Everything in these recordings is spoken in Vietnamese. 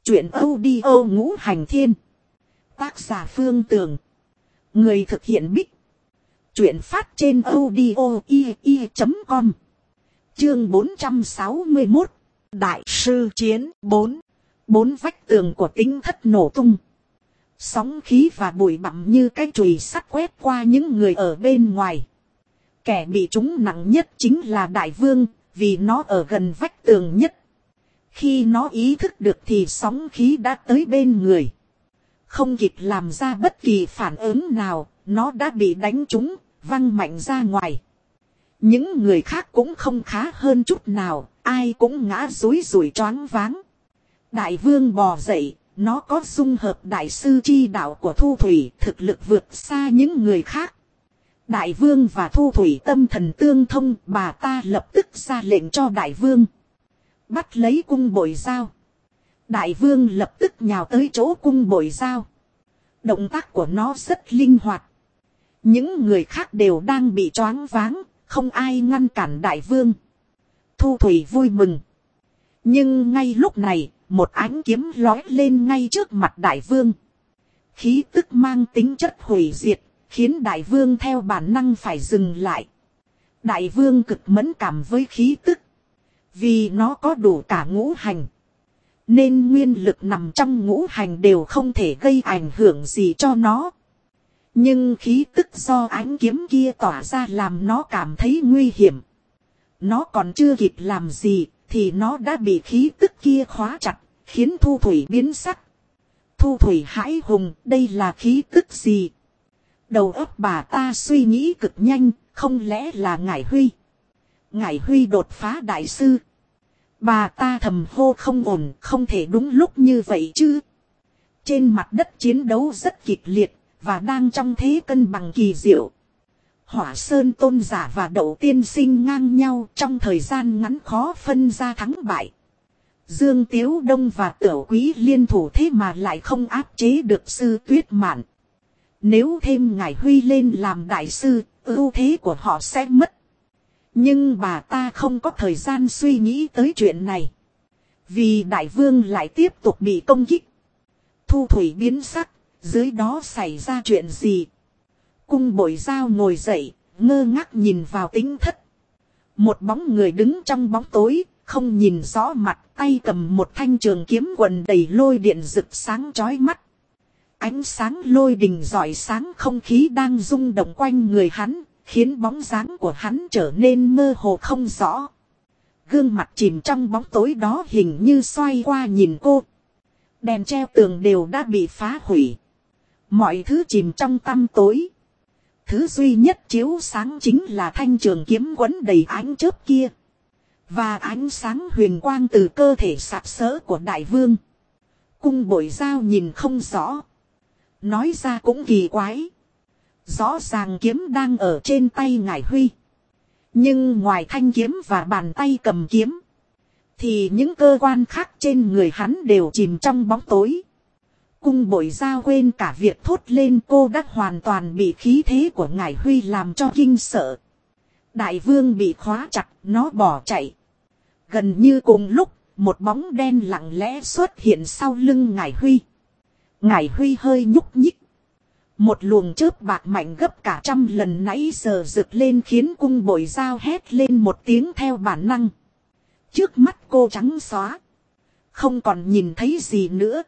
Chuyện audio ngũ hành thiên. Tác giả Phương Tường. Người thực hiện Bích. Chuyện phát trên audio i.com. Chương 461. Đại sư chiến 4. Bốn vách tường của Tính Thất nổ tung. Sóng khí và bụi bặm như cái chùy sắt quét qua những người ở bên ngoài. Kẻ bị trúng nặng nhất chính là Đại Vương, vì nó ở gần vách tường nhất. Khi nó ý thức được thì sóng khí đã tới bên người. Không kịp làm ra bất kỳ phản ứng nào, nó đã bị đánh trúng, văng mạnh ra ngoài. Những người khác cũng không khá hơn chút nào, ai cũng ngã rúi rủi choáng váng. Đại Vương bò dậy, nó có dung hợp đại sư chi đạo của Thu Thủy, thực lực vượt xa những người khác. Đại Vương và Thu Thủy tâm thần tương thông, bà ta lập tức ra lệnh cho Đại Vương bắt lấy cung bội dao. Đại Vương lập tức nhào tới chỗ cung bội dao. Động tác của nó rất linh hoạt. Những người khác đều đang bị choáng váng, không ai ngăn cản Đại Vương. Thu Thủy vui mừng. Nhưng ngay lúc này, một ánh kiếm lói lên ngay trước mặt Đại Vương. Khí tức mang tính chất hủy diệt, khiến Đại Vương theo bản năng phải dừng lại. Đại Vương cực mẫn cảm với khí tức. Vì nó có đủ cả ngũ hành. Nên nguyên lực nằm trong ngũ hành đều không thể gây ảnh hưởng gì cho nó. Nhưng khí tức do ánh kiếm kia tỏa ra làm nó cảm thấy nguy hiểm. Nó còn chưa kịp làm gì thì nó đã bị khí tức kia khóa chặt, khiến Thu Thủy biến sắc. Thu Thủy hãi hùng, đây là khí tức gì? Đầu óc bà ta suy nghĩ cực nhanh, không lẽ là Ngải Huy? Ngải Huy đột phá đại sư. Bà ta thầm hô không ổn, không thể đúng lúc như vậy chứ. Trên mặt đất chiến đấu rất kịch liệt, và đang trong thế cân bằng kỳ diệu. Hỏa Sơn tôn giả và Đậu tiên sinh ngang nhau, trong thời gian ngắn khó phân ra thắng bại. Dương Tiếu Đông và Tửu Quý liên thủ thế mà lại không áp chế được Sư Tuyết Mạn. Nếu thêm Ngải Huy lên làm đại sư, ưu thế của họ sẽ mất. Nhưng bà ta không có thời gian suy nghĩ tới chuyện này. Vì Đại Vương lại tiếp tục bị công kích. Thu Thủy biến sắc, dưới đó xảy ra chuyện gì? Cung bội dao ngồi dậy, ngơ ngác nhìn vào Tính Thất. Một bóng người đứng trong bóng tối, không nhìn rõ mặt, tay cầm một thanh trường kiếm quần đầy lôi điện rực sáng chói mắt. Ánh sáng lôi đình rọi sáng không khí đang rung động quanh người hắn, khiến bóng dáng của hắn trở nên mơ hồ không rõ. Gương mặt chìm trong bóng tối đó hình như xoay qua nhìn cô. Đèn treo tường đều đã bị phá hủy. Mọi thứ chìm trong tăm tối. Thứ duy nhất chiếu sáng chính là thanh trường kiếm quấn đầy ánh chớp kia. Và ánh sáng huyền quang từ cơ thể sặc sỡ của Đại Vương. Cung bội dao nhìn không rõ. Nói ra cũng kỳ quái. Rõ ràng kiếm đang ở trên tay Ngải Huy. Nhưng ngoài thanh kiếm và bàn tay cầm kiếm, thì những cơ quan khác trên người hắn đều chìm trong bóng tối. Cung bội dao quên cả việc thốt lên, cô đã hoàn toàn bị khí thế của Ngải Huy làm cho kinh sợ. Đại Vương bị khóa chặt, nó bỏ chạy. Gần như cùng lúc, một bóng đen lặng lẽ xuất hiện sau lưng Ngải Huy. Ngải Huy hơi nhúc nhích. Một luồng chớp bạc mạnh gấp cả trăm lần nãy giờ rực lên khiến cung bội dao hét lên một tiếng theo bản năng. Trước mắt cô trắng xóa. Không còn nhìn thấy gì nữa.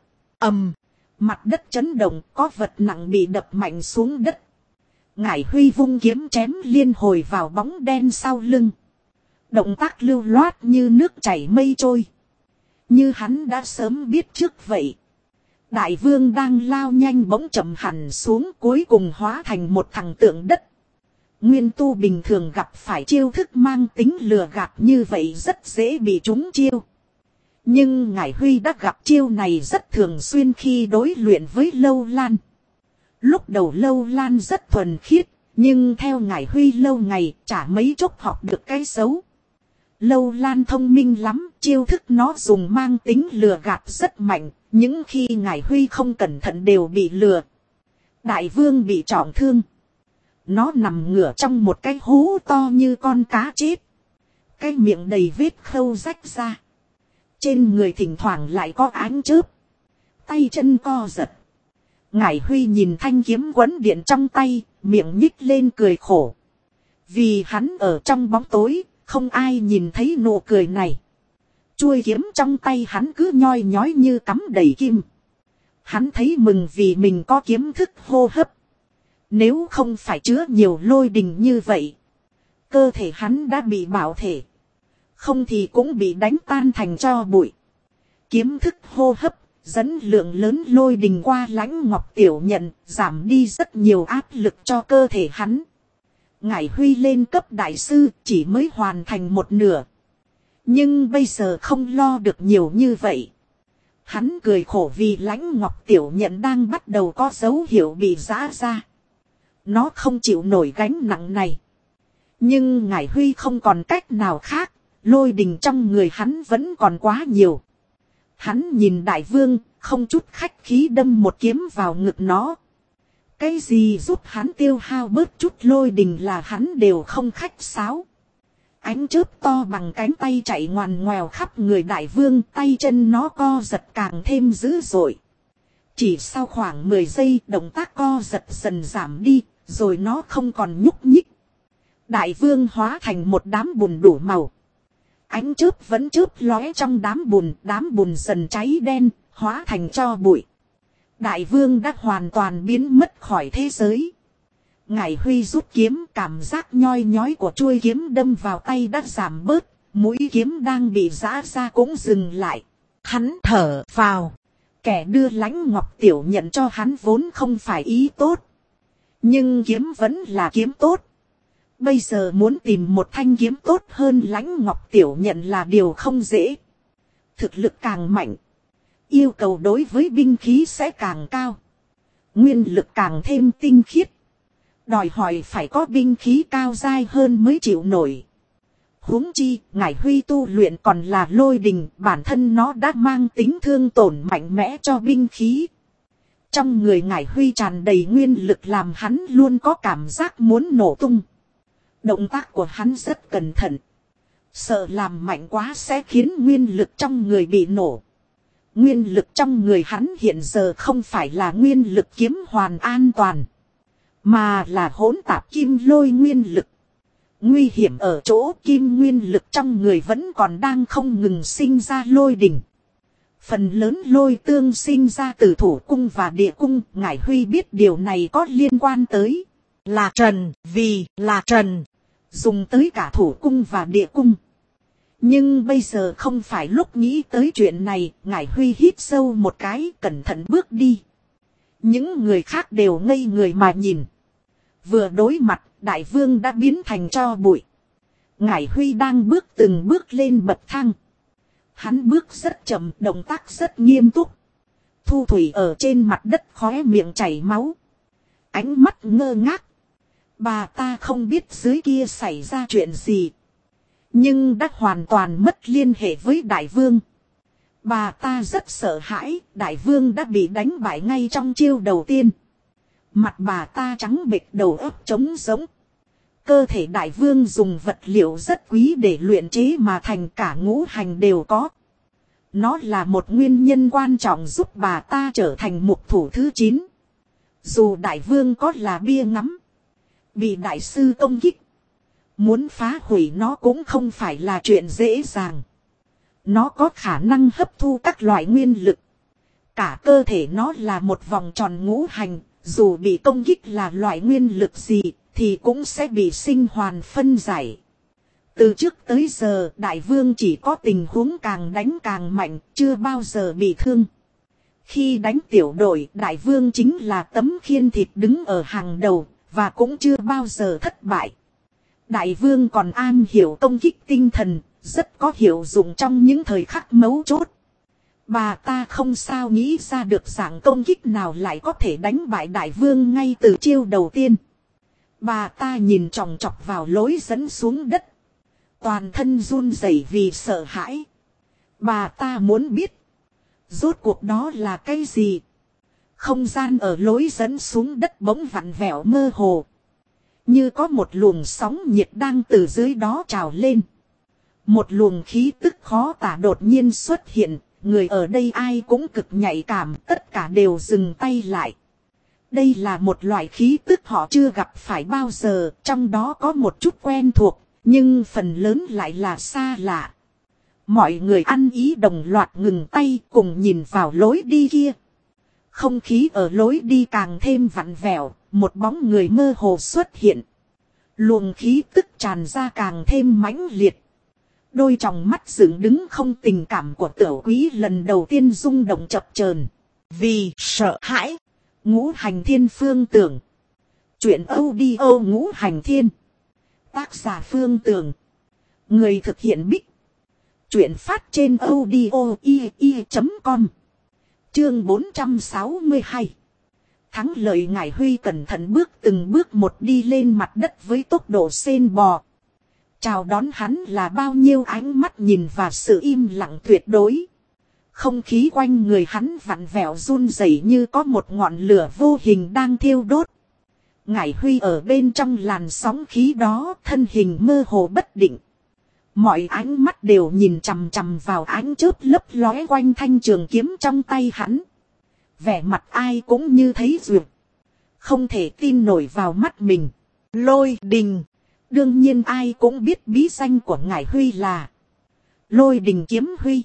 Mặt đất chấn động, có vật nặng bị đập mạnh xuống đất. Ngải Huy vung kiếm chém liên hồi vào bóng đen sau lưng. Động tác lưu loát như nước chảy mây trôi. Như hắn đã sớm biết trước vậy. Đại Vương đang lao nhanh bỗng chậm hẳn xuống, cuối cùng hóa thành một thằng tượng đất. Nguyên tu bình thường gặp phải chiêu thức mang tính lừa gạt như vậy rất dễ bị trúng chiêu. Nhưng Ngải Huy đã gặp chiêu này rất thường xuyên khi đối luyện với Lâu Lan. Lúc đầu Lâu Lan rất thuần khiết, nhưng theo Ngải Huy lâu ngày chả mấy chốc học được cái xấu. Lâu Lan thông minh lắm, chiêu thức nó dùng mang tính lừa gạt rất mạnh, những khi Ngải Huy không cẩn thận đều bị lừa. Đại Vương bị trọng thương. Nó nằm ngửa trong một cái hố to như con cá chết. Cái miệng đầy vết khâu rách ra. Trên người thỉnh thoảng lại có ánh chớp. tay chân co giật. Ngải Huy nhìn thanh kiếm quấn điện trong tay, miệng nhích lên cười khổ. Vì hắn ở trong bóng tối, không ai nhìn thấy nụ cười này. Chuôi kiếm trong tay hắn cứ nhoi nhói như cắm đầy kim. Hắn thấy mừng vì mình có kiếm thức hô hấp. Nếu không phải chứa nhiều lôi đình như vậy, cơ thể hắn đã bị bạo thể. Không thì cũng bị đánh tan thành tro bụi. Kiếm thức hô hấp, dẫn lượng lớn lôi đình qua Lãnh Ngọc Tiểu Nhận, giảm đi rất nhiều áp lực cho cơ thể hắn. Ngải Huy lên cấp đại sư chỉ mới hoàn thành một nửa. Nhưng bây giờ không lo được nhiều như vậy. Hắn cười khổ vì Lãnh Ngọc Tiểu Nhận đang bắt đầu có dấu hiệu bị giã ra. Nó không chịu nổi gánh nặng này. Nhưng Ngải Huy không còn cách nào khác. Lôi đình trong người hắn vẫn còn quá nhiều. Hắn nhìn đại vương, không chút khách khí đâm một kiếm vào ngực nó. Cái gì giúp hắn tiêu hao bớt chút lôi đình là hắn đều không khách sáo. Ánh chớp to bằng cánh tay chạy ngoằn ngoèo khắp người đại vương, tay chân nó co giật càng thêm dữ dội. Chỉ sau khoảng 10 giây động tác co giật dần giảm đi, rồi nó không còn nhúc nhích. Đại vương hóa thành một đám bùn đủ màu. Ánh chớp vẫn chớp lóe trong đám bùn dần cháy đen, hóa thành tro bụi. Đại vương đã hoàn toàn biến mất khỏi thế giới. Ngải Huy rút kiếm, cảm giác nhoi nhói của chuôi kiếm đâm vào tay đã giảm bớt, mũi kiếm đang bị giã ra cũng dừng lại. Hắn thở phào. Kẻ đưa Lãnh Ngọc Tiểu Nhận cho hắn vốn không phải ý tốt. Nhưng kiếm vẫn là kiếm tốt. Bây giờ muốn tìm một thanh kiếm tốt hơn Lãnh Ngọc Tiểu Nhận là điều không dễ. Thực lực càng mạnh, yêu cầu đối với binh khí sẽ càng cao. Nguyên lực càng thêm tinh khiết. Đòi hỏi phải có binh khí cao dai hơn mới chịu nổi. Huống chi, Ngải Huy tu luyện còn là lôi đình, bản thân nó đã mang tính thương tổn mạnh mẽ cho binh khí. Trong người Ngải Huy tràn đầy nguyên lực làm hắn luôn có cảm giác muốn nổ tung. Động tác của hắn rất cẩn thận. Sợ làm mạnh quá sẽ khiến nguyên lực trong người bị nổ. Nguyên lực trong người hắn hiện giờ không phải là nguyên lực kiếm hoàn an toàn. Mà là hỗn tạp kim lôi nguyên lực. Nguy hiểm ở chỗ kim nguyên lực trong người vẫn còn đang không ngừng sinh ra lôi đỉnh. Phần lớn lôi tương sinh ra từ thủ cung và địa cung. Ngải Huy biết điều này có liên quan tới là Trần, vì là Trần dùng tới cả thủ cung và địa cung. Nhưng bây giờ không phải lúc nghĩ tới chuyện này. Ngải Huy hít sâu một cái, cẩn thận bước đi. Những người khác đều ngây người mà nhìn. Vừa đối mặt, đại vương đã biến thành tro bụi. Ngải Huy đang bước từng bước lên bậc thang. Hắn bước rất chậm, động tác rất nghiêm túc. Thu thủy ở trên mặt đất khóe miệng chảy máu. Ánh mắt ngơ ngác. Bà ta không biết dưới kia xảy ra chuyện gì. Nhưng đã hoàn toàn mất liên hệ với đại vương. Bà ta rất sợ hãi, đại vương đã bị đánh bại ngay trong chiêu đầu tiên. Mặt bà ta trắng bệch, đầu óc trống rỗng. Cơ thể đại vương dùng vật liệu rất quý để luyện chế mà thành, cả ngũ hành đều có. Nó là một nguyên nhân quan trọng giúp bà ta trở thành mục thủ thứ 9. Dù đại vương có là bia ngắm, bị đại sư công kích, muốn phá hủy nó cũng không phải là chuyện dễ dàng. Nó có khả năng hấp thu các loại nguyên lực. Cả cơ thể nó là một vòng tròn ngũ hành, dù bị công kích là loại nguyên lực gì, thì cũng sẽ bị sinh hoàn phân giải. Từ trước tới giờ, đại vương chỉ có tình huống càng đánh càng mạnh, chưa bao giờ bị thương. Khi đánh tiểu đội, đại vương chính là tấm khiên thịt đứng ở hàng đầu, và cũng chưa bao giờ thất bại. Đại vương còn am hiểu công kích tinh thần, rất có hiệu dụng trong những thời khắc mấu chốt. Bà ta không sao nghĩ ra được dạng công kích nào lại có thể đánh bại đại vương ngay từ chiêu đầu tiên. Bà ta nhìn chòng chọc vào lối dẫn xuống đất. Toàn thân run rẩy vì sợ hãi. Bà ta muốn biết, rốt cuộc đó là cái gì? Không gian ở lối dẫn xuống đất bỗng vặn vẹo mơ hồ. Như có một luồng sóng nhiệt đang từ dưới đó trào lên. Một luồng khí tức khó tả đột nhiên xuất hiện, người ở đây ai cũng cực nhạy cảm, tất cả đều dừng tay lại. Đây là một loại khí tức họ chưa gặp phải bao giờ, trong đó có một chút quen thuộc, nhưng phần lớn lại là xa lạ. Mọi người ăn ý đồng loạt ngừng tay cùng nhìn vào lối đi kia. Không khí ở lối đi càng thêm vặn vẹo, một bóng người mơ hồ xuất hiện. Luồng khí tức tràn ra càng thêm mãnh liệt. Đôi tròng mắt dựng đứng không tình cảm của Tiểu Quý lần đầu tiên rung động chập chờn. Vì sợ hãi. Ngũ Hành Thiên Phương Tưởng. Chuyện audio Ngũ Hành Thiên. Tác giả Phương Tưởng. Người thực hiện Bích. Chuyện phát trên audio.com. Chương 462. Thắng lợi Ngải Huy cẩn thận bước từng bước một đi lên mặt đất với tốc độ sên bò. Chào đón hắn là bao nhiêu ánh mắt nhìn và sự im lặng tuyệt đối. Không khí quanh người hắn vặn vẹo run rẩy như có một ngọn lửa vô hình đang thiêu đốt. Ngải Huy ở bên trong làn sóng khí đó, thân hình mơ hồ bất định. Mọi ánh mắt đều nhìn chằm chằm vào ánh chớp lấp lóe quanh thanh trường kiếm trong tay hắn. Vẻ mặt ai cũng như thấy duyệt. Không thể tin nổi vào mắt mình. Lôi Đình. Đương nhiên ai cũng biết bí danh của Ngải Huy là Lôi Đình Kiếm Huy.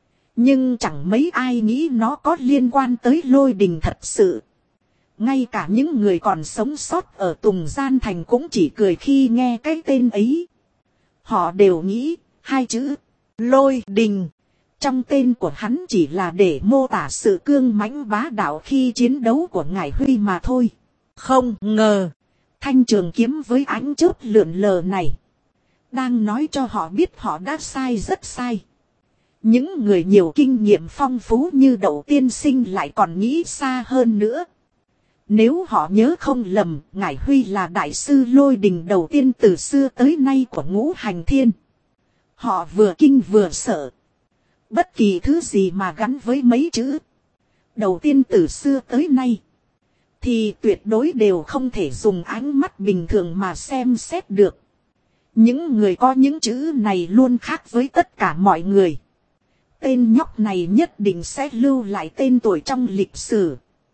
Nhưng chẳng mấy ai nghĩ nó có liên quan tới Lôi Đình thật sự. Ngay cả những người còn sống sót ở Tùng Gian Thành cũng chỉ cười khi nghe cái tên ấy. Họ đều nghĩ hai chữ Lôi Đình trong tên của hắn chỉ là để mô tả sự cương mãnh bá đạo khi chiến đấu của Ngải Huy mà thôi. Không ngờ, thanh trường kiếm với ánh chớp lượn lờ này đang nói cho họ biết họ đã sai rất sai. Những người nhiều kinh nghiệm phong phú như Đậu tiên sinh lại còn nghĩ xa hơn nữa. Nếu họ nhớ không lầm, Ngải Huy là đại sư Lôi Đình đầu tiên từ xưa tới nay của Ngũ Hành Thiên. Họ vừa kinh vừa sợ. Bất kỳ thứ gì mà gắn với mấy chữ đầu tiên từ xưa tới nay thì tuyệt đối đều không thể dùng ánh mắt bình thường mà xem xét được. Những người có những chữ này luôn khác với tất cả mọi người. Tên nhóc này nhất định sẽ lưu lại tên tuổi trong lịch sử.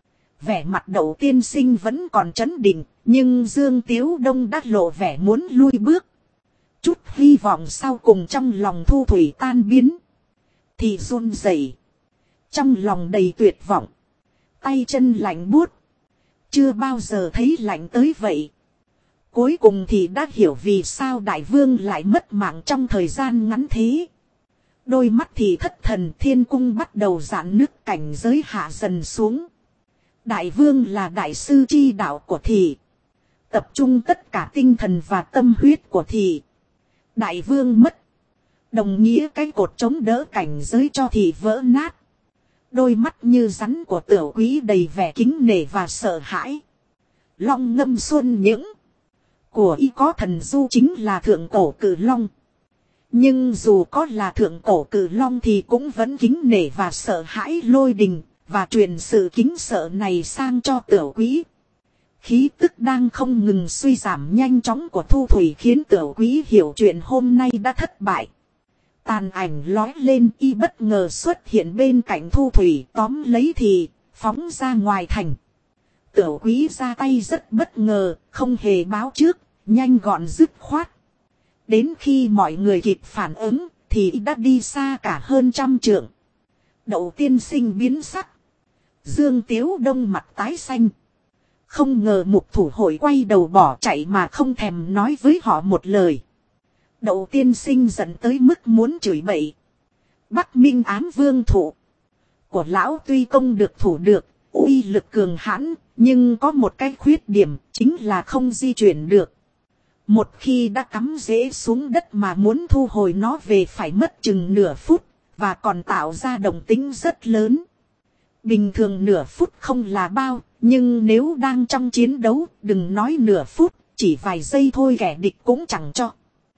Vẻ mặt Đậu tiên sinh vẫn còn trấn định, nhưng Dương Tiếu Đông đã lộ vẻ muốn lui bước. Chút hy vọng sau cùng trong lòng Thu Thủy tan biến. Thì run rẩy, trong lòng đầy tuyệt vọng, tay chân lạnh buốt. Chưa bao giờ thấy lạnh tới vậy. Cuối cùng thì đã hiểu vì sao đại vương lại mất mạng trong thời gian ngắn thế. Đôi mắt thì thất thần, thiên cung bắt đầu giãn nứt, cảnh giới hạ dần xuống. Đại vương là đại sư chi đạo của thị. Tập trung tất cả tinh thần và tâm huyết của thị. Đại vương mất. Đồng nghĩa cái cột chống đỡ cảnh giới cho thị vỡ nát. Đôi mắt như rắn của Tiểu Quý đầy vẻ kính nể và sợ hãi. Long ngâm xuân những. Của y có thần du chính là thượng cổ cử long. Nhưng dù có là thượng cổ cử long thì cũng vẫn kính nể và sợ hãi Lôi Đình. Và truyền sự kính sợ này sang cho Tiểu Quý. Khí tức đang không ngừng suy giảm nhanh chóng của Thu Thủy khiến Tiểu Quý hiểu chuyện hôm nay đã thất bại. Tàn ảnh lói lên, y bất ngờ xuất hiện bên cạnh Thu Thủy, tóm lấy thì phóng ra ngoài thành. Tiểu Quý ra tay rất bất ngờ, không hề báo trước, nhanh gọn dứt khoát. Đến khi mọi người kịp phản ứng thì y đã đi xa cả hơn 100 trượng. Đậu tiên sinh biến sắc. Dương Tiếu Đông mặt tái xanh. Không ngờ mục thủ hội quay đầu bỏ chạy mà không thèm nói với họ một lời. Đậu tiên sinh giận tới mức muốn chửi bậy. Bắc Minh Ám Vương thủ của lão tuy công được thủ được, uy lực cường hãn, nhưng có một cái khuyết điểm chính là không di chuyển được. Một khi đã cắm rễ xuống đất mà muốn thu hồi nó về phải mất chừng nửa phút, và còn tạo ra động tĩnh rất lớn. Bình thường nửa phút không là bao, nhưng nếu đang trong chiến đấu, đừng nói nửa phút, chỉ vài giây thôi kẻ địch cũng chẳng cho.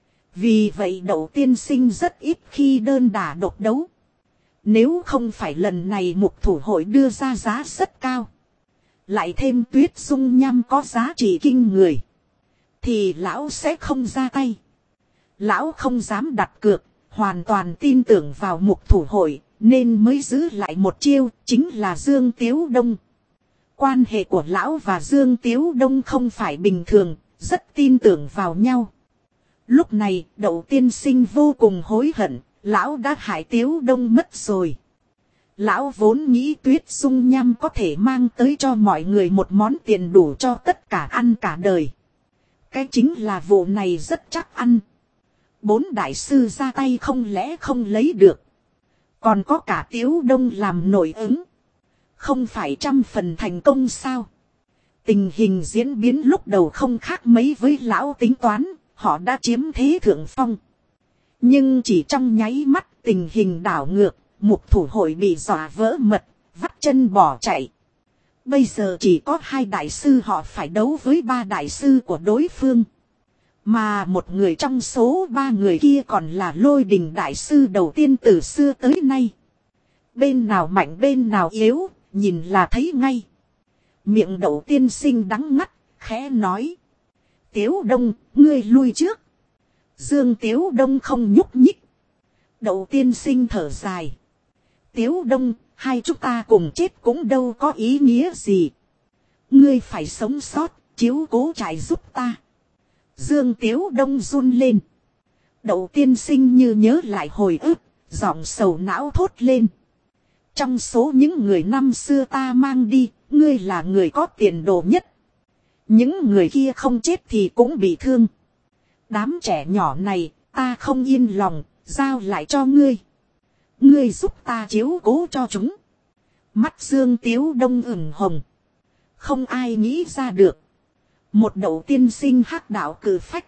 Vì vậy Đậu tiên sinh rất ít khi đơn đả độc đấu. Nếu không phải lần này mục thủ hội đưa ra giá rất cao, lại thêm Tuyết Dung Nham có giá trị kinh người, thì lão sẽ không ra tay. Lão không dám đặt cược, hoàn toàn tin tưởng vào mục thủ hội, nên mới giữ lại một chiêu, chính là Dương Tiếu Đông. Quan hệ của lão và Dương Tiếu Đông không phải bình thường, rất tin tưởng vào nhau. Lúc này, Đậu tiên sinh vô cùng hối hận, lão đã hại Tiếu Đông mất rồi. Lão vốn nghĩ Tuyết Dung Nham có thể mang tới cho mọi người một món tiền đủ cho tất cả ăn cả đời. Cái chính là vụ này rất chắc ăn. 4 đại sư ra tay không lẽ không lấy được. Còn có cả Tiếu Đông làm nội ứng. Không phải 100% thành công sao? Tình hình diễn biến lúc đầu không khác mấy với lão tính toán, họ đã chiếm thế thượng phong. Nhưng chỉ trong nháy mắt tình hình đảo ngược, Mục thủ hội bị dọa vỡ mật, vắt chân bỏ chạy. Bây giờ chỉ có 2 đại sư họ phải đấu với 3 đại sư của đối phương. Mà một người trong số 3 người kia còn là Lôi Đình đại sư đầu tiên từ xưa tới nay. Bên nào mạnh bên nào yếu, nhìn là thấy ngay. Miệng Đậu tiên sinh đắng ngắt, khẽ nói. Tiếu Đông, ngươi lui trước. Dương Tiếu Đông không nhúc nhích. Đậu tiên sinh thở dài. Tiếu Đông, hai chúng ta cùng chết cũng đâu có ý nghĩa gì. Ngươi phải sống sót, chiếu cố trại giúp ta. Dương Tiếu Đông run lên. Đậu tiên sinh như nhớ lại hồi ức, giọng sầu não thốt lên. Trong số những người năm xưa ta mang đi, ngươi là người có tiền đồ nhất. Những người kia không chết thì cũng bị thương. Đám trẻ nhỏ này, ta không yên lòng, giao lại cho ngươi. Ngươi giúp ta chiếu cố cho chúng. Mắt Dương Tiếu Đông ửng hồng. Không ai nghĩ ra được. Một Đậu tiên sinh hắc đạo cử phách.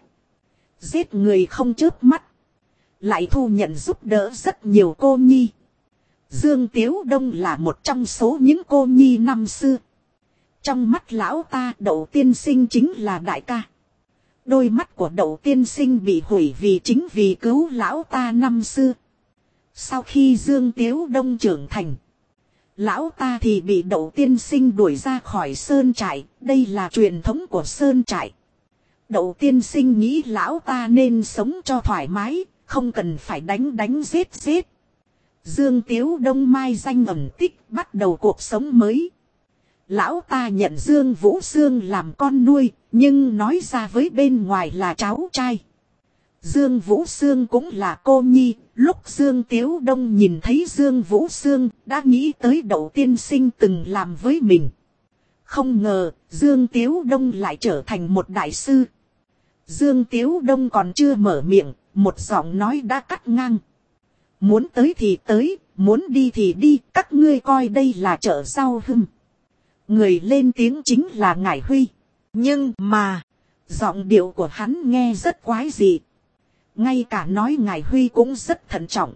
Giết người không chớp mắt. Lại thu nhận giúp đỡ rất nhiều cô nhi. Dương Tiếu Đông là một trong số những cô nhi năm xưa. Trong mắt lão ta Đậu tiên sinh chính là đại ca. Đôi mắt của Đậu tiên sinh bị hủy vì cứu lão ta năm xưa. Sau khi Dương Tiếu Đông trưởng thành, lão ta thì bị Đậu tiên sinh đuổi ra khỏi sơn trại, đây là truyền thống của sơn trại. Đậu tiên sinh nghĩ lão ta nên sống cho thoải mái, không cần phải đánh giết. Dương Tiếu Đông mai danh ẩn tích, bắt đầu cuộc sống mới. Lão ta nhận Dương Vũ Sương làm con nuôi, nhưng nói ra với bên ngoài là cháu trai. Dương Vũ Sương cũng là cô nhi, lúc Dương Tiếu Đông nhìn thấy Dương Vũ Sương đã nghĩ tới Đậu tiên sinh từng làm với mình. Không ngờ Dương Tiếu Đông lại trở thành một đại sư. Dương Tiếu Đông còn chưa mở miệng, một giọng nói đã cắt ngang. Muốn tới thì tới, muốn đi thì đi, các ngươi coi đây là chợ rau hưng. Người lên tiếng chính là Ngải Huy. Nhưng mà, giọng điệu của hắn nghe rất quái dị. Ngay cả nói Ngải Huy cũng rất thận trọng.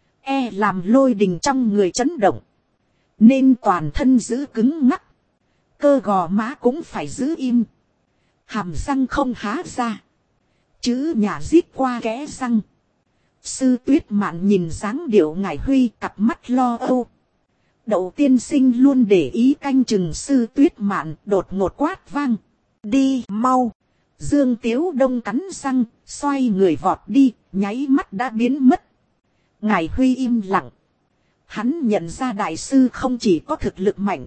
Làm Lôi Đình trong người chấn động. Nên toàn thân giữ cứng ngắc. Cơ gò má cũng phải giữ im. Hàm răng không há ra. Chữ nhà rít qua kẽ răng. Sư Tuyết Mạn nhìn dáng điệu Ngải Huy cặp mắt lo âu. Đậu tiên sinh luôn để ý canh chừng Sư Tuyết Mạn, đột ngột quát vang. Đi mau. Dương Tiếu Đông cắn răng, xoay người vọt đi, nháy mắt đã biến mất. Ngải Huy im lặng. Hắn nhận ra đại sư không chỉ có thực lực mạnh,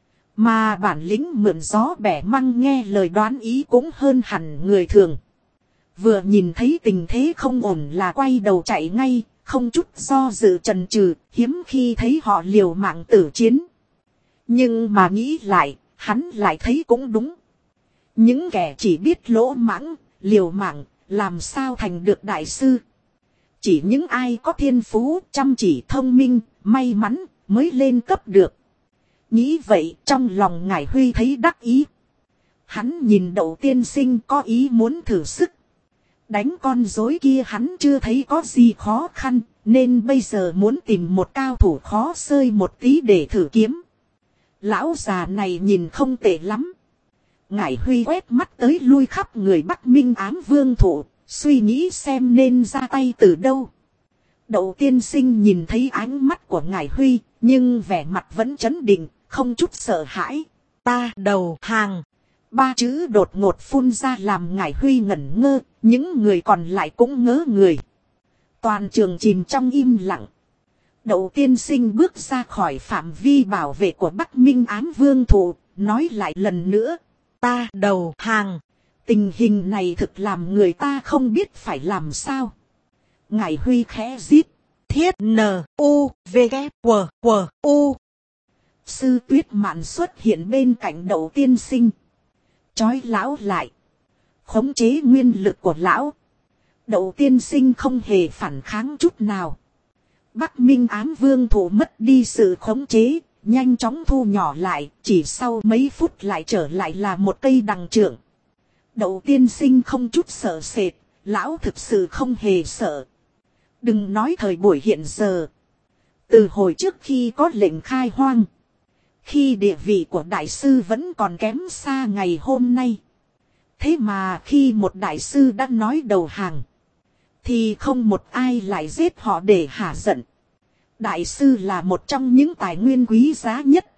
mà bản lĩnh mượn gió bẻ măng nghe lời đoán ý cũng hơn hẳn người thường. Vừa nhìn thấy tình thế không ổn là quay đầu chạy ngay, không chút do dự chần chừ, hiếm khi thấy họ liều mạng tử chiến. Nhưng mà nghĩ lại, hắn lại thấy cũng đúng. Những kẻ chỉ biết lỗ mãng, liều mạng, làm sao thành được đại sư. Chỉ những ai có thiên phú, chăm chỉ thông minh, may mắn, mới lên cấp được. Nghĩ vậy, trong lòng Ngải Huy thấy đắc ý. Hắn nhìn Đậu tiên sinh có ý muốn thử sức. Đánh con rối kia hắn chưa thấy có gì khó khăn, nên bây giờ muốn tìm một cao thủ khó xơi một tí để thử kiếm. Lão già này nhìn không tệ lắm. Ngải Huy quét mắt tới lui khắp người Bắc Minh Ám Vương Thụ, suy nghĩ xem nên ra tay từ đâu. Đậu tiên sinh nhìn thấy ánh mắt của Ngải Huy, nhưng vẻ mặt vẫn trấn định, không chút sợ hãi. Ta đầu hàng. 3 chữ đột ngột phun ra làm Ngải Huy ngẩn ngơ, những người còn lại cũng ngớ người. Toàn trường chìm trong im lặng. Đậu tiên sinh bước ra khỏi phạm vi bảo vệ của Bắc Minh Ám Vương Thụ, nói lại lần nữa. Ta đầu hàng. Tình hình này thực làm người ta không biết phải làm sao. Ngải Huy khẽ rít. Thiết N-U-V-K-W-W-U. Sư Tuyết Mạn xuất hiện bên cạnh Đậu tiên sinh. Chói lão lại. Khống chế nguyên lực của lão. Đậu tiên sinh không hề phản kháng chút nào. Bắc Minh Ám Vương Thụ mất đi sự khống chế, nhanh chóng thu nhỏ lại, chỉ sau mấy phút lại trở lại là một cây đằng trượng. Đậu tiên sinh không chút sợ sệt, lão thực sự không hề sợ. Đừng nói thời buổi hiện giờ. Từ hồi trước khi có lệnh khai hoang, khi địa vị của đại sư vẫn còn kém xa ngày hôm nay. Thế mà khi một đại sư đã nói đầu hàng, thì không một ai lại giết họ để hả giận. Đại sư là một trong những tài nguyên quý giá nhất.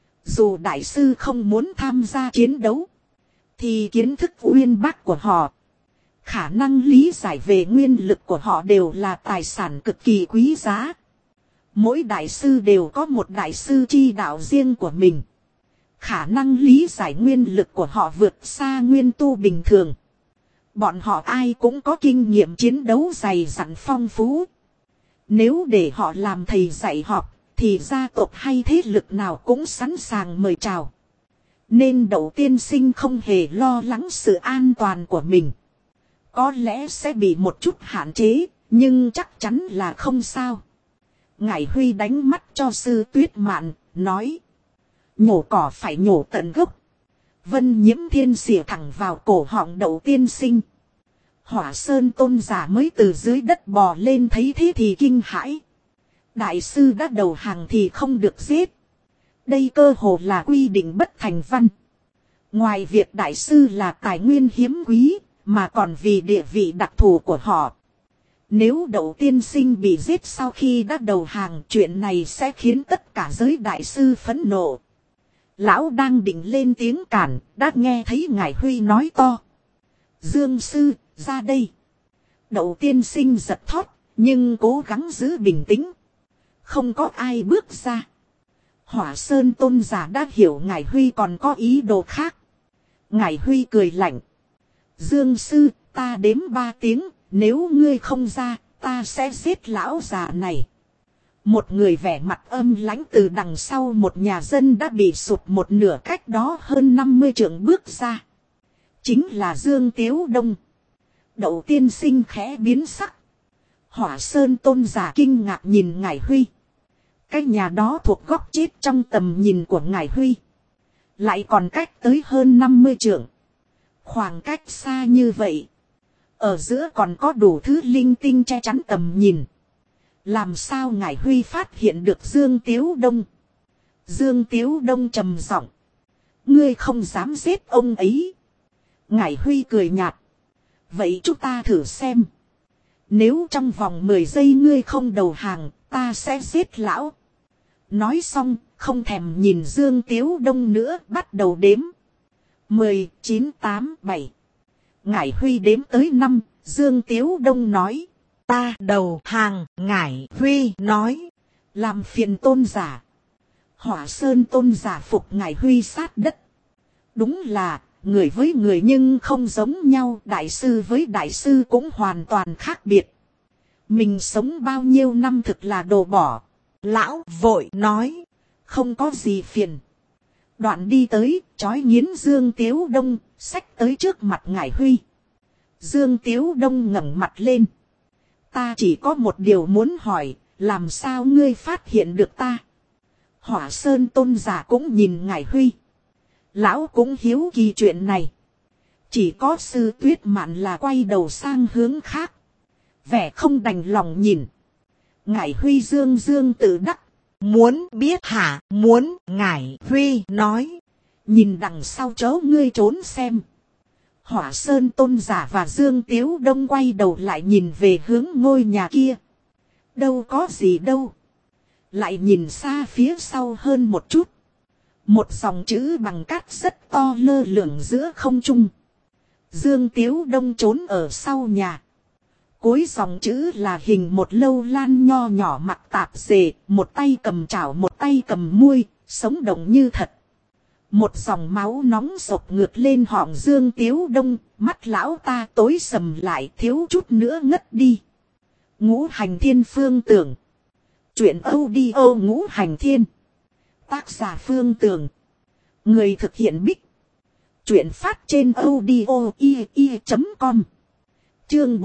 Dù đại sư không muốn tham gia chiến đấu, thì kiến thức uyên bác của họ, khả năng lý giải về nguyên lực của họ đều là tài sản cực kỳ quý giá. Mỗi đại sư đều có một đại sư chi đạo riêng của mình. Khả năng lý giải nguyên lực của họ vượt xa nguyên tu bình thường. Bọn họ ai cũng có kinh nghiệm chiến đấu dày dặn phong phú. Nếu để họ làm thầy dạy học, thì gia tộc hay thế lực nào cũng sẵn sàng mời chào. Nên Đậu tiên sinh không hề lo lắng sự an toàn của mình. Có lẽ sẽ bị một chút hạn chế, nhưng chắc chắn là không sao. Ngải Huy đánh mắt cho Sư Tuyết Mạn, nói. Nhổ cỏ phải nhổ tận gốc. Vân Nhiễm Thiên xỉa thẳng vào cổ họng Đậu tiên sinh. Hỏa Sơn tôn giả mới từ dưới đất bò lên thấy thế thì kinh hãi. Đại sư đã đầu hàng thì không được giết. Đây cơ hồ là quy định bất thành văn. Ngoài việc đại sư là tài nguyên hiếm quý, mà còn vì địa vị đặc thù của họ. Nếu Đậu tiên sinh bị giết sau khi đã đầu hàng, chuyện này sẽ khiến tất cả giới đại sư phẫn nộ. Lão đang định lên tiếng cản, đã nghe thấy Ngải Huy nói to. Dương sư, ra đây. Đậu tiên sinh giật thót, nhưng cố gắng giữ bình tĩnh. Không có ai bước ra. Hỏa Sơn tôn giả đã hiểu Ngải Huy còn có ý đồ khác. Ngải Huy cười lạnh. Dương sư, ta đếm 3 tiếng, nếu ngươi không ra, ta sẽ giết lão già này. Một người vẻ mặt âm lãnh từ đằng sau một nhà dân đã bị sụp một nửa cách đó hơn 50 trượng bước ra. Chính là Dương Tiếu Đông. Đậu tiên sinh khẽ biến sắc. Hỏa Sơn tôn giả kinh ngạc nhìn Ngải Huy. Cái nhà đó thuộc góc chết trong tầm nhìn của Ngải Huy. Lại còn cách tới hơn 50 trượng. Khoảng cách xa như vậy. Ở giữa còn có đủ thứ linh tinh che chắn tầm nhìn. Làm sao Ngải Huy phát hiện được Dương Tiếu Đông? Dương Tiếu Đông trầm giọng. Ngươi không dám giết ông ấy. Ngải Huy cười nhạt. Vậy chúng ta thử xem. Nếu trong vòng 10 giây ngươi không đầu hàng, ta sẽ giết lão. Nói xong, không thèm nhìn Dương Tiếu Đông nữa, bắt đầu đếm. 10, 9, 8, 7. Ngải Huy đếm tới 5, Dương Tiếu Đông nói. Ta đầu hàng. Ngải Huy nói. Làm phiền tôn giả. Hỏa Sơn tôn giả phục Ngải Huy sát đất. Đúng là người với người nhưng không giống nhau. Đại sư với đại sư cũng hoàn toàn khác biệt. Mình sống bao nhiêu năm thực là đồ bỏ. Lão vội nói. Không có gì phiền. Đoạn đi tới, chói nghiến Dương Tiếu Đông, xách tới trước mặt Ngải Huy. Dương Tiếu Đông ngẩng mặt lên. Ta chỉ có một điều muốn hỏi, làm sao ngươi phát hiện được ta? Hỏa Sơn tôn giả cũng nhìn Ngải Huy. Lão cũng hiếu kỳ chuyện này. Chỉ có Sư Tuyết Mạn là quay đầu sang hướng khác. Vẻ không đành lòng nhìn. Ngải Huy dương dương tự đắc. Muốn biết hả? Muốn. Ngải Huy nói. Nhìn đằng sau chớ ngươi trốn xem. Hỏa Sơn tôn giả và Dương Tiếu Đông quay đầu lại nhìn về hướng ngôi nhà kia. Đâu có gì đâu. Lại nhìn xa phía sau hơn một chút. Một dòng chữ bằng cát rất to lơ lửng giữa không trung. Dương Tiếu Đông trốn ở sau nhà. Cuối dòng chữ là hình một lâu lan nho nhỏ mặc tạp dề, một tay cầm chảo một tay cầm muôi, sống động như thật. Một dòng máu nóng sộc ngược lên họng Dương Tiếu Đông, mắt lão ta tối sầm lại thiếu chút nữa ngất đi. Ngũ Hành Thiên Phương Tưởng. Chuyện audio Ngũ Hành Thiên. Tác giả Phương Tưởng. Người thực hiện Bích. Chuyện phát trên audio.com. Chương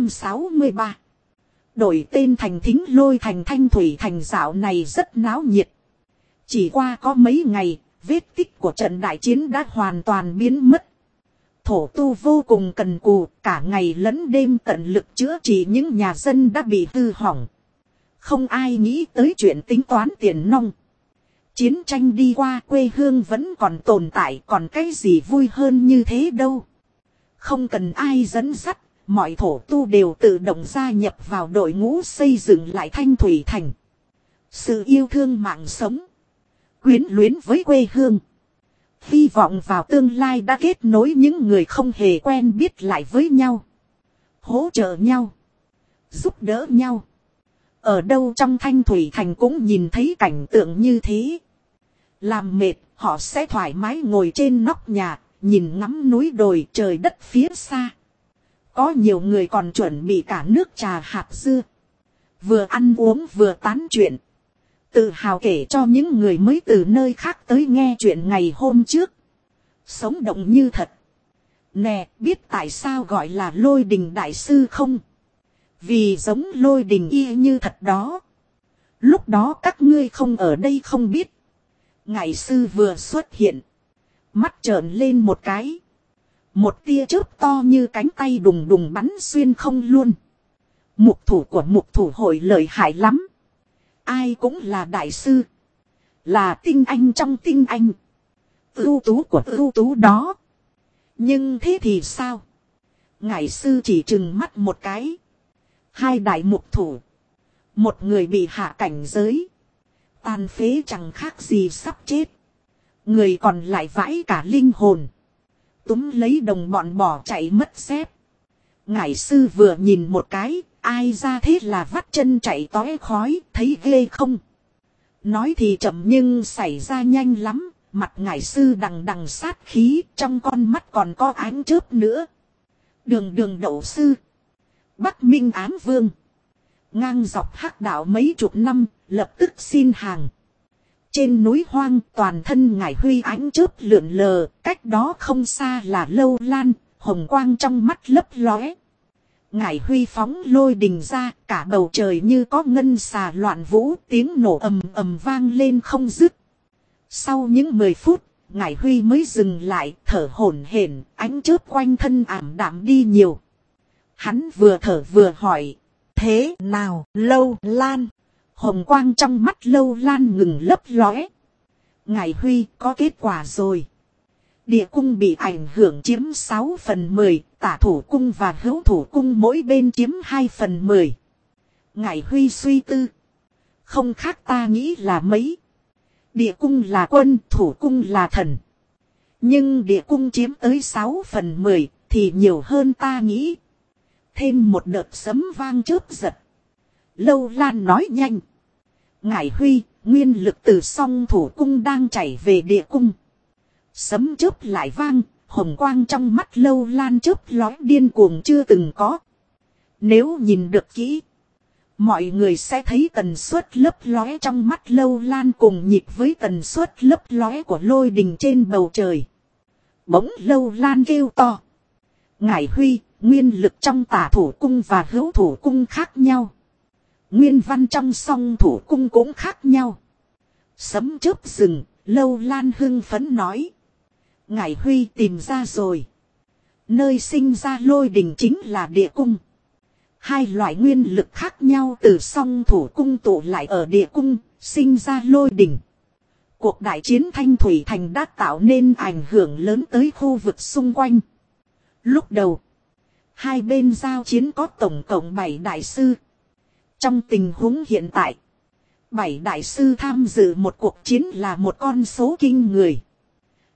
463. Đổi tên thành Thính Lôi thành Thanh Thủy thành dạo này rất náo nhiệt. Chỉ qua có mấy ngày, vết tích của trận đại chiến đã hoàn toàn biến mất. Thổ tu vô cùng cần cù, cả ngày lẫn đêm tận lực chữa trị những nhà dân đã bị hư hỏng. Không ai nghĩ tới chuyện tính toán tiền nong. Chiến tranh đi qua, quê hương vẫn còn tồn tại, còn cái gì vui hơn như thế đâu. Không cần ai dẫn dắt, mọi thổ tu đều tự động gia nhập vào đội ngũ xây dựng lại Thanh Thủy thành. Sự yêu thương mạng sống, quyến luyến với quê hương, hy vọng vào tương lai đã kết nối những người không hề quen biết lại với nhau, hỗ trợ nhau, giúp đỡ nhau. Ở đâu trong Thanh Thủy thành cũng nhìn thấy cảnh tượng như thế. Làm mệt, họ sẽ thoải mái ngồi trên nóc nhà, nhìn ngắm núi đồi trời đất phía xa. Có nhiều người còn chuẩn bị cả nước trà hạt dưa. Vừa ăn uống vừa tán chuyện. Tự hào kể cho những người mới từ nơi khác tới nghe chuyện ngày hôm trước. Sống động như thật. Nè, biết tại sao gọi là Lôi Đình Đại Sư không? Vì giống Lôi Đình y như thật đó. Lúc đó các ngươi không ở đây không biết. Ngải sư vừa xuất hiện. Mắt trợn lên một cái. Một tia chớp to như cánh tay đùng đùng bắn xuyên không luôn. Mục thủ của mục thủ hội lợi hại lắm. Ai cũng là đại sư. Là tinh anh trong tinh anh. Ưu tú của ưu tú đó. Nhưng thế thì sao? Ngải sư chỉ trừng mắt một cái. Hai đại mục thủ. Một người bị hạ cảnh giới. Tàn phế chẳng khác gì sắp chết. Người còn lại vãi cả linh hồn. Túm lấy đồng bọn bỏ chạy mất dép. Ngải sư vừa nhìn một cái, ai ra thế là vắt chân chạy tóe khói, thấy ghê không? Nói thì chậm nhưng xảy ra nhanh lắm, mặt ngải sư đằng đằng sát khí, trong con mắt còn có ánh chớp nữa. Đường đậu sư. Bắc Minh Ám Vương. Ngang dọc hắc đạo mấy chục năm, lập tức xin hàng. Trên núi hoang toàn thân ngải huy ánh chớp lượn lờ, cách đó không xa là Lâu Lan, hồng quang trong mắt lấp lóe. Ngải huy phóng lôi đình ra, cả bầu trời như có ngân xà loạn vũ, tiếng nổ ầm ầm vang lên không dứt. Sau những 10 phút, ngải huy mới dừng lại, thở hổn hển, ánh chớp quanh thân ảm đạm đi nhiều. Hắn vừa thở vừa hỏi, thế nào Lâu Lan? Hồng quang trong mắt Lâu Lan ngừng lấp lóe. Ngải huy có kết quả rồi. Địa cung bị ảnh hưởng chiếm 6/10, tả thủ cung và hữu thủ cung mỗi bên chiếm 2/10. Ngải huy suy tư. Không khác ta nghĩ là mấy. Địa cung là quân, thủ cung là thần. Nhưng địa cung chiếm tới 6/10 thì nhiều hơn ta nghĩ. Thêm một đợt sấm vang chớp giật. Lâu Lan nói nhanh. Ngải huy, nguyên lực từ song thủ cung đang chảy về địa cung. Sấm chớp lại vang, hồng quang trong mắt Lâu Lan chớp lóe điên cuồng chưa từng có. Nếu nhìn được kỹ, mọi người sẽ thấy tần suất lấp lóe trong mắt Lâu Lan cùng nhịp với tần suất lấp lóe của lôi đình trên bầu trời. Bỗng Lâu Lan kêu to. Ngải huy, nguyên lực trong tả thủ cung và hữu thủ cung khác nhau. Nguyên văn trong song thủ cung cũng khác nhau. Sấm chớp rừng, Lâu Lan hưng phấn nói. Ngải huy tìm ra rồi. Nơi sinh ra lôi đình chính là địa cung. Hai loại nguyên lực khác nhau từ song thủ cung tụ lại ở địa cung, sinh ra lôi đình. Cuộc đại chiến Thanh Thủy thành đã tạo nên ảnh hưởng lớn tới khu vực xung quanh. Lúc đầu, hai bên giao chiến có tổng cộng 7 đại sư. Trong tình huống hiện tại, 7 đại sư tham dự một cuộc chiến là một con số kinh người.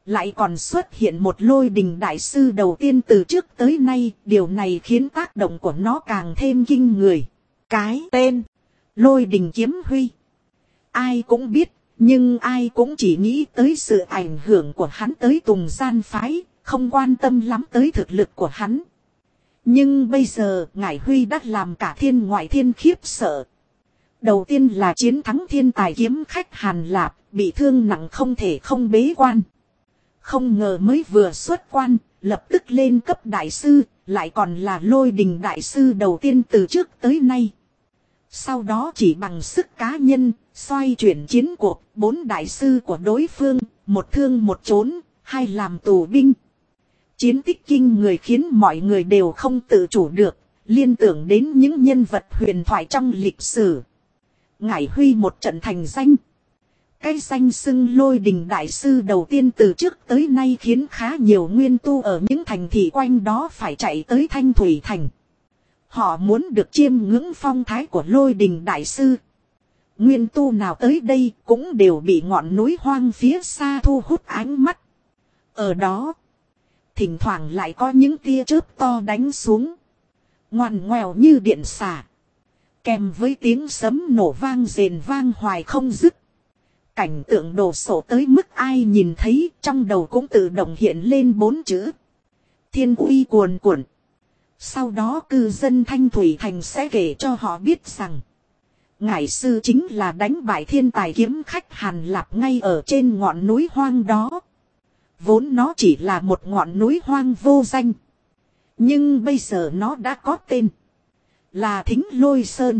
Lại còn xuất hiện một lôi đình đại sư đầu tiên từ trước tới nay, điều này khiến tác động của nó càng thêm kinh người. Cái tên Lôi Đình Kiếm Huy, ai cũng biết, nhưng ai cũng chỉ nghĩ tới sự ảnh hưởng của hắn tới Tùng Gian phái, không quan tâm lắm tới thực lực của hắn. Nhưng bây giờ, Ngải Huy đã làm cả thiên ngoại thiên khiếp sợ. Đầu tiên là chiến thắng thiên tài kiếm khách Hàn Lạp, bị thương nặng không thể không bế quan. Không ngờ mới vừa xuất quan, lập tức lên cấp đại sư, lại còn là Lôi Đình đại sư đầu tiên từ trước tới nay. Sau đó chỉ bằng sức cá nhân, xoay chuyển chiến cuộc, 4 đại sư của đối phương, một thương một trốn, 2 làm tù binh. Chiến tích kinh người khiến mọi người đều không tự chủ được, liên tưởng đến những nhân vật huyền thoại trong lịch sử. Ngải Huy một trận thành danh. Cái danh xưng Lôi Đình đại sư đầu tiên từ trước tới nay khiến khá nhiều nguyên tu ở những thành thị quanh đó phải chạy tới Thanh Thủy Thành. Họ muốn được chiêm ngưỡng phong thái của Lôi Đình đại sư. Nguyên tu nào tới đây cũng đều bị ngọn núi hoang phía xa thu hút ánh mắt. Ở đó, thỉnh thoảng lại có những tia chớp to đánh xuống, ngoằn ngoèo như điện xả, kèm với tiếng sấm nổ vang rền vang hoài không dứt. Cảnh tượng đồ sộ tới mức ai nhìn thấy trong đầu cũng tự động hiện lên 4 chữ: thiên uy cuồn cuộn. Sau đó cư dân Thanh Thủy Thành sẽ kể cho họ biết rằng Ngải sư chính là đánh bại thiên tài kiếm khách Hàn Lạp ngay ở trên ngọn núi hoang đó. Vốn nó chỉ là một ngọn núi hoang vô danh, nhưng bây giờ nó đã có tên là Thính Lôi Sơn.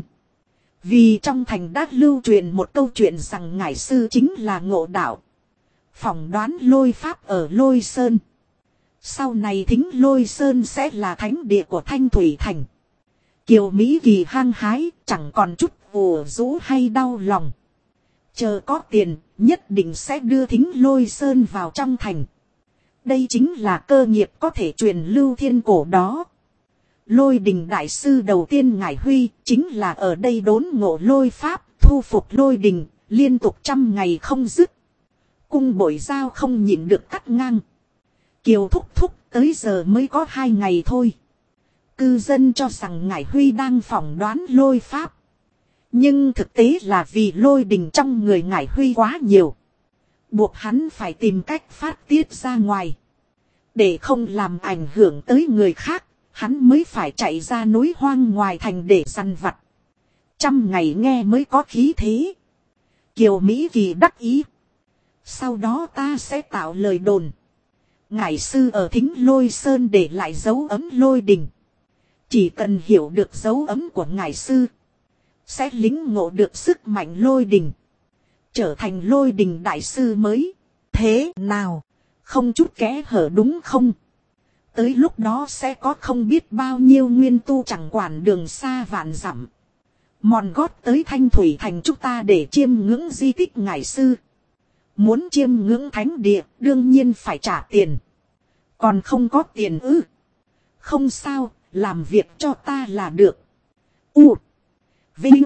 Vì trong thành đã lưu truyền một câu chuyện rằng Ngải sư chính là ngộ đạo, phỏng đoán lôi pháp ở Lôi Sơn. Sau này Thính Lôi Sơn sẽ là thánh địa của Thanh Thủy Thành. Kiều Mỹ Kỳ hăng hái, chẳng còn chút ủ rũ hay đau lòng. Chờ có tiền, nhất định sẽ đưa Thính Lôi Sơn vào trong thành. Đây chính là cơ nghiệp có thể truyền lưu thiên cổ đó. Lôi Đình đại sư đầu tiên Ngải Huy chính là ở đây đốn ngộ lôi pháp, thu phục lôi đình, liên tục 100 ngày không dứt. Cung bội giao không nhịn được cắt ngang. Kiều thúc thúc tới giờ mới có 2 ngày thôi. Cư dân cho rằng Ngải Huy đang phỏng đoán lôi pháp. Nhưng thực tế là vì lôi đình trong người Ngải Huy quá nhiều, buộc hắn phải tìm cách phát tiết ra ngoài. Để không làm ảnh hưởng tới người khác, hắn mới phải chạy ra núi hoang ngoài thành để săn vặt. 100 ngày nghe mới có khí thế. Kiều Mỹ Kỳ đắc ý. Sau đó ta sẽ tạo lời đồn Ngải sư ở Thính Lôi Sơn để lại dấu ấm lôi đình. Chỉ cần hiểu được dấu ấm của Ngải sư, sẽ lĩnh ngộ được sức mạnh lôi đình, trở thành Lôi Đình đại sư mới. Thế nào? Không chút kẽ hở đúng không? Tới lúc đó sẽ có không biết bao nhiêu nguyên tu chẳng quản đường xa vạn dặm, mòn gót tới Thanh Thủy Thành chúng ta để chiêm ngưỡng di tích Ngải sư. Muốn chiêm ngưỡng thánh địa đương nhiên phải trả tiền. Còn không có tiền ư? Không sao, làm việc cho ta là được. U Vinh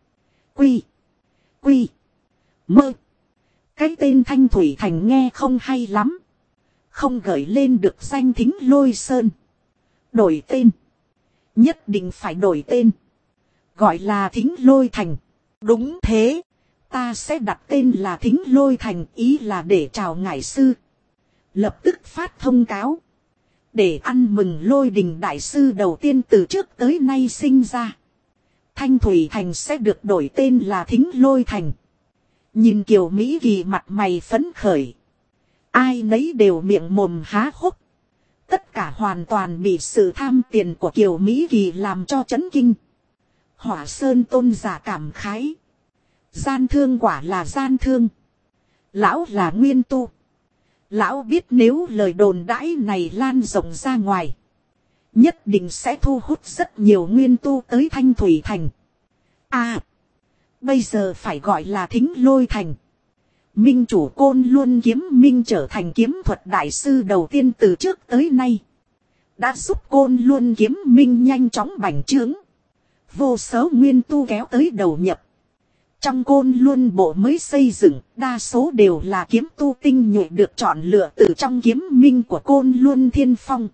Quy Quy Mơ. Cái tên Thanh Thủy Thành nghe không hay lắm, không gợi lên được danh Thính Lôi Sơn. Đổi tên, nhất định phải đổi tên, gọi là Thính Lôi Thành. Đúng thế, ta sẽ đặt tên là Thính Lôi Thành, ý là để chào Ngải sư. Lập tức phát thông cáo, để ăn mừng Lôi Đình đại sư đầu tiên từ trước tới nay sinh ra. Thanh Thủy Thành sẽ được đổi tên là Thính Lôi Thành. Nhìn Kiều Mỹ Kỳ mặt mày phấn khởi, ai nấy đều miệng mồm há hốc. Tất cả hoàn toàn bị sự tham tiền của Kiều Mỹ Kỳ làm cho chấn kinh. Hỏa Sơn tôn giả cảm khái. Gian thương quả là gian thương. Lão là nguyên tu. Lão biết nếu lời đồn đãi này lan rộng ra ngoài, nhất định sẽ thu hút rất nhiều nguyên tu tới Thanh Thủy Thành. À, bây giờ phải gọi là Thính Lôi Thành. Minh chủ Côn Luân Kiếm Minh trở thành kiếm thuật đại sư đầu tiên từ trước tới nay, đã giúp Côn Luân Kiếm Minh nhanh chóng bành trướng. Vô số nguyên tu kéo tới đầu nhập. Trong Côn Luân bộ mới xây dựng, đa số đều là kiếm tu tinh nhuệ được chọn lựa từ trong kiếm minh của Côn Luân Thiên Phong.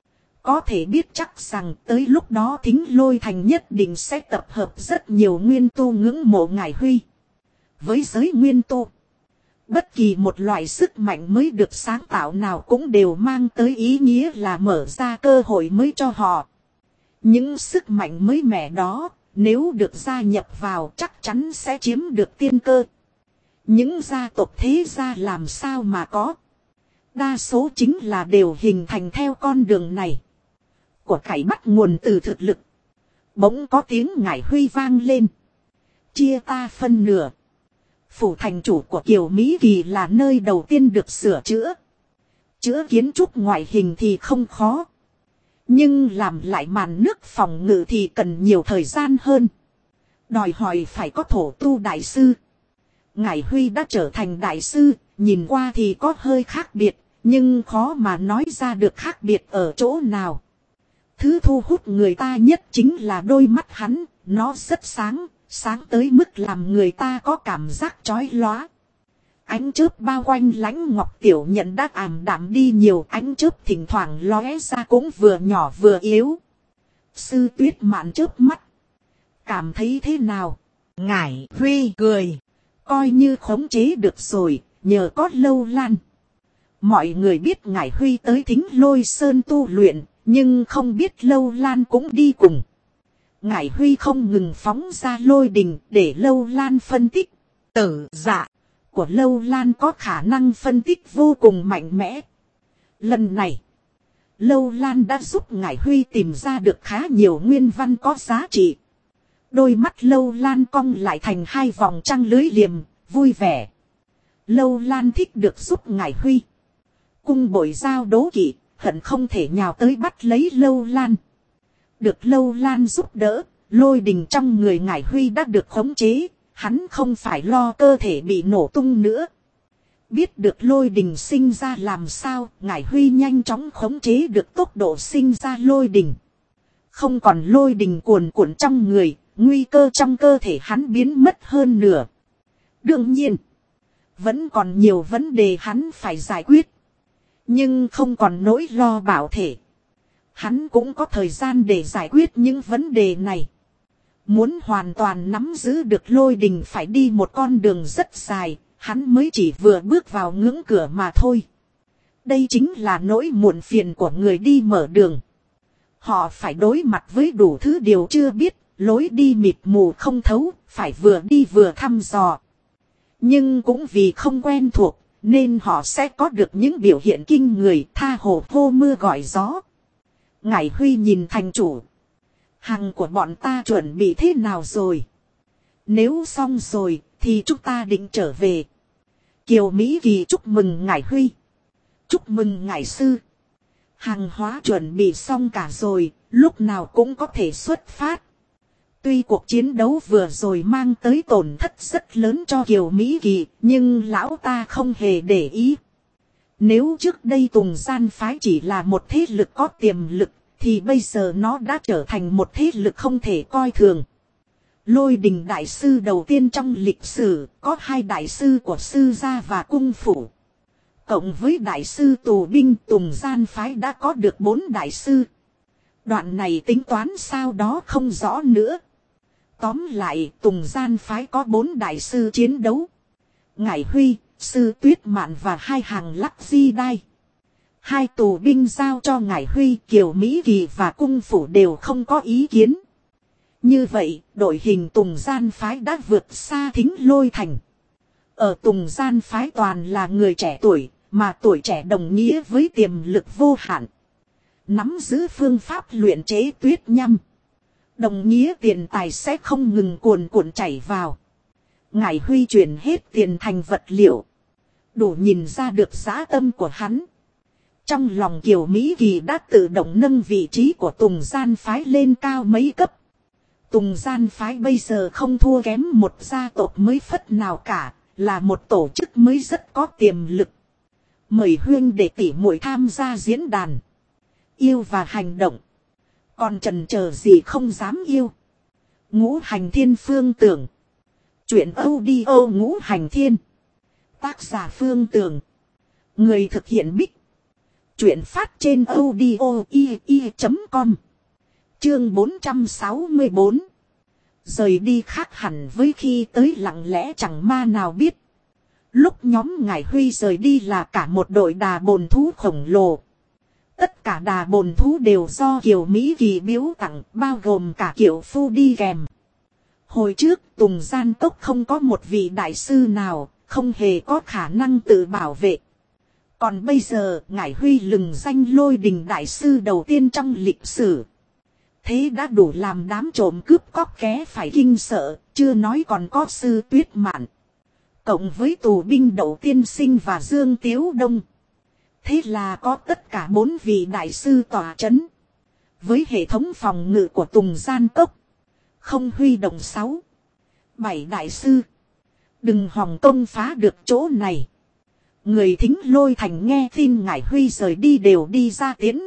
Có thể biết chắc rằng tới lúc đó Thính Lôi Thành nhất định sẽ tập hợp rất nhiều nguyên tu ngưỡng mộ ngài Huy. Với giới nguyên tu, bất kỳ một loại sức mạnh mới được sáng tạo nào cũng đều mang tới ý nghĩa là mở ra cơ hội mới cho họ. Những sức mạnh mới mẻ đó, nếu được gia nhập vào chắc chắn sẽ chiếm được tiên cơ. Những gia tộc thế gia làm sao mà có. Đa số chính là đều hình thành theo con đường này. Của cải bắt nguồn từ thực lực. Bỗng có tiếng ngải Huy vang lên. Chia ta phân nửa. Phủ thành chủ của Kiều Mỹ Kỳ là nơi đầu tiên được sửa chữa. Chữa kiến trúc ngoại hình thì không khó. Nhưng làm lại màn nước phòng ngự thì cần nhiều thời gian hơn. Đòi hỏi phải có thổ tu đại sư. Ngải Huy đã trở thành đại sư, nhìn qua thì có hơi khác biệt, nhưng khó mà nói ra được khác biệt ở chỗ nào. Thứ thu hút người ta nhất chính là đôi mắt hắn, nó rất sáng, sáng tới mức làm người ta có cảm giác chói lóa. Ánh chớp bao quanh Lãnh Ngọc Tiểu Nhận đã ảm đạm đi nhiều, ánh chớp thỉnh thoảng lóe ra cũng vừa nhỏ vừa yếu. Sư Tuyết Mạn chớp mắt. Cảm thấy thế nào? Ngải Huy cười. Coi như khống chế được rồi, nhờ có Lâu Lan. Mọi người biết Ngải Huy tới Thính Lôi Sơn tu luyện, nhưng không biết Lâu Lan cũng đi cùng. Ngải Huy không ngừng phóng ra lôi đình để Lâu Lan phân tích. Tử dạ của Lâu Lan có khả năng phân tích vô cùng mạnh mẽ. Lần này, Lâu Lan đã giúp Ngải Huy tìm ra được khá nhiều nguyên văn có giá trị. Đôi mắt Lâu Lan cong lại thành hai vòng trăng lưới liềm, vui vẻ. Lâu Lan thích được giúp Ngải Huy. Cung bội giao đố kỵ, hận không thể nhào tới bắt lấy Lâu Lan. Được Lâu Lan giúp đỡ, lôi đình trong người Ngải Huy đã được khống chế, hắn không phải lo cơ thể bị nổ tung nữa. Biết được lôi đình sinh ra làm sao, Ngải Huy nhanh chóng khống chế được tốc độ sinh ra lôi đình. Không còn lôi đình cuồn cuộn trong người, nguy cơ trong cơ thể hắn biến mất hơn nửa. Đương nhiên, vẫn còn nhiều vấn đề hắn phải giải quyết. Nhưng không còn nỗi lo bảo thể. Hắn cũng có thời gian để giải quyết những vấn đề này. Muốn hoàn toàn nắm giữ được lôi đình phải đi một con đường rất dài, hắn mới chỉ vừa bước vào ngưỡng cửa mà thôi. Đây chính là nỗi muộn phiền của người đi mở đường. Họ phải đối mặt với đủ thứ điều chưa biết, lối đi mịt mù không thấu, phải vừa đi vừa thăm dò. Nhưng cũng vì không quen thuộc, nên họ sẽ có được những biểu hiện kinh người, tha hồ hô mưa gọi gió. Ngải Huy nhìn thành chủ. Hàng của bọn ta chuẩn bị thế nào rồi? Nếu xong rồi, thì chúng ta định trở về. Kiều Mỹ Kỳ chúc mừng Ngải Huy. Chúc mừng Ngải Sư. Hàng hóa chuẩn bị xong cả rồi, lúc nào cũng có thể xuất phát. Tuy cuộc chiến đấu vừa rồi mang tới tổn thất rất lớn cho Kiều Mỹ Kỳ, nhưng lão ta không hề để ý. Nếu trước đây Tùng Gian Phái chỉ là một thế lực có tiềm lực, thì bây giờ nó đã trở thành một thế lực không thể coi thường. Lôi đình đại sư đầu tiên trong lịch sử, có hai đại sư của sư gia và cung phủ. Cộng với đại sư tù binh Tùng Gian Phái đã có được 4 đại sư. Đoạn này tính toán sao đó không rõ nữa. Tóm lại Tùng Gian Phái có 4 đại sư chiến đấu. Ngải Huy, Sư Tuyết Mạn và 2 hàng Lắc Di Đai. 2 tù binh giao cho Ngải Huy, Kiều Mỹ Kỳ và cung phủ đều không có ý kiến. Như vậy, đội hình Tùng Gian Phái đã vượt xa Thính Lôi Thành. Ở Tùng Gian Phái toàn là người trẻ tuổi, mà tuổi trẻ đồng nghĩa với tiềm lực vô hạn. Nắm giữ phương pháp luyện chế tuyết nhâm. Đồng nghĩa tiền tài sẽ không ngừng cuồn cuộn chảy vào. Ngải Huy chuyển hết tiền thành vật liệu. Đủ nhìn ra được dã tâm của hắn. Trong lòng Kiều Mỹ Kỳ đã tự động nâng vị trí của Tùng Gian Phái lên cao mấy cấp. Tùng Gian Phái bây giờ không thua kém một gia tộc mới phất nào cả, là một tổ chức mới rất có tiềm lực. Mời huynh để tỉ muội tham gia diễn đàn. Yêu và hành động. Còn chần chờ gì không dám yêu. Ngũ hành thiên phương tưởng. Chuyện audio ngũ hành thiên. Tác giả Phương Tường. Người thực hiện Bích. Chuyện phát trên audio i.com. Chương 464. Rời đi khác hẳn với khi tới lặng lẽ chẳng ma nào biết. Lúc nhóm Ngải Huy rời đi là cả một đội đà bồn thú khổng lồ. Tất cả đà bồn thú đều do Kiều Mỹ Kỳ biếu tặng, bao gồm cả Kiều Phu đi kèm. Hồi trước Tùng Gian Cốc không có một vị đại sư nào, không hề có khả năng tự bảo vệ. Còn bây giờ Ngải Huy lừng danh Lôi Đình đại sư đầu tiên trong lịch sử. Thế đã đủ làm đám trộm cướp cóc ké phải kinh sợ, chưa nói còn có Sư Tuyết Mạn. Cộng với tù binh Đậu Tiên Sinh và Dương Tiếu Đông. Thế là có tất cả 4 vị đại sư tòa chấn. Với hệ thống phòng ngự của Tùng Gian Cốc, không huy động 6, 7 đại sư. Đừng hòng công phá được chỗ này. Người Thính Lôi Thành nghe tin Ngải Huy rời đi đều đi ra tiễn.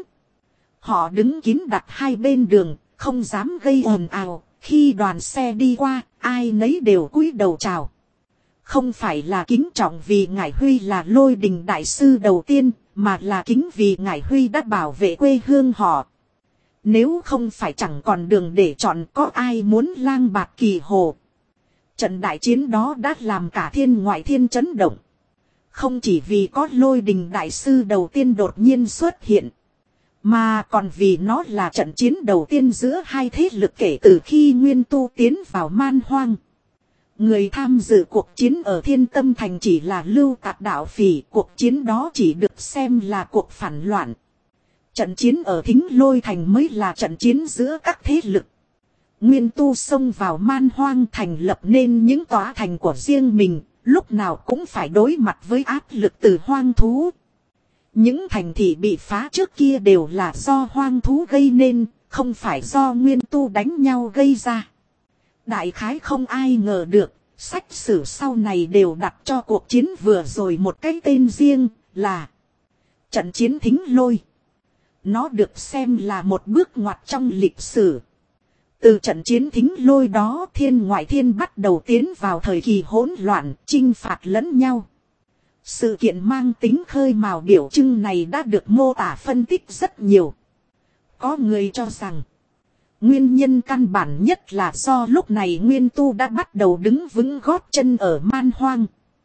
Họ đứng kín đặt hai bên đường, không dám gây ồn ào. Khi đoàn xe đi qua, ai nấy đều cúi đầu chào. Không phải là kính trọng vì Ngải Huy là Lôi Đình đại sư đầu tiên, mà là kính vì Ngải Huy đã bảo vệ quê hương họ. Nếu không phải chẳng còn đường để chọn, có ai muốn lang bạt Kỳ Hồ. Trận đại chiến đó đã làm cả thiên ngoại thiên chấn động. Không chỉ vì có Lôi Đình đại sư đầu tiên đột nhiên xuất hiện, mà còn vì nó là trận chiến đầu tiên giữa hai thế lực kể từ khi Nguyên Tu tiến vào Man Hoang. Người tham dự cuộc chiến ở Thiên Tâm Thành chỉ là Lưu Tạc Đạo Phỉ, cuộc chiến đó chỉ được xem là cuộc phản loạn. Trận chiến ở Thính Lôi Thành mới là trận chiến giữa các thế lực. Nguyên Tu xông vào Man Hoang thành lập nên những tòa thành của riêng mình, lúc nào cũng phải đối mặt với áp lực từ hoang thú. Những thành thị bị phá trước kia đều là do hoang thú gây nên, không phải do Nguyên Tu đánh nhau gây ra. Đại khái không ai ngờ được, sách sử sau này đều đặt cho cuộc chiến vừa rồi một cái tên riêng là trận chiến Thính Lôi. Nó được xem là một bước ngoặt trong lịch sử. Từ trận chiến Thính Lôi đó, thiên ngoại thiên bắt đầu tiến vào thời kỳ hỗn loạn, chinh phạt lẫn nhau. Sự kiện mang tính khơi mào biểu trưng này đã được mô tả phân tích rất nhiều. Có người cho rằng nguyên nhân căn bản nhất là do lúc này Nguyên Tu đã bắt đầu đứng vững gót chân ở Man Hoang,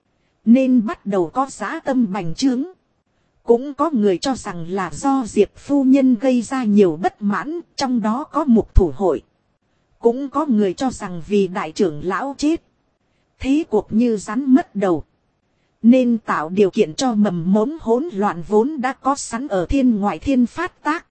nên bắt đầu có dã tâm bành trướng. Cũng có người cho rằng là do Diệp phu nhân gây ra nhiều bất mãn, trong đó có Mục Thủ Hội. Cũng có người cho rằng vì đại trưởng lão chết, thế cuộc như rắn mất đầu, nên tạo điều kiện cho mầm mống hỗn loạn vốn đã có sẵn ở thiên ngoại thiên phát tác.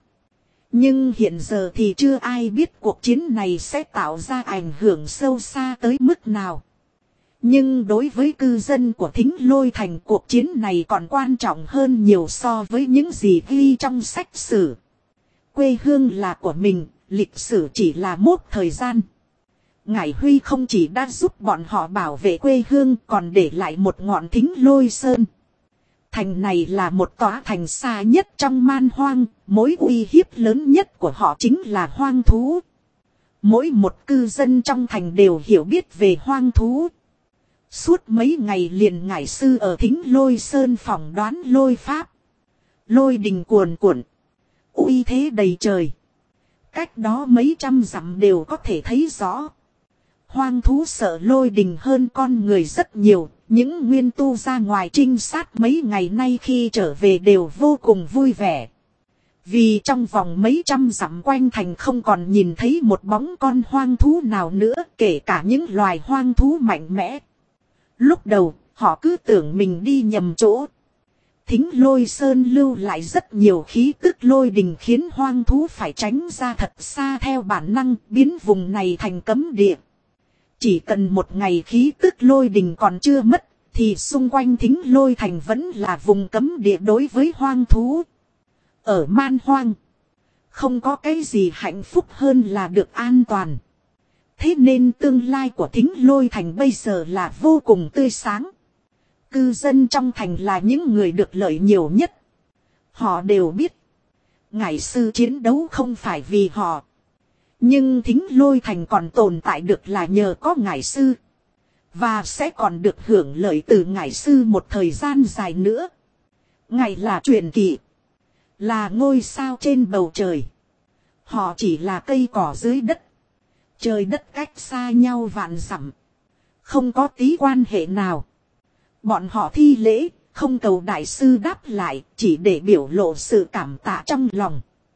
Nhưng hiện giờ thì chưa ai biết cuộc chiến này sẽ tạo ra ảnh hưởng sâu xa tới mức nào. Nhưng đối với cư dân của Thính Lôi Thành, cuộc chiến này còn quan trọng hơn nhiều so với những gì ghi trong sách sử. Quê hương là của mình, lịch sử chỉ là mốc thời gian. Ngải Huy không chỉ đã giúp bọn họ bảo vệ quê hương, còn để lại một ngọn Thính Lôi Sơn. Thành này là một tòa thành xa nhất trong Man Hoang, mối uy hiếp lớn nhất của họ chính là hoang thú. Mỗi một cư dân trong thành đều hiểu biết về hoang thú. Suốt mấy ngày liền Ngải sư ở Thính Lôi Sơn phỏng đoán lôi pháp. Lôi đình cuồn cuộn, uy thế đầy trời. Cách đó mấy trăm dặm đều có thể thấy rõ. Hoang thú sợ lôi đình hơn con người rất nhiều. Những Nguyên Tu ra ngoài trinh sát mấy ngày nay khi trở về đều vô cùng vui vẻ. Vì trong vòng mấy trăm dặm quanh thành không còn nhìn thấy một bóng con hoang thú nào nữa, kể cả những loài hoang thú mạnh mẽ. Lúc đầu, họ cứ tưởng mình đi nhầm chỗ. Thính Lôi Sơn lưu lại rất nhiều khí tức lôi đình khiến hoang thú phải tránh ra thật xa theo bản năng, biến vùng này thành cấm địa. Chỉ cần một ngày khí tức lôi đình còn chưa mất, thì xung quanh Thính Lôi Thành vẫn là vùng cấm địa đối với hoang thú. Ở Man Hoang, không có cái gì hạnh phúc hơn là được an toàn. Thế nên tương lai của Thính Lôi Thành bây giờ là vô cùng tươi sáng. Cư dân trong thành là những người được lợi nhiều nhất. Họ đều biết, Ngải sư chiến đấu không phải vì họ. Nhưng Thính Lôi Thành còn tồn tại được là nhờ có Ngải sư. Và sẽ còn được hưởng lợi từ ngải sư một thời gian dài nữa. Ngài là truyền kỳ. Là ngôi sao trên bầu trời. Họ chỉ là cây cỏ dưới đất. Trời đất cách xa nhau vạn dặm. Không có tí quan hệ nào. Bọn họ thi lễ, không cầu đại sư đáp lại, chỉ để biểu lộ sự cảm tạ trong lòng.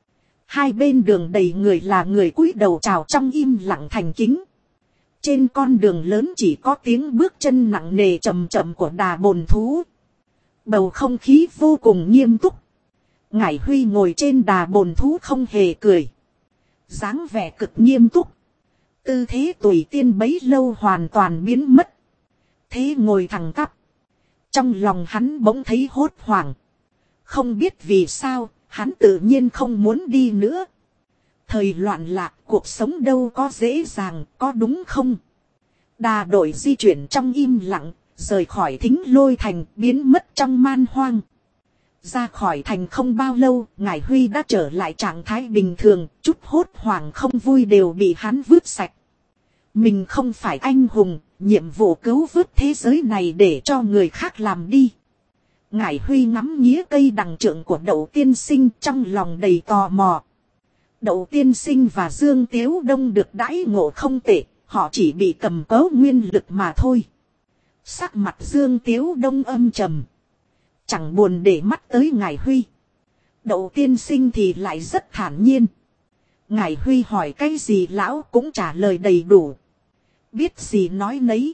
Hai bên đường đầy người là người cúi đầu chào trong im lặng thành kính. Trên con đường lớn chỉ có tiếng bước chân nặng nề chậm chậm của đà bồn thú. Bầu không khí vô cùng nghiêm túc. Ngải Huy ngồi trên đà bồn thú không hề cười. Dáng vẻ cực nghiêm túc. Tư thế tùy tiên bấy lâu hoàn toàn biến mất. Thế ngồi thẳng tắp. Trong lòng hắn bỗng thấy hốt hoảng. Không biết vì sao, hắn tự nhiên không muốn đi nữa. Thời loạn lạc, cuộc sống đâu có dễ dàng, có đúng không? Đà đội di chuyển trong im lặng, rời khỏi Thính Lôi thành, biến mất trong man hoang. Ra khỏi thành không bao lâu, Ngải Huy đã trở lại trạng thái bình thường, chút hốt hoảng không vui đều bị hắn vứt sạch. Mình không phải anh hùng, nhiệm vụ cứu vớt thế giới này để cho người khác làm đi. Ngải Huy ngắm nghía cây đằng trượng của Đậu Tiên Sinh trong lòng đầy tò mò. Đậu Tiên Sinh và Dương Tiếu Đông được đãi ngộ không tệ, họ chỉ bị cầm cố nguyên lực mà thôi. Sắc mặt Dương Tiếu Đông âm trầm. Chẳng buồn để mắt tới Ngải Huy. Đậu Tiên Sinh thì lại rất thản nhiên. Ngải Huy hỏi cái gì lão cũng trả lời đầy đủ. Biết gì nói nấy.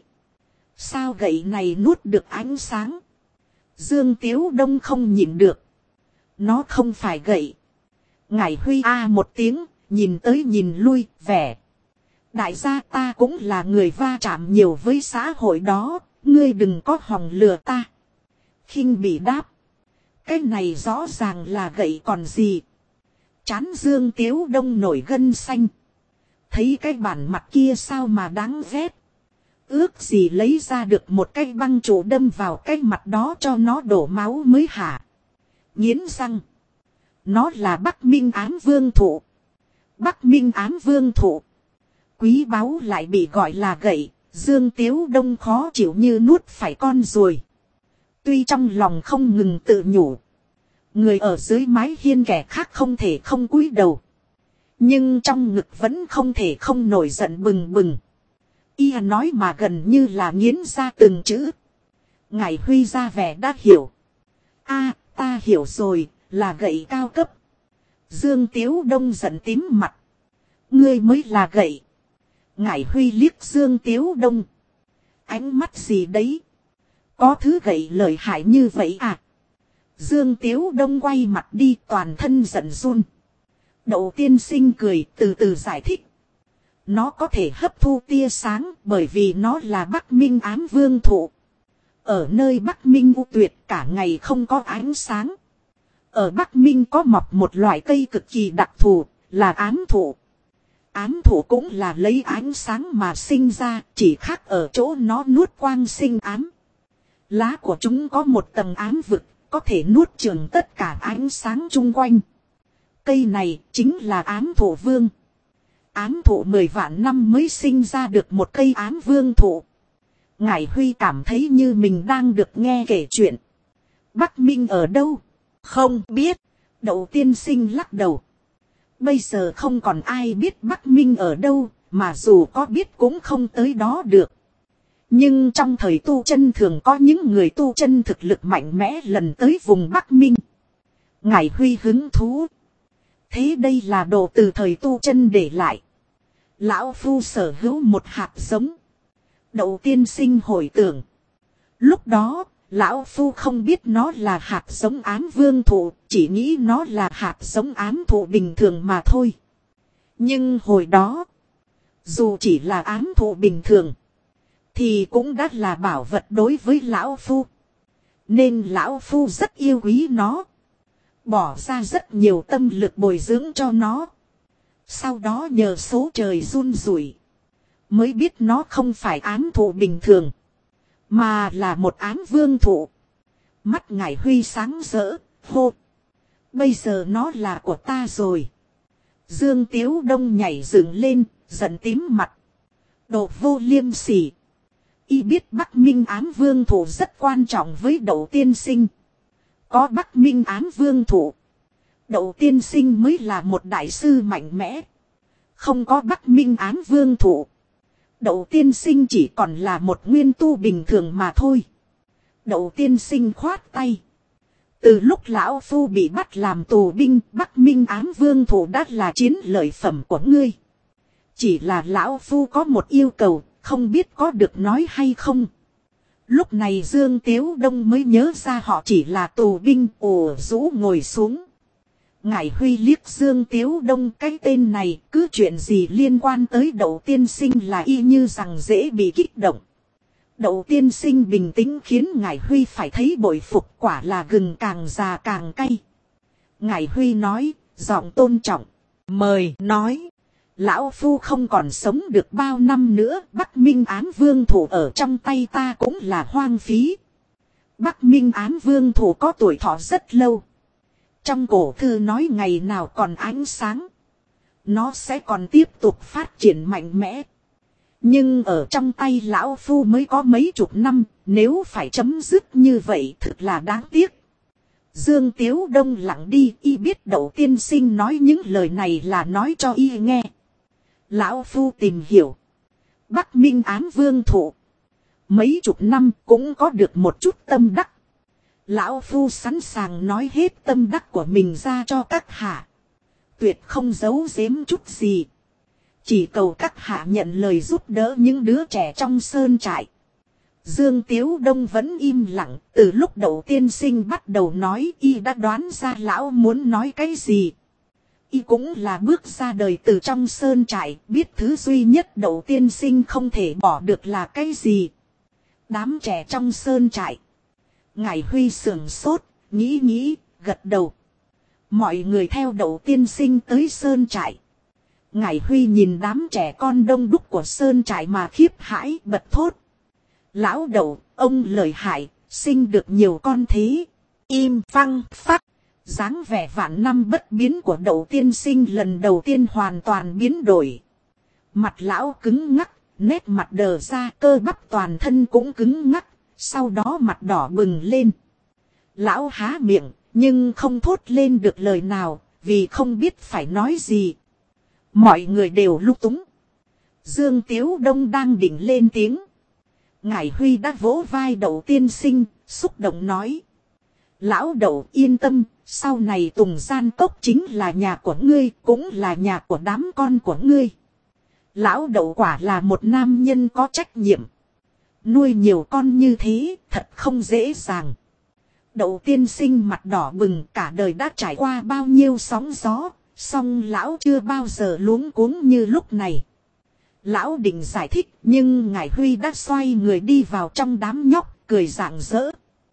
Sao gậy này nuốt được ánh sáng? Dương Tiếu Đông không nhịn được. Nó không phải gậy. Ngải Huy một tiếng, nhìn tới nhìn lui, vẻ. Đại gia ta cũng là người va chạm nhiều với xã hội đó, ngươi đừng có hòng lừa ta. Khinh bị đáp. Cái này rõ ràng là gậy còn gì. Chán Dương Tiếu Đông nổi gân xanh. Thấy cái bản mặt kia sao mà đáng ghét. Ước gì lấy ra được một cái băng trụ đâm vào cái mặt đó cho nó đổ máu mới hả. Nghiến răng. Nó là Bắc Minh Ám Vương Thụ. Bắc Minh Ám Vương Thụ. Quý báu lại bị gọi là gậy. Dương Tiếu Đông khó chịu như nuốt phải con ruồi. Tuy trong lòng không ngừng tự nhủ. Người ở dưới mái hiên kẻ khác không thể không cúi đầu. Nhưng trong ngực vẫn không thể không nổi giận bừng bừng. Y nói mà gần như là nghiến ra từng chữ. Ngải Huy ra vẻ đã hiểu. Ta hiểu rồi, là gậy cao cấp. Dương Tiếu Đông giận tím mặt. Ngươi mới là gậy. Ngải Huy liếc Dương Tiếu Đông. Ánh mắt gì đấy? Có thứ gậy lợi hại như vậy à? Dương Tiếu Đông quay mặt đi toàn thân giận run. Đậu Tiên Sinh cười từ từ giải thích. Nó có thể hấp thu tia sáng bởi vì nó là Bắc Minh Ám Vương Thụ. Ở nơi Bắc Minh u tuyệt cả ngày không có ánh sáng. Ở Bắc Minh có mọc một loại cây cực kỳ đặc thù là ám thụ. Ám thụ cũng là lấy ánh sáng mà sinh ra, chỉ khác ở chỗ nó nuốt quang sinh ám. Lá của chúng có một tầng ám vực, có thể nuốt chửng tất cả ánh sáng chung quanh. Cây này chính là ám thụ vương. Ám thụ 10 vạn năm mới sinh ra được một cây ám vương thụ. Ngải Huy cảm thấy như mình đang được nghe kể chuyện. Bắc Minh ở đâu? Không biết. Đậu Tiên Sinh lắc đầu. Bây giờ không còn ai biết Bắc Minh ở đâu, mà dù có biết cũng không tới đó được. Nhưng trong thời tu chân thường có những người tu chân thực lực mạnh mẽ lần tới vùng Bắc Minh. Ngải Huy hứng thú. Thế đây là đồ từ thời tu chân để lại. Lão Phu sở hữu một hạt giống. Đậu Tiên Sinh hồi tưởng. Lúc đó, Lão Phu không biết nó là hạt giống ám vương thụ, chỉ nghĩ nó là hạt giống ám thụ bình thường mà thôi. Nhưng hồi đó, dù chỉ là ám thụ bình thường, thì cũng đã là bảo vật đối với Lão Phu. Nên Lão Phu rất yêu quý nó. Bỏ ra rất nhiều tâm lực bồi dưỡng cho nó. Sau đó nhờ số trời run rủi, mới biết nó không phải ám thụ bình thường, mà là một ám vương thụ. Mắt Ngải Huy sáng rỡ, hô. Bây giờ nó là của ta rồi. Dương Tiếu Đông nhảy dựng lên, giận tím mặt. Đồ vô liêm sỉ. Y biết Bắc Minh Ám Vương Thủ rất quan trọng với Đậu tiên sinh. Có Bắc Minh Ám Vương Thủ, Đậu tiên sinh mới là một đại sư mạnh mẽ. Không có Bắc Minh Ám Vương Thủ, Đậu tiên sinh chỉ còn là một nguyên tu bình thường mà thôi. Đậu tiên sinh khoát tay. Từ lúc lão phu bị bắt làm tù binh, Bắc Minh Ám Vương Thủ đã là chiến lợi phẩm của ngươi. Chỉ là lão phu có một yêu cầu, không biết có được nói hay không. Lúc này Dương Tiếu Đông mới nhớ ra họ chỉ là tù binh, ồ rũ ngồi xuống. Ngải Huy liếc Dương Tiếu Đông, cái tên này cứ chuyện gì liên quan tới Đậu tiên sinh là y như rằng dễ bị kích động. Đậu tiên sinh bình tĩnh khiến Ngải Huy phải thấy bội phục, quả là gừng càng già càng cay. Ngải Huy nói, giọng tôn trọng, mời nói. Lão phu không còn sống được bao năm nữa, Bắc Minh Ám Vương Thủ ở trong tay ta cũng là hoang phí. Bắc Minh Ám Vương Thủ có tuổi thọ rất lâu. Trong cổ thư nói ngày nào còn ánh sáng, nó sẽ còn tiếp tục phát triển mạnh mẽ. Nhưng ở trong tay lão phu mới có mấy chục năm, nếu phải chấm dứt như vậy thực là đáng tiếc. Dương Tiếu Đông lặng đi, y biết Đậu tiên sinh nói những lời này là nói cho y nghe. Lão phu tìm hiểu, Bắc Minh Ám Vương Thủ mấy chục năm cũng có được một chút tâm đắc. Lão phu sẵn sàng nói hết tâm đắc của mình ra cho các hạ, tuyệt không giấu giếm chút gì. Chỉ cầu các hạ nhận lời giúp đỡ những đứa trẻ trong sơn trại. Dương Tiếu Đông vẫn im lặng, từ lúc Đậu tiên sinh bắt đầu nói y đã đoán ra lão muốn nói cái gì. Y cũng là bước ra đời từ trong sơn trại, biết thứ duy nhất Đậu tiên sinh không thể bỏ được là cái gì. Đám trẻ trong sơn trại. Ngải Huy sườn sốt, nghĩ, gật đầu. Mọi người theo Đậu tiên sinh tới sơn trại. Ngải Huy nhìn đám trẻ con đông đúc của sơn trại mà khiếp hãi bật thốt. Lão Đậu, ông lợi hại, sinh được nhiều con thế. Im phăng phắc. Dáng vẻ vạn năm bất biến của Đậu tiên sinh lần đầu tiên hoàn toàn biến đổi. Mặt lão cứng ngắc, nét mặt đờ ra, cơ bắp toàn thân cũng cứng ngắc, sau đó mặt đỏ bừng lên. Lão há miệng, nhưng không thốt lên được lời nào, vì không biết phải nói gì. Mọi người đều lúng túng. Dương Tiếu Đông đang định lên tiếng. Ngải Huy đã vỗ vai Đậu tiên sinh, xúc động nói. Lão Đậu yên tâm, sau này Tùng Gian Cốc chính là nhà của ngươi, cũng là nhà của đám con của ngươi. Lão Đậu quả là một nam nhân có trách nhiệm. Nuôi nhiều con như thế, thật không dễ dàng. Đậu tiên sinh mặt đỏ bừng, cả đời đã trải qua bao nhiêu sóng gió, song lão chưa bao giờ luống cuống như lúc này. Lão định giải thích, nhưng Ngải Huy đã xoay người đi vào trong đám nhóc, cười rạng rỡ.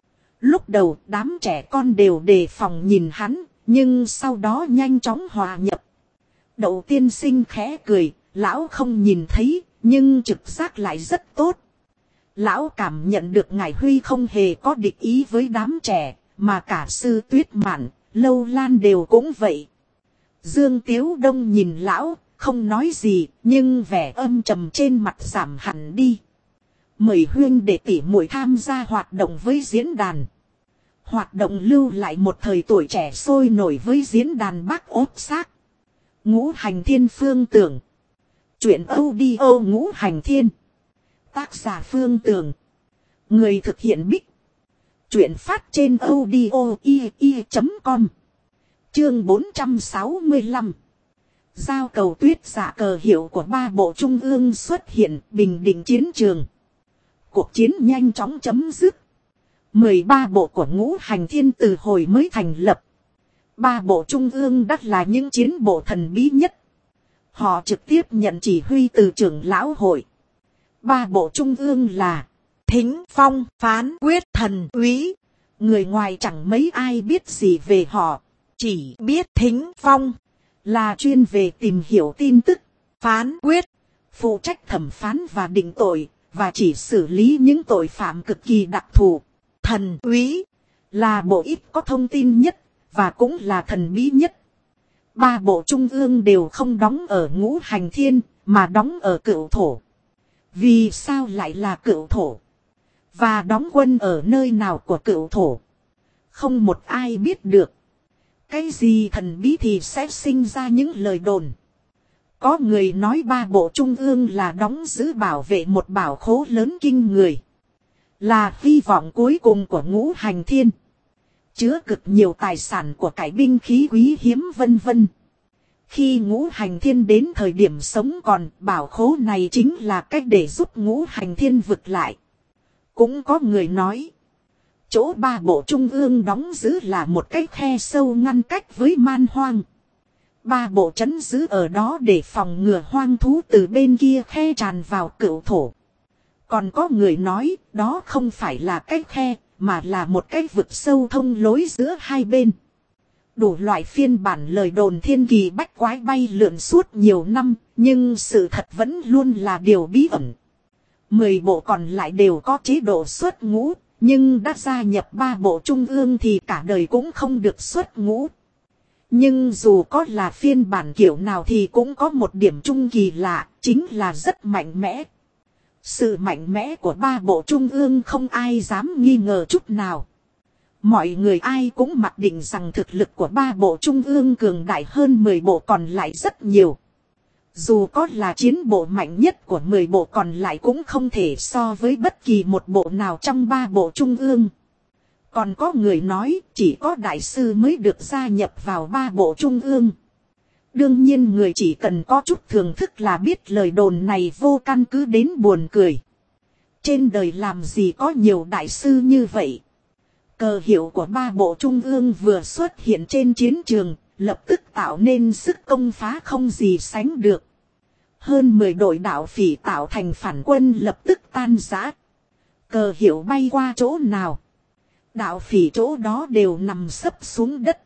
Lúc đầu đám trẻ con đều đề phòng nhìn hắn, nhưng sau đó nhanh chóng hòa nhập. Đậu tiên sinh khẽ cười, lão không nhìn thấy, nhưng trực giác lại rất tốt. Lão cảm nhận được Ngải Huy không hề có địch ý với đám trẻ, mà cả Sư Tuyết Mạn, Lâu Lan đều cũng vậy. Dương Tiếu Đông nhìn lão, không nói gì, nhưng vẻ âm trầm trên mặt giảm hẳn đi. Mời huynh để tỉ muội tham gia hoạt động với diễn đàn. Hoạt động lưu lại một thời tuổi trẻ sôi nổi với diễn đàn Bác Ốt Xác. Ngũ Hành Thiên Phương Tưởng. Chuyện audio Ngũ Hành Thiên. Tác giả Phương Tường. Người thực hiện Bích. Chuyện phát trên audio.com. Chương 465. Giao cầu tuyết giả cờ hiệu của ba bộ trung ương xuất hiện, bình định chiến trường. Cuộc chiến nhanh chóng chấm dứt. 13 bộ của Ngũ Hành Thiên từ hồi mới thành lập. Ba bộ trung ương đắt là những chiến bộ thần bí nhất. Họ trực tiếp nhận chỉ huy từ trưởng lão hội. Ba bộ trung ương là Thính Phong, Phán Quyết, Thần Úy. Người ngoài chẳng mấy ai biết gì về họ. Chỉ biết Thính Phong là chuyên về tìm hiểu tin tức. Phán Quyết phụ trách thẩm phán và định tội, và chỉ xử lý những tội phạm cực kỳ đặc thù. Thần Úy là bộ ít có thông tin nhất, và cũng là thần bí nhất. Ba bộ trung ương đều không đóng ở Ngũ Hành Thiên, mà đóng ở Cựu Thổ. Vì sao lại là cựu thổ? Và đóng quân ở nơi nào của cựu thổ? Không một ai biết được. Cái gì thần bí thì sẽ sinh ra những lời đồn. Có người nói ba bộ trung ương là đóng giữ bảo vệ một bảo khố lớn kinh người. Là hy vọng cuối cùng của ngũ hành thiên. Chứa cực nhiều tài sản của cải binh khí quý hiếm vân vân. Khi ngũ hành thiên đến thời điểm sống còn, bảo khố này chính là cách để giúp ngũ hành thiên vực lại. Cũng có người nói, chỗ ba bộ trung ương đóng giữ là một cái khe sâu ngăn cách với man hoang. Ba bộ trấn giữ ở đó để phòng ngừa hoang thú từ bên kia khe tràn vào cựu thổ. Còn có người nói, đó không phải là cái khe, mà là một cái vực sâu thông lối giữa hai bên. Đủ loại phiên bản lời đồn thiên kỳ bách quái bay lượn suốt nhiều năm, nhưng sự thật vẫn luôn là điều bí ẩn. 10 bộ còn lại đều có chế độ xuất ngũ, nhưng đã gia nhập ba bộ trung ương thì cả đời cũng không được xuất ngũ. Nhưng dù có là phiên bản kiểu nào thì cũng có một điểm chung kỳ lạ, chính là rất mạnh mẽ. Sự mạnh mẽ của ba bộ trung ương không ai dám nghi ngờ chút nào. Mọi người ai cũng mặc định rằng thực lực của ba bộ trung ương cường đại hơn 10 bộ còn lại rất nhiều. Dù có là chiến bộ mạnh nhất của 10 bộ còn lại cũng không thể so với bất kỳ một bộ nào trong ba bộ trung ương. Còn có người nói chỉ có đại sư mới được gia nhập vào ba bộ trung ương. Đương nhiên người chỉ cần có chút thưởng thức là biết lời đồn này vô căn cứ đến buồn cười. Trên đời làm gì có nhiều đại sư như vậy. Cờ hiệu của ba bộ trung ương vừa xuất hiện trên chiến trường, lập tức tạo nên sức công phá không gì sánh được. Hơn 10 đội đạo phỉ tạo thành phản quân lập tức tan rã. Cờ hiệu bay qua chỗ nào, đạo phỉ chỗ đó đều nằm sấp xuống đất,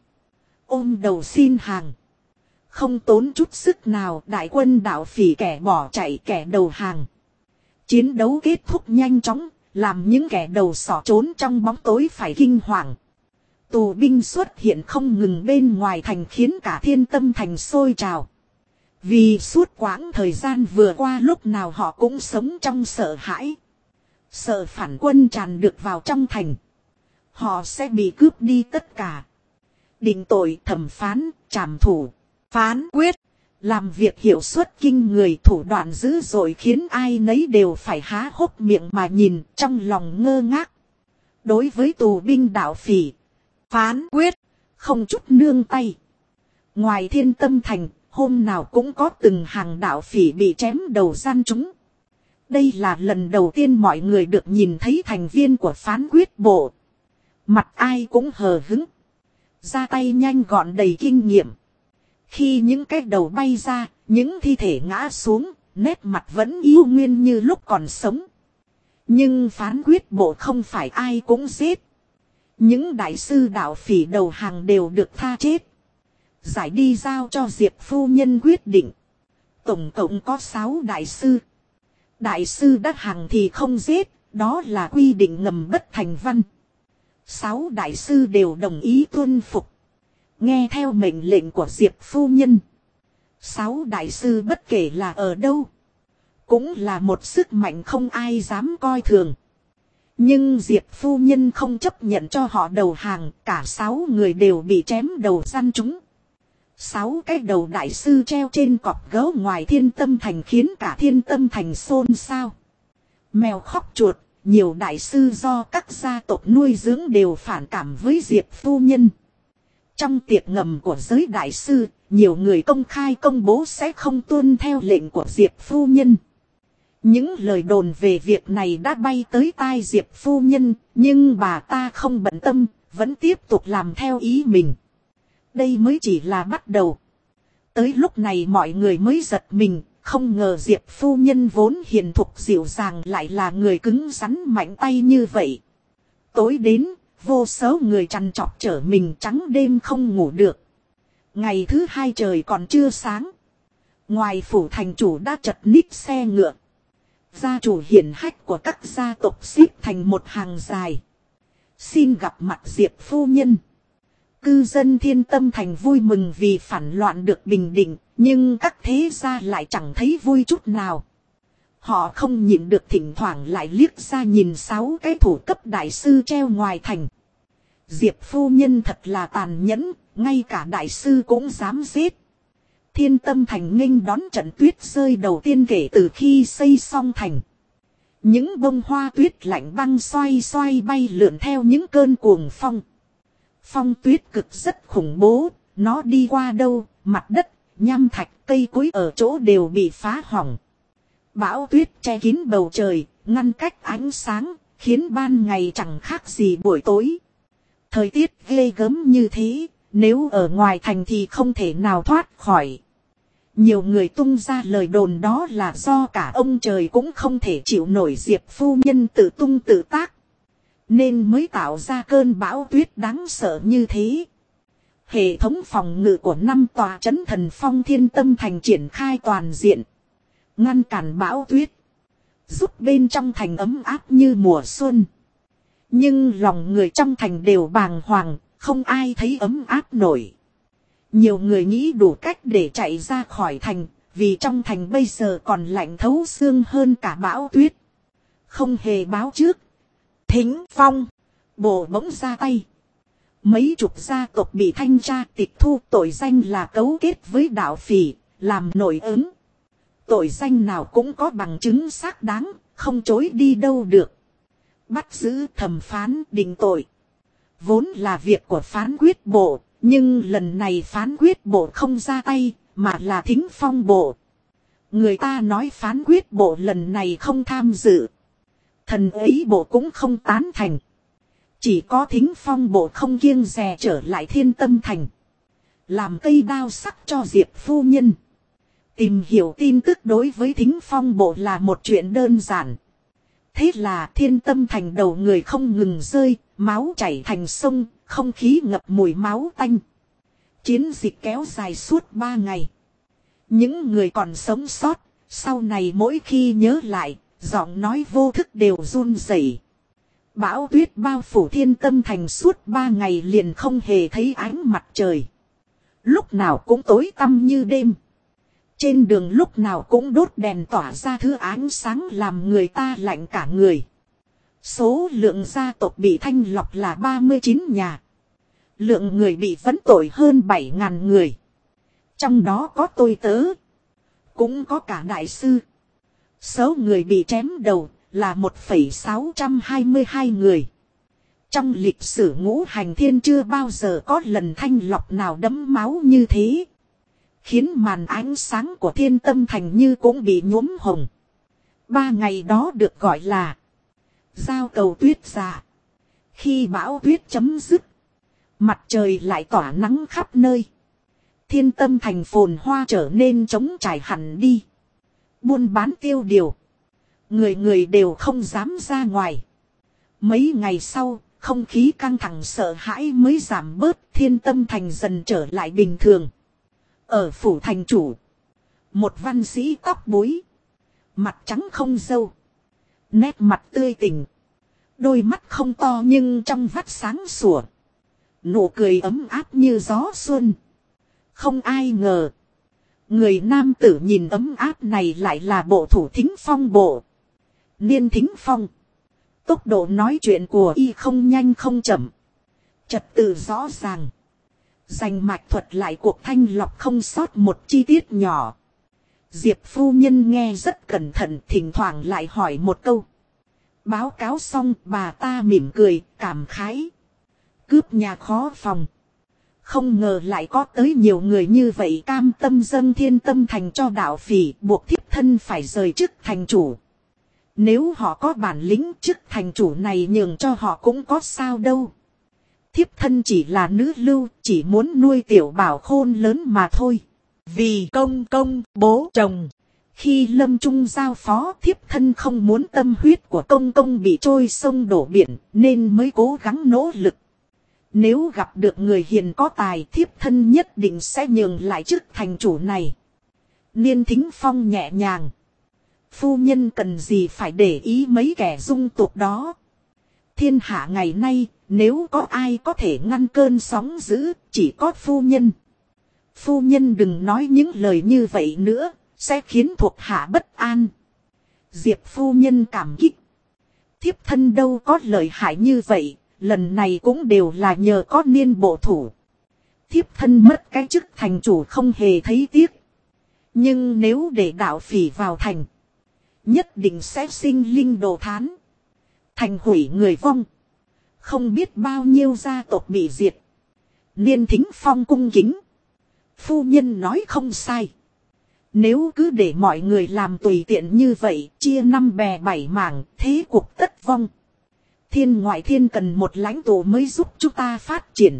ôm đầu xin hàng. Không tốn chút sức nào, đại quân đạo phỉ kẻ bỏ chạy kẻ đầu hàng. Chiến đấu kết thúc nhanh chóng, làm những kẻ đầu sỏ trốn trong bóng tối phải kinh hoàng. Tù binh xuất hiện không ngừng bên ngoài thành khiến cả Thiên Tâm thành sôi trào. Vì suốt quãng thời gian vừa qua lúc nào họ cũng sống trong sợ hãi. Sợ phản quân tràn được vào trong thành, họ sẽ bị cướp đi tất cả. Định tội, thẩm phán, trảm thủ, phán quyết, làm việc hiệu suất kinh người, thủ đoạn dữ dội khiến ai nấy đều phải há hốc miệng mà nhìn, trong lòng ngơ ngác. Đối với tù binh đạo phỉ, phán quyết không chút nương tay. Ngoài Thiên Tâm thành, hôm nào cũng có từng hàng đạo phỉ bị chém đầu gian chúng. Đây là lần đầu tiên mọi người được nhìn thấy thành viên của phán quyết bộ. Mặt ai cũng hờ hững, ra tay nhanh gọn đầy kinh nghiệm. Khi những cái đầu bay ra, những thi thể ngã xuống, nét mặt vẫn yêu nguyên như lúc còn sống. Nhưng phán quyết bộ không phải ai cũng giết. Những đại sư đạo phỉ đầu hàng đều được tha chết. Giải đi giao cho Diệp phu nhân quyết định. Tổng cộng có 6 đại sư. Đại sư đắc hàng thì không giết, đó là quy định ngầm bất thành văn. 6 đại sư đều đồng ý tuân phục, nghe theo mệnh lệnh của Diệp phu nhân. 6 đại sư bất kể là ở đâu, cũng là một sức mạnh không ai dám coi thường. Nhưng Diệp phu nhân không chấp nhận cho họ đầu hàng, cả 6 người đều bị chém đầu săn chúng. 6 cái đầu đại sư treo trên cọc gấu ngoài Thiên Tâm thành khiến cả Thiên Tâm thành xôn xao. Mèo khóc chuột, nhiều đại sư do các gia tộc nuôi dưỡng đều phản cảm với Diệp phu nhân. Trong tiệc ngầm của giới đại sư, nhiều người công khai công bố sẽ không tuân theo lệnh của Diệp phu nhân. Những lời đồn về việc này đã bay tới tai Diệp phu nhân, nhưng bà ta không bận tâm, vẫn tiếp tục làm theo ý mình. Đây mới chỉ là bắt đầu. Tới lúc này mọi người mới giật mình, không ngờ Diệp phu nhân vốn hiền thục dịu dàng lại là người cứng rắn mạnh tay như vậy. Tối đến, vô số người trằn trọc trở mình trắng đêm không ngủ được. Ngày thứ 2 trời còn chưa sáng, ngoài phủ thành chủ đã chật ních xe ngựa. Gia chủ hiển hách của các gia tộc xếp thành một hàng dài, xin gặp mặt Diệp phu nhân. Cư dân Thiên Tâm thành vui mừng vì phản loạn được bình định, nhưng các thế gia lại chẳng thấy vui chút nào. Họ không nhịn được thỉnh thoảng lại liếc ra nhìn 6 cái thủ cấp đại sư treo ngoài thành. Diệp phu nhân thật là tàn nhẫn, ngay cả đại sư cũng dám giết. Thiên Tâm Thành nghênh đón trận tuyết rơi đầu tiên kể từ khi xây xong thành. Những bông hoa tuyết lạnh băng xoay xoay bay lượn theo những cơn cuồng phong. Phong tuyết cực rất khủng bố, nó đi qua đâu, mặt đất, nham thạch, cây cối ở chỗ đều bị phá hỏng. Bão tuyết che kín bầu trời, ngăn cách ánh sáng, khiến ban ngày chẳng khác gì buổi tối. Thời tiết ghê gớm như thế, nếu ở ngoài thành thì không thể nào thoát khỏi. Nhiều người tung ra lời đồn đó là do cả ông trời cũng không thể chịu nổi Diệp phu nhân tự tung tự tác. Nên mới tạo ra cơn bão tuyết đáng sợ như thế. Hệ thống phòng ngự của 5 tòa trấn thần phong Thiên Tâm Thành triển khai toàn diện. Ngăn cản bão tuyết. Giúp bên trong thành ấm áp như mùa xuân. Nhưng lòng người trong thành đều bàng hoàng, không ai thấy ấm áp nổi. Nhiều người nghĩ đủ cách để chạy ra khỏi thành, vì trong thành bây giờ còn lạnh thấu xương hơn cả bão tuyết. Không hề báo trước. Thính Phong, bộ bỗng ra tay. Mấy chục gia tộc bị thanh tra tịch thu tội danh là cấu kết với đạo phỉ, làm nổi ứng. Tội danh nào cũng có bằng chứng xác đáng, không chối đi đâu được. Bắt giữ thẩm phán định tội. Vốn là việc của phán quyết bộ, nhưng lần này phán quyết bộ không ra tay, mà là Thính Phong bộ. Người ta nói phán quyết bộ lần này không tham dự. Thần ấy bộ cũng không tán thành. Chỉ có Thính Phong bộ không kiêng dè trở lại Thiên Tâm Thành. Làm cây đao sắc cho Diệp phu nhân. Tìm hiểu tin tức đối với Thính Phong bộ là một chuyện đơn giản. Thế là Thiên Tâm Thành đầu người không ngừng rơi, máu chảy thành sông, không khí ngập mùi máu tanh. Chiến dịch kéo dài suốt 3 ngày. Những người còn sống sót, sau này mỗi khi nhớ lại, giọng nói vô thức đều run rẩy. Bão tuyết bao phủ Thiên Tâm Thành suốt 3 ngày liền không hề thấy ánh mặt trời. Lúc nào cũng tối tăm như đêm. Trên đường lúc nào cũng đốt đèn tỏa ra thứ ánh sáng làm người ta lạnh cả người. Số lượng gia tộc bị thanh lọc là 39 nhà. Lượng người bị vấn tội hơn 7.000 người. Trong đó có tôi tớ. Cũng có cả đại sư. Số người bị chém đầu là 1,622 người. Trong lịch sử ngũ hành thiên chưa bao giờ có lần thanh lọc nào đẫm máu như thế. Khiến màn ánh sáng của Thiên Tâm Thành như cũng bị nhuốm hồng. 3 ngày đó được gọi là giao cầu tuyết dạ. Khi bão tuyết chấm dứt, mặt trời lại tỏa nắng khắp nơi. Thiên Tâm Thành phồn hoa trở nên trống trải hẳn đi. Buôn bán tiêu điều. Người người đều không dám ra ngoài. Mấy ngày sau, không khí căng thẳng sợ hãi mới giảm bớt. Thiên Tâm Thành dần trở lại bình thường. Ở phủ thành chủ, một văn sĩ tóc búi, mặt trắng không râu, nét mặt tươi tỉnh, đôi mắt không to nhưng trong vắt sáng sủa, nụ cười ấm áp như gió xuân. Không ai ngờ, người nam tử nhìn ấm áp này lại là bộ thủ Thính Phong bộ. Niên Thính Phong. Tốc độ nói chuyện của y không nhanh không chậm, trật tự rõ ràng. Dành mạch thuật lại cuộc thanh lọc không sót một chi tiết nhỏ. Diệp phu nhân nghe rất cẩn thận, thỉnh thoảng lại hỏi một câu. Báo cáo xong bà ta mỉm cười, cảm khái. Cướp nhà khó phòng. Không ngờ lại có tới nhiều người như vậy cam tâm dâng Thiên Tâm Thành cho đạo phỉ, buộc thiếp thân phải rời chức thành chủ. Nếu họ có bản lĩnh, chức thành chủ này nhường cho họ cũng có sao đâu. Thiếp thân chỉ là nữ lưu, chỉ muốn nuôi tiểu bảo khôn lớn mà thôi. Vì công bố chồng. Khi lâm trung giao phó, thiếp thân không muốn tâm huyết của công bị trôi sông đổ biển, nên mới cố gắng nỗ lực. Nếu gặp được người hiền có tài, thiếp thân nhất định sẽ nhường lại chức thành chủ này. Niên Thính Phong nhẹ nhàng. Phu nhân cần gì phải để ý mấy kẻ dung tục đó. Thiên hạ ngày nay, nếu có ai có thể ngăn cơn sóng dữ, chỉ có phu nhân. Phu nhân đừng nói những lời như vậy nữa, sẽ khiến thuộc hạ bất an. Diệp phu nhân cảm kích. Thiếp thân đâu có lợi hại như vậy, lần này cũng đều là nhờ có Niên bộ thủ. Thiếp thân mất cái chức thành chủ không hề thấy tiếc. Nhưng nếu để đạo phỉ vào thành, nhất định sẽ sinh linh đồ thán. Thành hủy người vong. Không biết bao nhiêu gia tộc bị diệt. Niên Thính Phong cung kính. Phu nhân nói không sai. Nếu cứ để mọi người làm tùy tiện như vậy, chia năm bè bảy mảng, thế cuộc tất vong. Thiên ngoại thiên cần một lãnh tụ mới giúp chúng ta phát triển.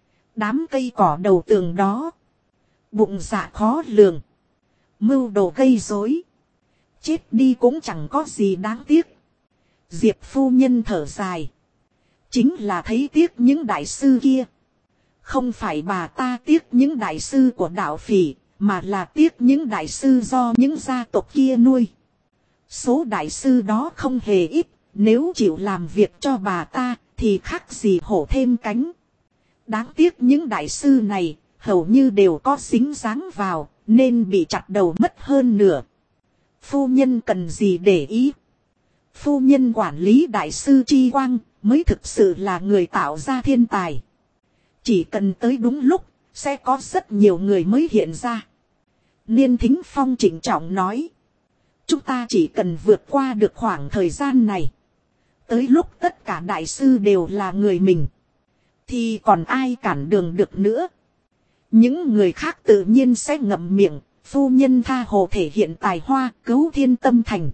Đám cây cỏ đầu tường đó, bụng dạ khó lường, mưu đồ gây rối, chết đi cũng chẳng có gì đáng tiếc. Diệp phu nhân thở dài. Chính là thấy tiếc những đại sư kia. Không phải bà ta tiếc những đại sư của đạo phỉ, mà là tiếc những đại sư do những gia tộc kia nuôi. Số đại sư đó không hề ít, nếu chịu làm việc cho bà ta thì khác gì hổ thêm cánh. Đáng tiếc những đại sư này hầu như đều có dính dáng vào, nên bị chặt đầu mất hơn nửa. Phu nhân cần gì để ý. Phu nhân quản lý đại sư Chi Quang mới thực sự là người tạo ra thiên tài. Chỉ cần tới đúng lúc, sẽ có rất nhiều người mới hiện ra. Niên Thính Phong trịnh trọng nói. Chúng ta chỉ cần vượt qua được khoảng thời gian này. Tới lúc tất cả đại sư đều là người mình, thì còn ai cản đường được nữa. Những người khác tự nhiên sẽ ngậm miệng. Phu nhân tha hồ thể hiện tài hoa, cứu thiên tâm thành.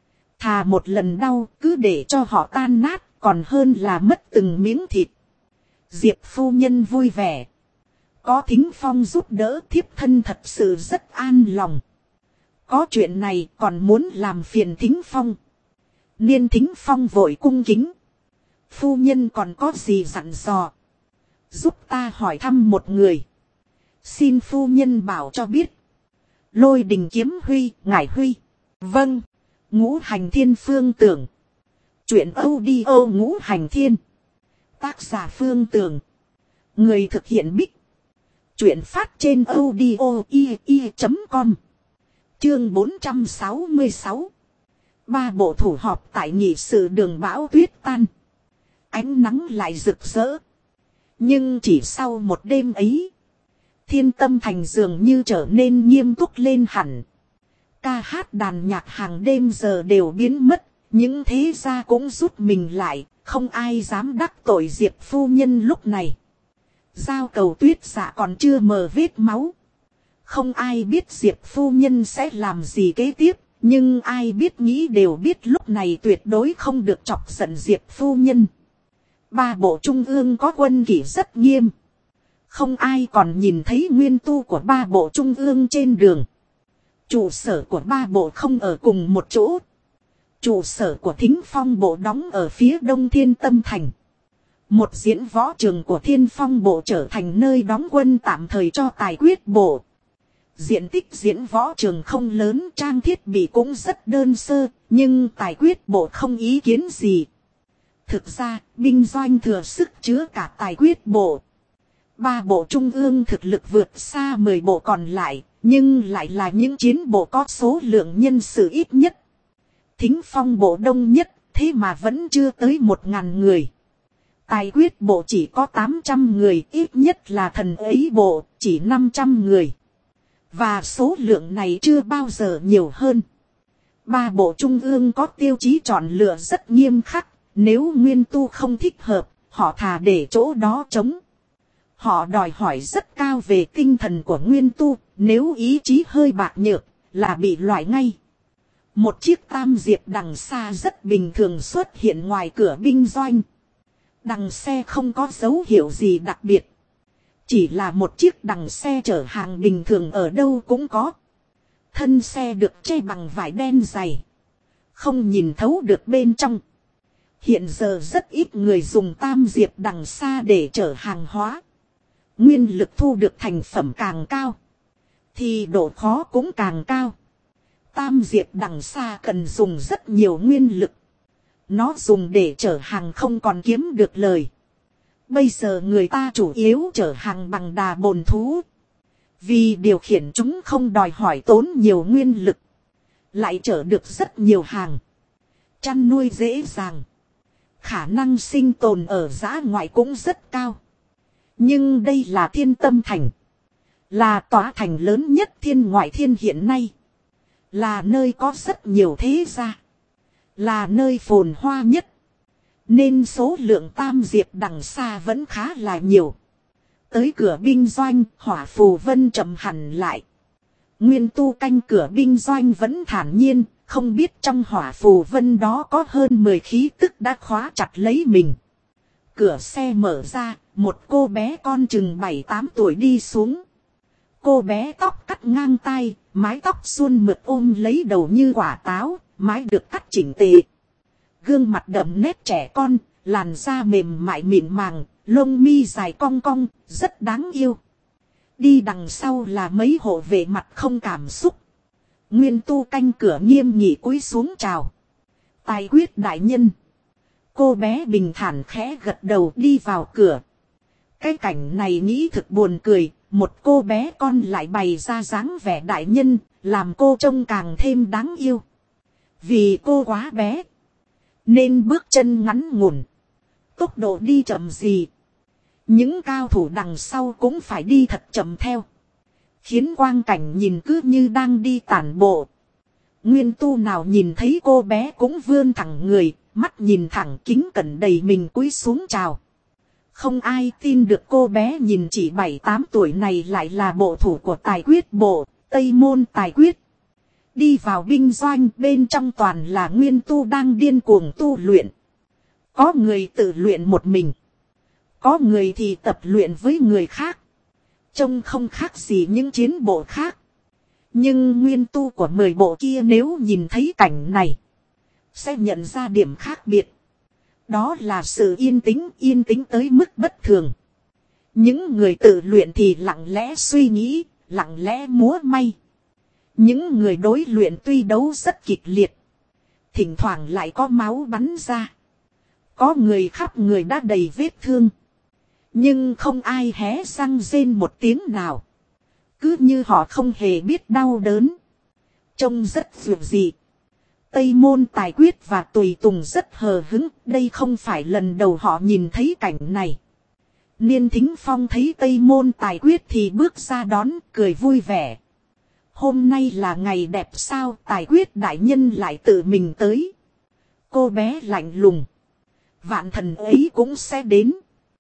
Thà một lần đau cứ để cho họ tan nát, còn hơn là mất từng miếng thịt. Diệp phu nhân vui vẻ. Có Thính Phong giúp đỡ, thiếp thân thật sự rất an lòng. Có chuyện này còn muốn làm phiền Thính Phong. Niên Thính Phong vội cung kính. Phu nhân còn có gì dặn dò? Giúp ta hỏi thăm một người. Xin phu nhân bảo cho biết. Lôi Đình Kiếm Huy, ngải Huy. Vâng. Ngũ Hành Thiên Phương Tưởng. Chuyện audio Ngũ Hành Thiên. Tác giả Phương Tưởng. Người thực hiện Bích. Chuyện phát trên audio.com. Chương 466. Ba bộ thủ họp tại nghị sự đường bão tuyết tan. Ánh nắng lại rực rỡ. Nhưng chỉ sau một đêm ấy, Thiên Tâm Thành dường như trở nên nghiêm túc lên hẳn. Ca hát đàn nhạc hàng đêm giờ đều biến mất. Những thế gia cũng rút mình lại. Không ai dám đắc tội Diệp phu nhân lúc này. Giao cầu tuyết dạ còn chưa mờ vết máu. Không ai biết Diệp phu nhân sẽ làm gì kế tiếp. Nhưng ai biết nghĩ đều biết lúc này tuyệt đối không được chọc giận Diệp phu nhân. Ba bộ trung ương có quân kỷ rất nghiêm. Không ai còn nhìn thấy nguyên tu của ba bộ trung ương trên đường. Trụ sở của ba bộ không ở cùng một chỗ. Trụ sở của Thính Phong bộ đóng ở phía đông Thiên Tâm Thành. Một diễn võ trường của Thiên Phong bộ trở thành nơi đóng quân tạm thời cho tài quyết bộ. Diện tích diễn võ trường không lớn, trang thiết bị cũng rất đơn sơ, nhưng tài quyết bộ không ý kiến gì. Thực ra, binh doanh thừa sức chứa cả tài quyết bộ. Ba bộ trung ương thực lực vượt xa 10 bộ còn lại, nhưng lại là những chiến bộ có số lượng nhân sự ít nhất. Thính Phong bộ đông nhất, thế mà vẫn chưa tới 1000 người. Tài quyết bộ chỉ có 800 người, ít nhất là thần ấy bộ, chỉ 500 người. Và số lượng này chưa bao giờ nhiều hơn. Ba bộ trung ương có tiêu chí chọn lựa rất nghiêm khắc, nếu nguyên tu không thích hợp, họ thà để chỗ đó trống. Họ đòi hỏi rất cao về tinh thần của nguyên tu, nếu ý chí hơi bạc nhược, là bị loại ngay. Một chiếc tam diệp đằng xa rất bình thường xuất hiện ngoài cửa binh doanh. Đằng xe không có dấu hiệu gì đặc biệt. Chỉ là một chiếc đằng xe chở hàng bình thường ở đâu cũng có. Thân xe được che bằng vải đen dày. Không nhìn thấu được bên trong. Hiện giờ rất ít người dùng tam diệp đằng xa để chở hàng hóa. Nguyên lực thu được thành phẩm càng cao, thì độ khó cũng càng cao. Tam diệp đằng xa cần dùng rất nhiều nguyên lực. Nó dùng để chở hàng không còn kiếm được lời. Bây giờ người ta chủ yếu chở hàng bằng đà bồn thú. Vì điều khiển chúng không đòi hỏi tốn nhiều nguyên lực. lại chở được rất nhiều hàng. Chăn nuôi dễ dàng. Khả năng sinh tồn ở dã ngoại cũng rất cao. Nhưng đây là Thiên Tâm Thành. Là tòa thành lớn nhất thiên ngoại thiên hiện nay. Là nơi có rất nhiều thế gia. Là nơi phồn hoa nhất. Nên số lượng tam diệp đằng xa vẫn khá là nhiều. Tới cửa binh doanh, Hỏa Phù Vân chậm hẳn lại. Nguyên Tu canh cửa binh doanh vẫn thản nhiên, không biết trong Hỏa Phù Vân đó có hơn 10 khí tức đã khóa chặt lấy mình. Cửa xe mở ra, một cô bé con chừng 7-8 tuổi đi xuống. Cô bé tóc cắt ngang tai, mái tóc suôn mượt ôm lấy đầu như quả táo, mái được cắt chỉnh tề. Gương mặt đậm nét trẻ con, làn da mềm mại mịn màng, lông mi dài cong cong, rất đáng yêu. Đi đằng sau là mấy hộ vệ mặt không cảm xúc. Nguyên Tu canh cửa nghiêm nghị cúi xuống chào. Tài quyết đại nhân. Cô bé bình thản khẽ gật đầu đi vào cửa. Cái cảnh này nghĩ thực buồn cười. Một cô bé con lại bày ra dáng vẻ đại nhân, làm cô trông càng thêm đáng yêu. Vì cô quá bé, nên bước chân ngắn ngủn, tốc độ đi chậm gì. Những cao thủ đằng sau cũng phải đi thật chậm theo. Khiến quang cảnh nhìn cứ như đang đi tản bộ. Nguyên Tu nào nhìn thấy cô bé cũng vươn thẳng người, mắt nhìn thẳng kính cẩn đầy mình cúi xuống chào. Không ai tin được cô bé nhìn chỉ 7-8 tuổi này lại là bộ thủ của tài quyết bộ, Tây Môn Tài Quyết. Đi vào binh doanh bên trong toàn là Nguyên Tu đang điên cuồng tu luyện. Có người tự luyện một mình. Có người thì tập luyện với người khác. Trông không khác gì những chiến bộ khác. Nhưng Nguyên Tu của 10 bộ kia nếu nhìn thấy cảnh này, sẽ nhận ra điểm khác biệt. Đó là sự yên tĩnh tới mức bất thường. Những người tự luyện thì lặng lẽ suy nghĩ, lặng lẽ múa may. Những người đối luyện tuy đấu rất kịch liệt, thỉnh thoảng lại có máu bắn ra. Có người khắp người đã đầy vết thương, nhưng không ai hé răng rên một tiếng nào. Cứ như họ không hề biết đau đớn. Trông rất dịu dị. Tây Môn Tài Quyết và Tùy Tùng rất hờ hững, đây không phải lần đầu họ nhìn thấy cảnh này. Niên Thính Phong thấy Tây Môn Tài Quyết thì bước ra đón, cười vui vẻ. Hôm nay là ngày đẹp sao, Tài Quyết đại nhân lại tự mình tới. Cô bé lạnh lùng. Vạn thần ấy cũng sẽ đến.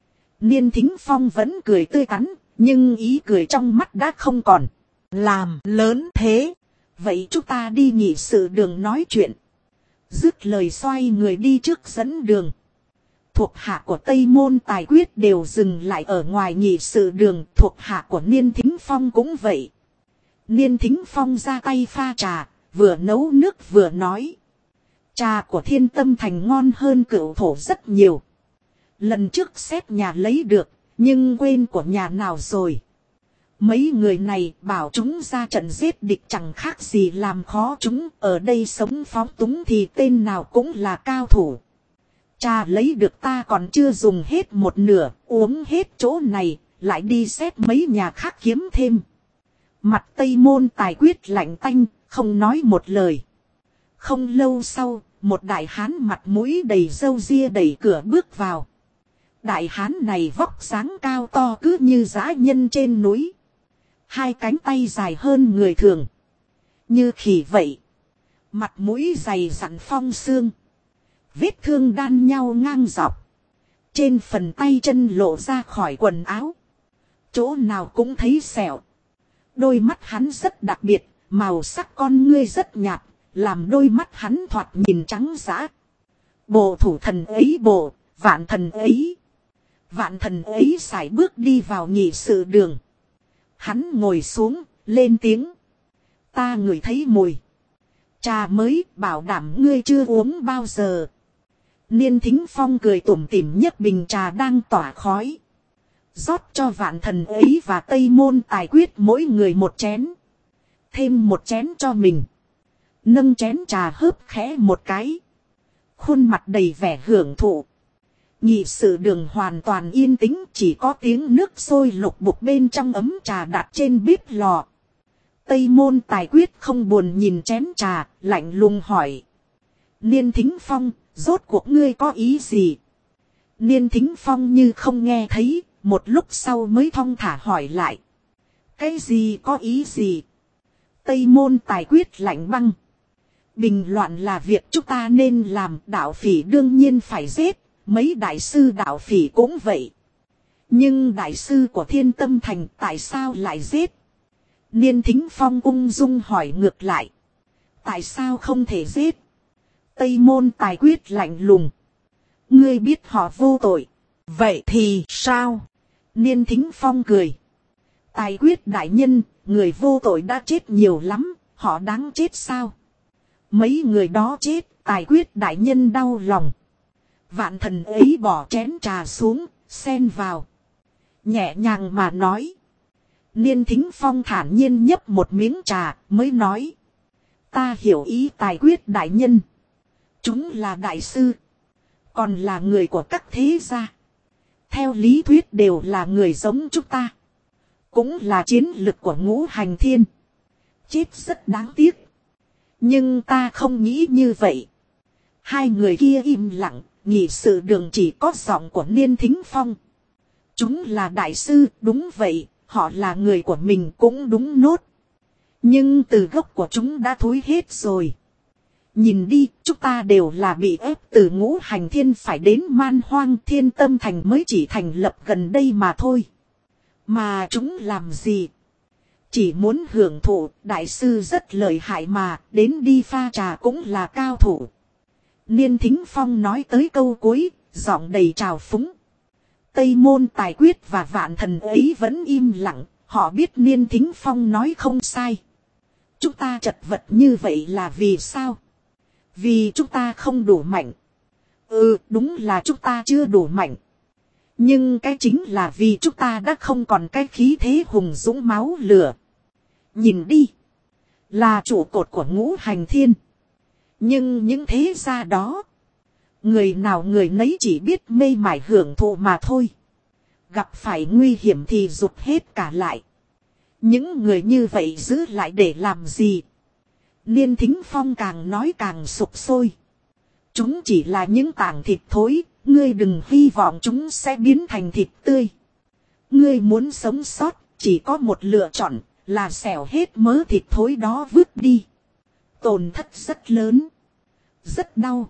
Niên Thính Phong vẫn cười tươi tắn, nhưng ý cười trong mắt đã không còn. Làm lớn thế. Vậy chúng ta đi nghị sự đường nói chuyện. Dứt lời xoay người đi trước dẫn đường. Thuộc hạ của Tây Môn Tài Quyết đều dừng lại ở ngoài nghị sự đường. Thuộc hạ của Niên Thính Phong cũng vậy. Niên Thính Phong ra tay pha trà, vừa nấu nước vừa nói. Trà của Thiên Tâm Thành ngon hơn Cửu Thổ rất nhiều. Lần trước xét nhà lấy được, nhưng quên của nhà nào rồi. Mấy người này bảo chúng ra trận giết địch chẳng khác gì làm khó chúng. Ở đây sống phóng túng thì tên nào cũng là cao thủ. Trà lấy được ta còn chưa dùng hết một nửa, uống hết chỗ này, lại đi xét mấy nhà khác kiếm thêm. Mặt Tây Môn Tài Quyết lạnh tanh, không nói một lời. Không lâu sau, một đại hán mặt mũi đầy râu ria đẩy cửa bước vào. Đại hán này vóc dáng cao to cứ như dã nhân trên núi. Hai cánh tay dài hơn người thường. Như khỉ vậy. Mặt mũi dày dặn phong xương. Vết thương đan nhau ngang dọc. Trên phần tay chân lộ ra khỏi quần áo. Chỗ nào cũng thấy sẹo. Đôi mắt hắn rất đặc biệt. Màu sắc con ngươi rất nhạt. Làm đôi mắt hắn thoạt nhìn trắng dã. Bộ thủ thần ấy bộ. Vạn thần ấy. Vạn thần ấy sải bước đi vào nghị sự đường. Hắn ngồi xuống, lên tiếng. Ta ngửi thấy mùi. Trà mới, bảo đảm ngươi chưa uống bao giờ. Niên Thính Phong cười tủm tỉm nhấc bình trà đang tỏa khói. Rót cho Vạn thần ấy và Tây Môn Tài Quyết mỗi người một chén. Thêm một chén cho mình. Nâng chén trà hớp khẽ một cái. Khuôn mặt đầy vẻ hưởng thụ. Nghị sự đường hoàn toàn yên tĩnh, chỉ có tiếng nước sôi lục bục bên trong ấm trà đặt trên bếp lò. Tây Môn Tài Quyết không buồn nhìn chén trà, lạnh lùng hỏi. Niên Thính Phong, rốt cuộc ngươi có ý gì? Niên Thính Phong như không nghe thấy, một lúc sau mới thong thả hỏi lại. Cái gì có ý gì? Tây Môn Tài Quyết lạnh băng. Bình loạn là việc chúng ta nên làm, đạo phỉ đương nhiên phải giết, mấy đại sư đạo phỉ cũng vậy. Nhưng đại sư của Thiên Tâm Thành tại sao lại giết? Niên Thính Phong ung dung hỏi ngược lại. Tại sao không thể giết? Tây Môn Tài Quyết lạnh lùng. Ngươi biết họ vô tội. Vậy thì sao? Niên Thính Phong cười. Tài Quyết đại nhân, người vô tội đã chết nhiều lắm, họ đáng chết sao? Mấy người đó chết, Tài Quyết đại nhân đau lòng. Vạn Thần ấy bỏ chén trà xuống, xen vào. Nhẹ nhàng mà nói. Niên Thính Phong thản nhiên nhấp một miếng trà, mới nói. Ta hiểu ý Tài Quyết đại nhân. Chúng là đại sư. Còn là người của các thế gia. Theo lý thuyết đều là người giống chúng ta. Cũng là chiến lực của Ngũ Hành Thiên. Chết rất đáng tiếc. Nhưng ta không nghĩ như vậy. Hai người kia im lặng, nghị sự đường chỉ có giọng của Niên Thính Phong. Chúng là đại sư, đúng vậy, họ là người của mình cũng đúng nốt. Nhưng từ gốc của chúng đã thối hết rồi. Nhìn đi, chúng ta đều là bị ép từ Ngũ Hành Thiên phải đến Man Hoang Thiên Tâm Thành mới chỉ thành lập gần đây mà thôi. Mà chúng làm gì? Chỉ muốn hưởng thụ, đại sư rất lợi hại mà, đến đi pha trà cũng là cao thủ. Niên Thính Phong nói tới câu cuối, giọng đầy trào phúng. Tây Môn Tài Quyết và Vạn Thần ấy vẫn im lặng, họ biết Niên Thính Phong nói không sai. Chúng ta chật vật như vậy là vì sao? Vì chúng ta không đủ mạnh. Đúng là chúng ta chưa đủ mạnh. Nhưng cái chính là vì chúng ta đã không còn cái khí thế hùng dũng máu lửa. Nhìn đi. Là trụ cột của Ngũ Hành Thiên. Nhưng những thế gia đó. Người nào người nấy chỉ biết mê mải hưởng thụ mà thôi. Gặp phải nguy hiểm thì rụt hết cả lại. Những người như vậy giữ lại để làm gì? Niên Thính Phong càng nói càng sục sôi. Chúng chỉ là những tảng thịt thối. Ngươi đừng hy vọng chúng sẽ biến thành thịt tươi. Ngươi muốn sống sót chỉ có một lựa chọn là xẻo hết mớ thịt thối đó vứt đi. Tổn thất rất lớn. Rất đau.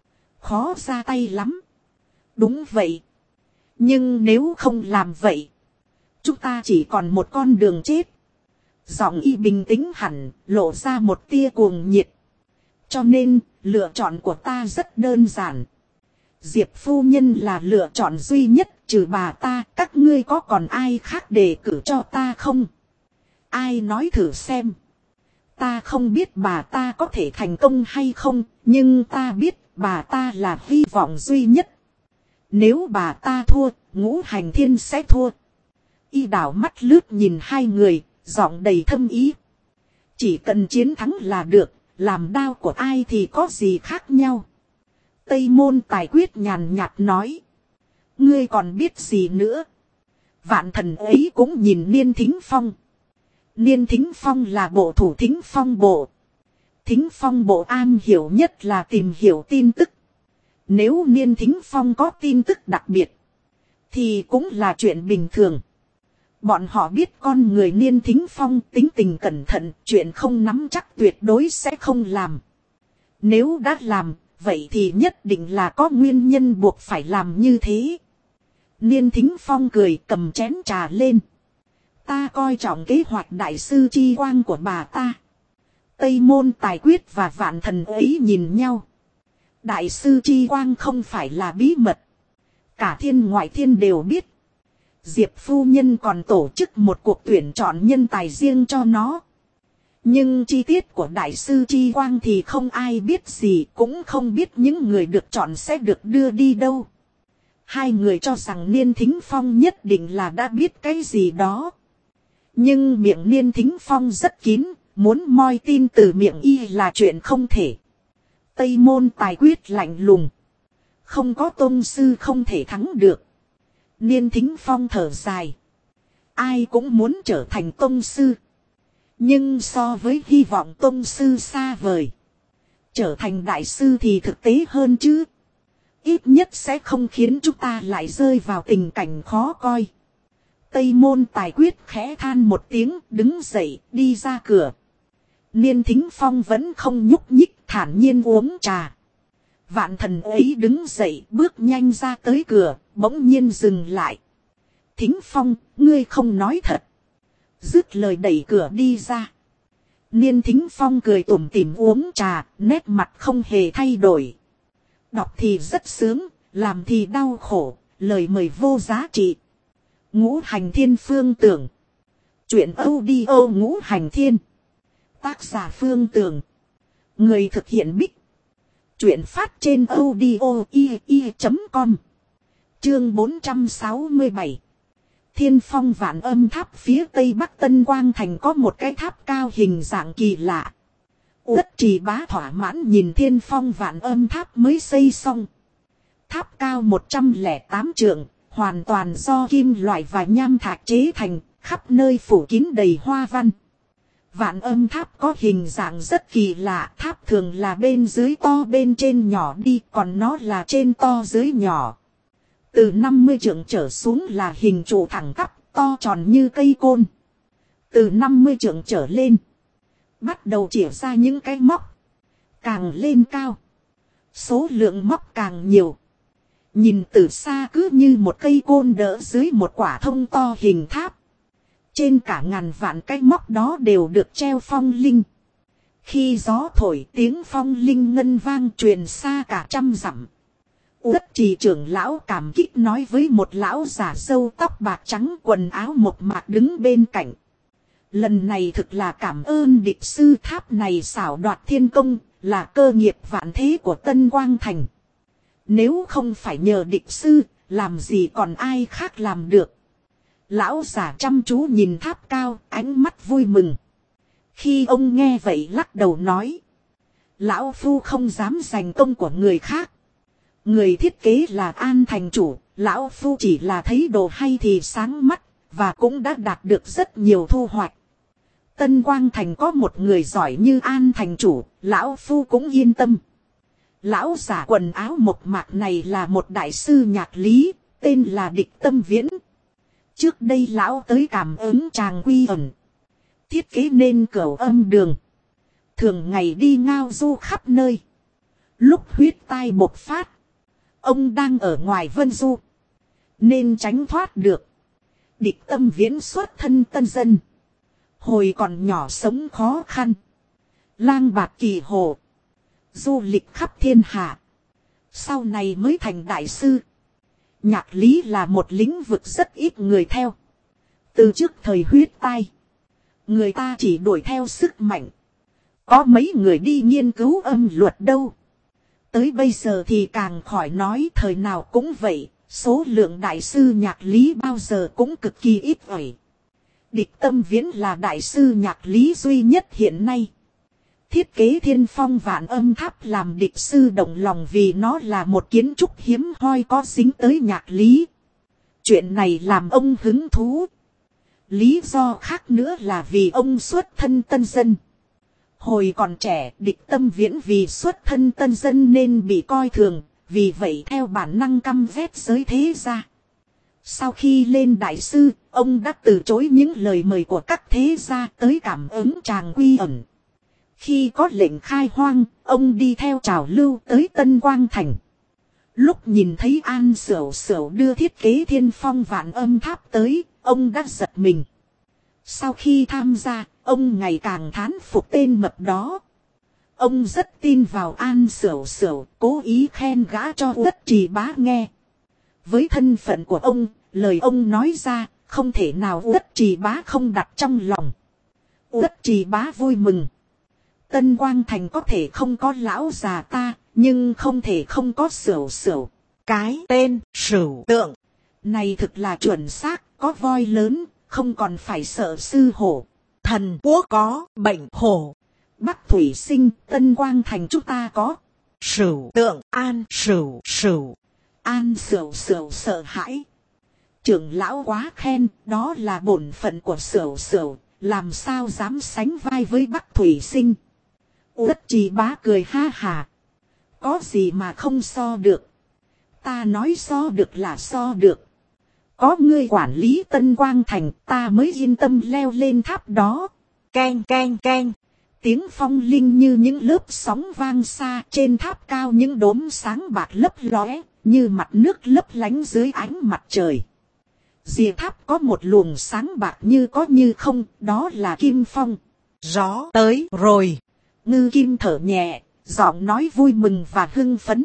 Khó ra tay lắm. Đúng vậy. Nhưng nếu không làm vậy. Chúng ta chỉ còn một con đường chết. Giọng y bình tĩnh hẳn, lộ ra một tia cuồng nhiệt. Cho nên, lựa chọn của ta rất đơn giản. Diệp phu nhân là lựa chọn duy nhất, trừ bà ta, các ngươi có còn ai khác đề cử cho ta không? Ai nói thử xem. Ta không biết bà ta có thể thành công hay không, nhưng ta biết bà ta là hy vọng duy nhất. Nếu bà ta thua, Ngũ Hành Thiên sẽ thua. Y đảo mắt lướt nhìn hai người, giọng đầy thâm ý. Chỉ cần chiến thắng là được, làm đao của ai thì có gì khác nhau. Tây Môn Tài Quyết nhàn nhạt nói. Ngươi còn biết gì nữa? Vạn Thần ấy cũng nhìn Niên Thính Phong. Niên Thính Phong là bộ thủ Thính Phong bộ. Thính Phong bộ am hiểu nhất là tìm hiểu tin tức. Nếu Niên Thính Phong có tin tức đặc biệt, thì cũng là chuyện bình thường. Bọn họ biết con người Niên Thính Phong tính tình cẩn thận, chuyện không nắm chắc tuyệt đối sẽ không làm. Nếu đã làm, vậy thì nhất định là có nguyên nhân buộc phải làm như thế. Niên Thính Phong cười cầm chén trà lên. Ta coi trọng kế hoạch đại sư chi quang của bà ta. Tây Môn Tài Quyết và Vạn Thần ấy nhìn nhau. Đại sư chi quang không phải là bí mật. Cả thiên ngoại thiên đều biết. Diệp phu nhân còn tổ chức một cuộc tuyển chọn nhân tài riêng cho nó. Nhưng chi tiết của đại sư chi quang thì không ai biết gì, cũng không biết những người được chọn sẽ được đưa đi đâu. Hai người cho rằng Niên Thính Phong nhất định là đã biết cái gì đó. Nhưng miệng Niên Thính Phong rất kín, muốn moi tin từ miệng y là chuyện không thể. Tây Môn Tài Quyết lạnh lùng. Không có tôn sư không thể thắng được. Niên Thính Phong thở dài. Ai cũng muốn trở thành tôn sư. Nhưng so với hy vọng tông sư xa vời. Trở thành đại sư thì thực tế hơn chứ. Ít nhất sẽ không khiến chúng ta lại rơi vào tình cảnh khó coi. Tây Môn Tài Quyết khẽ than một tiếng, đứng dậy, đi ra cửa. Niên Thính Phong vẫn không nhúc nhích, thản nhiên uống trà. Vạn Thần ấy đứng dậy, bước nhanh ra tới cửa, bỗng nhiên dừng lại. Thính Phong, ngươi không nói thật. Dứt lời đẩy cửa đi ra. Niên Thính Phong cười tủm tỉm uống trà, nét mặt không hề thay đổi. Đọc thì rất sướng, làm thì đau khổ, lời mời vô giá trị. Ngũ Hành Thiên Phương Tưởng. Chuyện audio Ngũ Hành Thiên. Tác giả Phương Tưởng. Người thực hiện Bích. Chuyện phát trên audio.com. Chương 467. Thiên Phong Vạn Âm Tháp phía tây bắc Tân Quang Thành có một cái tháp cao hình dạng kỳ lạ. Uất Trì Bá thỏa mãn nhìn Thiên Phong Vạn Âm Tháp mới xây xong. Tháp cao 108 trượng, hoàn toàn do kim loại và nham thạch chế thành, khắp nơi phủ kín đầy hoa văn. Vạn Âm Tháp có hình dạng rất kỳ lạ, tháp thường là bên dưới to bên trên nhỏ đi, còn nó là trên to dưới nhỏ. Từ 50 trượng trở xuống là hình trụ thẳng tắp, to tròn như cây côn. Từ 50 trượng trở lên, bắt đầu chĩa ra những cái móc. Càng lên cao, số lượng móc càng nhiều. Nhìn từ xa cứ như một cây côn đỡ dưới một quả thông to hình tháp. Trên cả ngàn vạn cái móc đó đều được treo phong linh. Khi gió thổi tiếng phong linh ngân vang truyền xa cả trăm dặm. Uất Trì trưởng lão cảm kích nói với một lão giả râu tóc bạc trắng quần áo mộc mạc đứng bên cạnh. Lần này thực là cảm ơn địch sư, tháp này xảo đoạt thiên công, là cơ nghiệp vạn thế của Tân Quang Thành. Nếu không phải nhờ địch sư, làm gì còn ai khác làm được. Lão giả chăm chú nhìn tháp cao, ánh mắt vui mừng. Khi ông nghe vậy lắc đầu nói. Lão phu không dám giành công của người khác. Người thiết kế là An thành chủ, lão phu chỉ là thấy đồ hay thì sáng mắt, và cũng đã đạt được rất nhiều thu hoạch. Tân Quang Thành có một người giỏi như An thành chủ, lão phu cũng yên tâm. Lão giả quần áo mộc mạc này là một đại sư nhạc lý, tên là Địch Tâm Viễn. Trước đây lão tới cảm ứng Tràng Quy Ẩn, thiết kế nên cửu âm đường. Thường ngày đi ngao du khắp nơi. Lúc huyết tai bộc phát, ông đang ở ngoài Vân Du, nên tránh thoát được. Địch Tâm Viễn xuất thân tân dân. Hồi còn nhỏ sống khó khăn. Lang bạt kỳ hồ. Du lịch khắp thiên hạ. Sau này mới thành đại sư. Nhạc lý là một lĩnh vực rất ít người theo. Từ trước thời huyết tai, người ta chỉ đuổi theo sức mạnh. Có mấy người đi nghiên cứu âm luật đâu. Tới bây giờ thì càng khỏi nói, thời nào cũng vậy. Số lượng đại sư nhạc lý bao giờ cũng cực kỳ ít ỏi. Địch Tâm Viễn là đại sư nhạc lý duy nhất hiện nay. Thiết kế Thiên Phong Vạn Âm Tháp làm địch sư động lòng vì nó là một kiến trúc hiếm hoi có dính tới nhạc lý. Chuyện này làm ông hứng thú. Lý do khác nữa là vì ông xuất thân tân dân. Hồi còn trẻ, Địch Tâm Viễn vì xuất thân tân dân nên bị coi thường, vì vậy theo bản năng căm ghét giới thế gia. Sau khi lên đại sư, ông đã từ chối những lời mời của các thế gia tới cảm ứng Tràng Quy Ẩn. Khi có lệnh khai hoang, ông đi theo trào lưu tới Tân Quang Thành. Lúc nhìn thấy An Sửu Sửu đưa thiết kế Thiên Phong Vạn Âm Tháp tới, ông đã giật mình. Sau khi tham gia, ông ngày càng thán phục tên mập đó. Ông rất tin vào An Sửu Sửu, cố ý khen gã cho Uất Trì Bá nghe. Với thân phận của ông, lời ông nói ra, không thể nào Uất Trì Bá không đặt trong lòng. Uất Trì Bá vui mừng. Tân Quang Thành có thể không có lão già ta, nhưng không thể không có Sửu Sửu. Cái tên Sửu Tượng này thực là chuẩn xác, có voi lớn, không còn phải sợ sư hổ. Thần quốc có bệnh hổ. Bắc Thủy Sinh, Tân Quang Thành chúng ta có Sửu Tượng. An Sửu Sửu. An Sửu Sửu sợ hãi. Trưởng lão quá khen, đó là bổn phận của Sửu Sửu, làm sao dám sánh vai với Bắc Thủy Sinh. Uất Trì Bá cười ha hà. Có gì mà không so được. Ta nói so được là so được. Có ngươi quản lý Tân Quang Thành ta mới yên tâm leo lên tháp đó. Keng keng keng. Tiếng phong linh như những lớp sóng vang xa trên tháp cao, những đốm sáng bạc lấp lóe như mặt nước lấp lánh dưới ánh mặt trời. Rìa tháp có một luồng sáng bạc như có như không, đó là Kim Phong. Gió tới rồi. Ngư Kim thở nhẹ, giọng nói vui mừng và hưng phấn.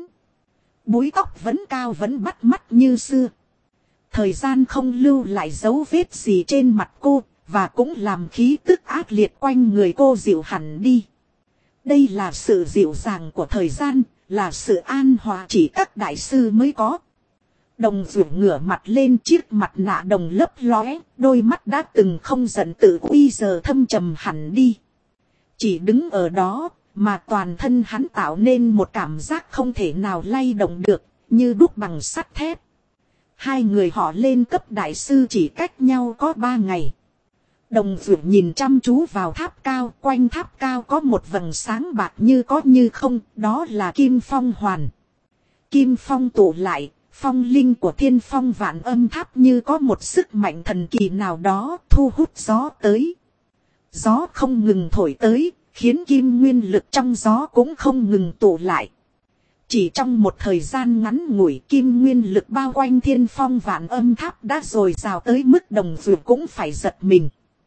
Búi tóc vẫn cao vẫn bắt mắt như xưa. Thời gian không lưu lại dấu vết gì trên mặt cô, và cũng làm khí tức ác liệt quanh người cô dịu hẳn đi. Đây là sự dịu dàng của thời gian, là sự an hòa chỉ các đại sư mới có. Đồng Dụ ngửa mặt lên, chiếc mặt nạ đồng lấp lóe, đôi mắt đã từng không giận tự uy giờ thâm trầm hẳn đi. Chỉ đứng ở đó, mà toàn thân hắn tạo nên một cảm giác không thể nào lay động được, như đúc bằng sắt thép. Hai người họ lên cấp đại sư chỉ cách nhau có 3 ngày. Đồng Dụ nhìn chăm chú vào tháp cao, quanh tháp cao có một vầng sáng bạc như có như không, đó là Kim Phong Hoàn. Kim Phong tụ lại, phong linh của Thiên Phong Vạn Âm Tháp như có một sức mạnh thần kỳ nào đó thu hút gió tới. Gió không ngừng thổi tới, khiến kim nguyên lực trong gió cũng không ngừng tụ lại. Chỉ trong một thời gian ngắn ngủi, kim nguyên lực bao quanh Thiên Phong Vạn Âm Tháp đã dồi dào tới mức Đồng Dụ cũng phải giật mình.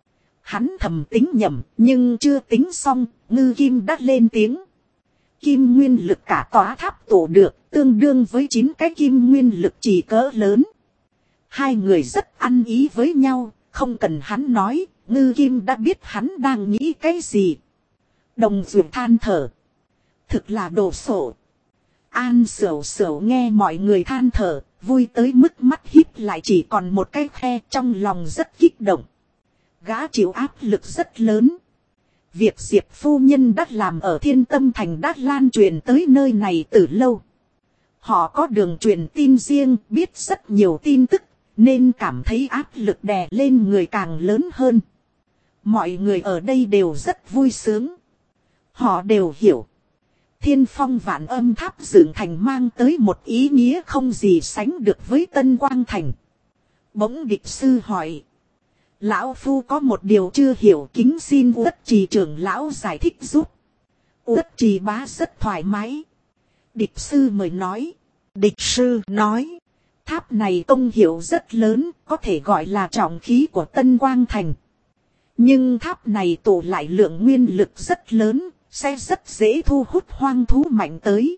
Hắn thầm tính nhầm, nhưng chưa tính xong, Ngư Kim đã lên tiếng. Kim nguyên lực cả tòa tháp tụ được, tương đương với 9 cái kim nguyên lực chỉ cỡ lớn. Hai người rất ăn ý với nhau, không cần hắn nói, Ngư Kim đã biết hắn đang nghĩ cái gì. Đồng Dụ than thở. Thực là đồ sộ. An Sửu Sửu nghe mọi người than thở, vui tới mức mắt híp lại chỉ còn một cái khe, trong lòng rất kích động. Gã chịu áp lực rất lớn. Việc Diệp phu nhân đã làm ở Thiên Tâm Thành đã lan truyền tới nơi này từ lâu. Họ có đường truyền tin riêng, biết rất nhiều tin tức, nên cảm thấy áp lực đè lên người càng lớn hơn. Mọi người ở đây đều rất vui sướng. Họ đều hiểu. Thiên Phong Vạn Âm Tháp dựng thành mang tới một ý nghĩa không gì sánh được với Tân Quang Thành. Bỗng địch sư hỏi. Lão Phu có một điều chưa hiểu, kính xin Uất Trì trưởng lão giải thích giúp. Uất Trì Bá rất thoải mái. Địch sư mời nói. Địch sư nói. Tháp này công hiệu rất lớn, có thể gọi là trọng khí của Tân Quang Thành. Nhưng tháp này tụ lại lượng nguyên lực rất lớn, sẽ rất dễ thu hút hoang thú mạnh tới.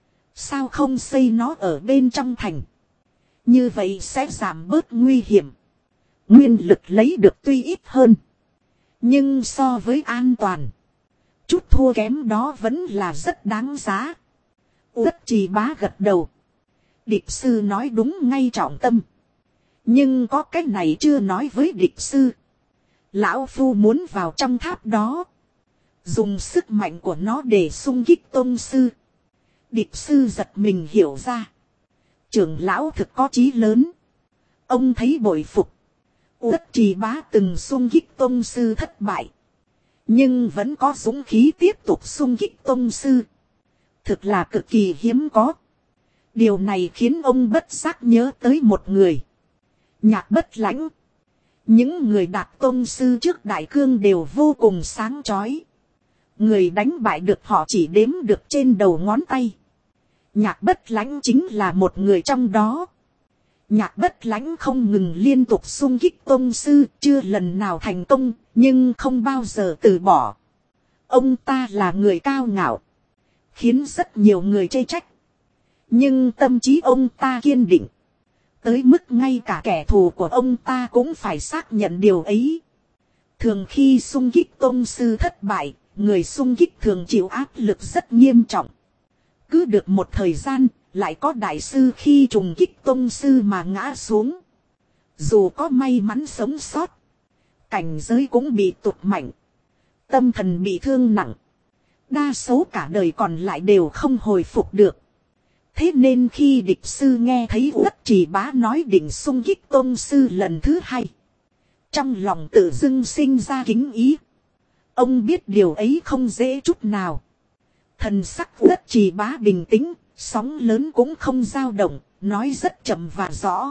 Sao không xây nó ở bên trong thành? Như vậy sẽ giảm bớt nguy hiểm. Nguyên lực lấy được tuy ít hơn, nhưng so với an toàn, chút thua kém đó vẫn là rất đáng giá. Uất Trì Bá gật đầu. Địch sư nói đúng ngay trọng tâm. Nhưng có cái này chưa nói với địch sư. Lão Phu muốn vào trong tháp đó, dùng sức mạnh của nó để xung kích tôn sư. Địch sư giật mình hiểu ra. Trưởng lão thực có chí lớn. Ông thấy bội phục. Uất Trì Bá từng xung kích tôn sư thất bại, nhưng vẫn có dũng khí tiếp tục xung kích tôn sư. Thực là cực kỳ hiếm có. Điều này khiến ông bất giác nhớ tới một người. Nhạc Bất Lãnh. Những người đạt tôn sư trước đại cương đều vô cùng sáng chói. Người đánh bại được họ chỉ đếm được trên đầu ngón tay. Nhạc Bất Lãnh chính là một người trong đó. Nhạc Bất Lãnh không ngừng liên tục xung kích tôn sư, chưa lần nào thành công, nhưng không bao giờ từ bỏ. Ông ta là người cao ngạo, khiến rất nhiều người chê trách. Nhưng tâm trí ông ta kiên định, tới mức ngay cả kẻ thù của ông ta cũng phải xác nhận điều ấy. Thường khi xung kích tôn sư thất bại, người xung kích thường chịu áp lực rất nghiêm trọng. Cứ được một thời gian, lại có đại sư khi trùng kích tôn sư mà ngã xuống. Dù có may mắn sống sót, cảnh giới cũng bị tụt mạnh, tâm thần bị thương nặng. Đa số cả đời còn lại đều không hồi phục được. Thế nên khi địch sư nghe thấy Uất Trì Bá nói định xung kích tôn sư lần thứ hai, Trong lòng tự dưng sinh ra kính ý. Ông biết điều ấy không dễ chút nào. Thần sắc Uất Trì Bá bình tĩnh, sóng lớn cũng không dao động, nói rất chậm và rõ.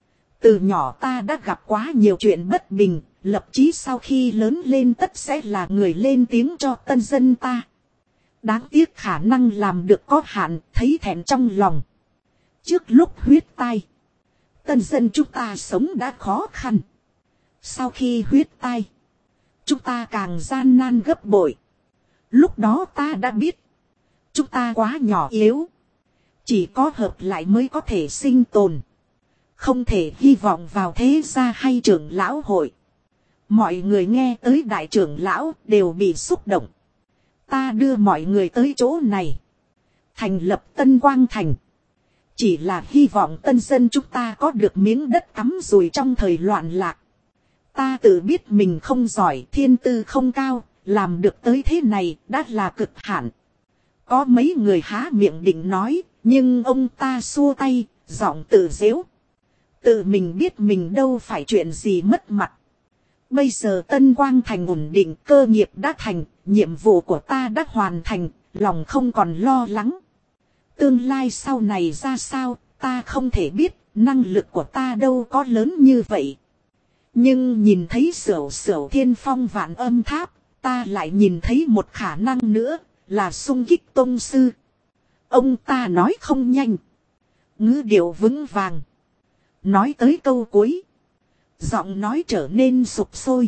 Từ nhỏ ta đã gặp quá nhiều chuyện bất bình, lập chí sau khi lớn lên tất sẽ là người lên tiếng cho tân dân ta. Đáng tiếc khả năng làm được có hạn, thấy thẹn trong lòng. Trước lúc huyết tai, tân dân chúng ta sống đã khó khăn. Sau khi huyết tai, chúng ta càng gian nan gấp bội. Lúc đó ta đã biết, chúng ta quá nhỏ yếu. Chỉ có hợp lại mới có thể sinh tồn. Không thể hy vọng vào thế gia hay trưởng lão hội. Mọi người nghe tới đại trưởng lão đều bị xúc động. Ta đưa mọi người tới chỗ này, thành lập Tân Quang Thành. Chỉ là hy vọng tân dân chúng ta có được miếng đất cắm rùi trong thời loạn lạc. Ta tự biết mình không giỏi, thiên tư không cao, làm được tới thế này đã là cực hạn. Có mấy người há miệng định nói, nhưng ông ta xua tay, giọng tự giễu. Tự mình biết mình đâu phải chuyện gì mất mặt. Bây giờ Tân Quang Thành ổn định, cơ nghiệp đã thành, nhiệm vụ của ta đã hoàn thành, lòng không còn lo lắng. Tương lai sau này ra sao, ta không thể biết, năng lực của ta đâu có lớn như vậy. Nhưng nhìn thấy Sửu Sửu Thiên Phong Vạn Âm Tháp, ta lại nhìn thấy một khả năng nữa, là xung kích tông sư. Ông ta nói không nhanh, ngữ điệu vững vàng. Nói tới câu cuối, giọng nói trở nên sục sôi.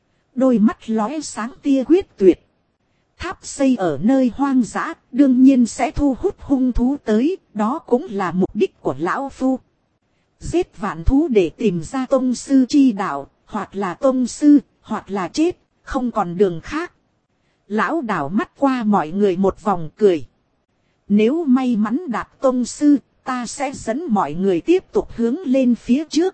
Đôi mắt lóe sáng tia quyết tuyệt. Tháp xây ở nơi hoang dã, đương nhiên sẽ thu hút hung thú tới, đó cũng là mục đích của lão phu. Giết vạn thú để tìm ra tông sư chi đạo, hoặc là tông sư, hoặc là chết, không còn đường khác. Lão đảo mắt qua mọi người một vòng cười. Nếu may mắn đạt tông sư, ta sẽ dẫn mọi người tiếp tục hướng lên phía trước.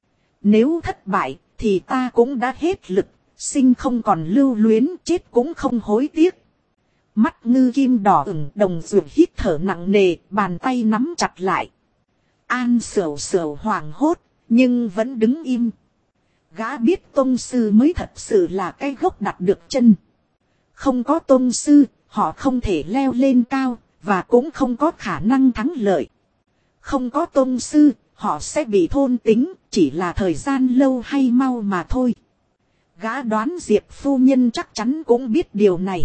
Nếu thất bại, thì ta cũng đã hết lực, sinh không còn lưu luyến, chết cũng không hối tiếc. Mắt Ngư Kim đỏ ửng, đồng ruột hít thở nặng nề, bàn tay nắm chặt lại. An Sửu Sửu hoảng hốt, nhưng vẫn đứng im. Gã biết tông sư mới thật sự là cái gốc đặt được chân. Không có tông sư, họ không thể leo lên cao, và cũng không có khả năng thắng lợi. Không có tông sư, họ sẽ bị thôn tính, chỉ là thời gian lâu hay mau mà thôi. Gã đoán Diệp phu nhân chắc chắn cũng biết điều này.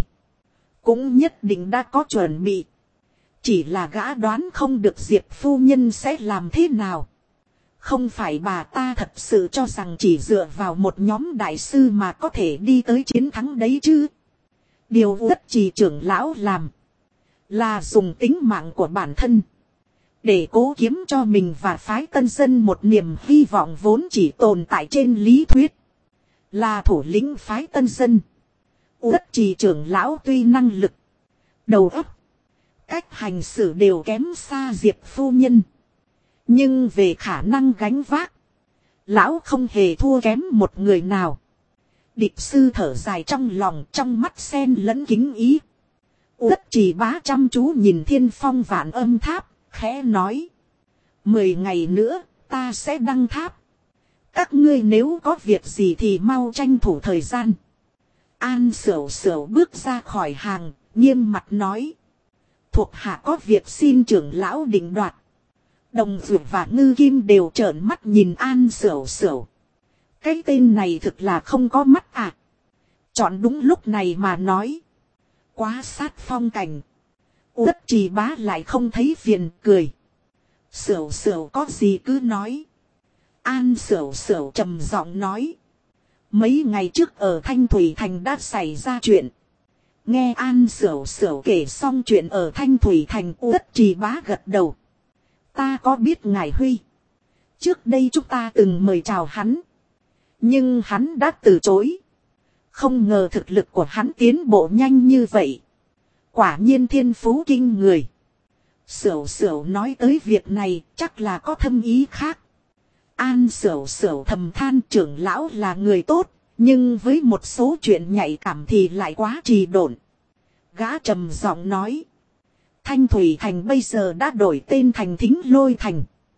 Cũng nhất định đã có chuẩn bị. Chỉ là gã đoán không được Diệp phu nhân sẽ làm thế nào. Không phải bà ta thật sự cho rằng chỉ dựa vào một nhóm đại sư mà có thể đi tới chiến thắng đấy chứ. Điều Uất Trì trưởng lão làm là dùng tính mạng của bản thân để cố kiếm cho mình và phái tân dân một niềm hy vọng vốn chỉ tồn tại trên lý thuyết. Là thủ lĩnh phái tân dân, Uất Trì trưởng lão tuy năng lực, đầu óc, cách hành xử đều kém xa Diệp phu nhân. Nhưng về khả năng gánh vác, lão không hề thua kém một người nào. Địch sư thở dài trong lòng, trong mắt xen lẫn kính ý. Uất Trì Bá chăm chú nhìn Thiên Phong Vạn Âm Tháp, khẽ nói. 10 ngày nữa, ta sẽ đăng tháp. Các ngươi nếu có việc gì thì mau tranh thủ thời gian. An Sửu Sửu bước ra khỏi hàng, nghiêm mặt nói. Thuộc hạ có việc xin trưởng lão định đoạt. Đồng Dược và Ngư Kim đều trợn mắt nhìn An Sửu Sửu. Cái tên này thực là không có mắt à. Chọn đúng lúc này mà nói. Quá sát phong cảnh. Uất Trì Bá lại không thấy phiền, cười. Sửu Sửu có gì cứ nói. An Sửu Sửu trầm giọng nói. Mấy ngày trước ở Thanh Thủy Thành đã xảy ra chuyện. Nghe An Sửu Sửu kể xong chuyện ở Thanh Thủy Thành, Uất Trì Bá gật đầu. Ta có biết ngài Huy. Trước đây chúng ta từng mời chào hắn. Nhưng hắn đã từ chối. Không ngờ thực lực của hắn tiến bộ nhanh như vậy. Quả nhiên thiên phú kinh người. Sửu Sửu nói tới việc này chắc là có thâm ý khác. An Sửu Sửu thầm than trưởng lão là người tốt. Nhưng với một số chuyện nhạy cảm thì lại quá trì độn. Gã trầm giọng nói. Thanh Thủy Thành bây giờ đã đổi tên thành Thính Lôi Thành.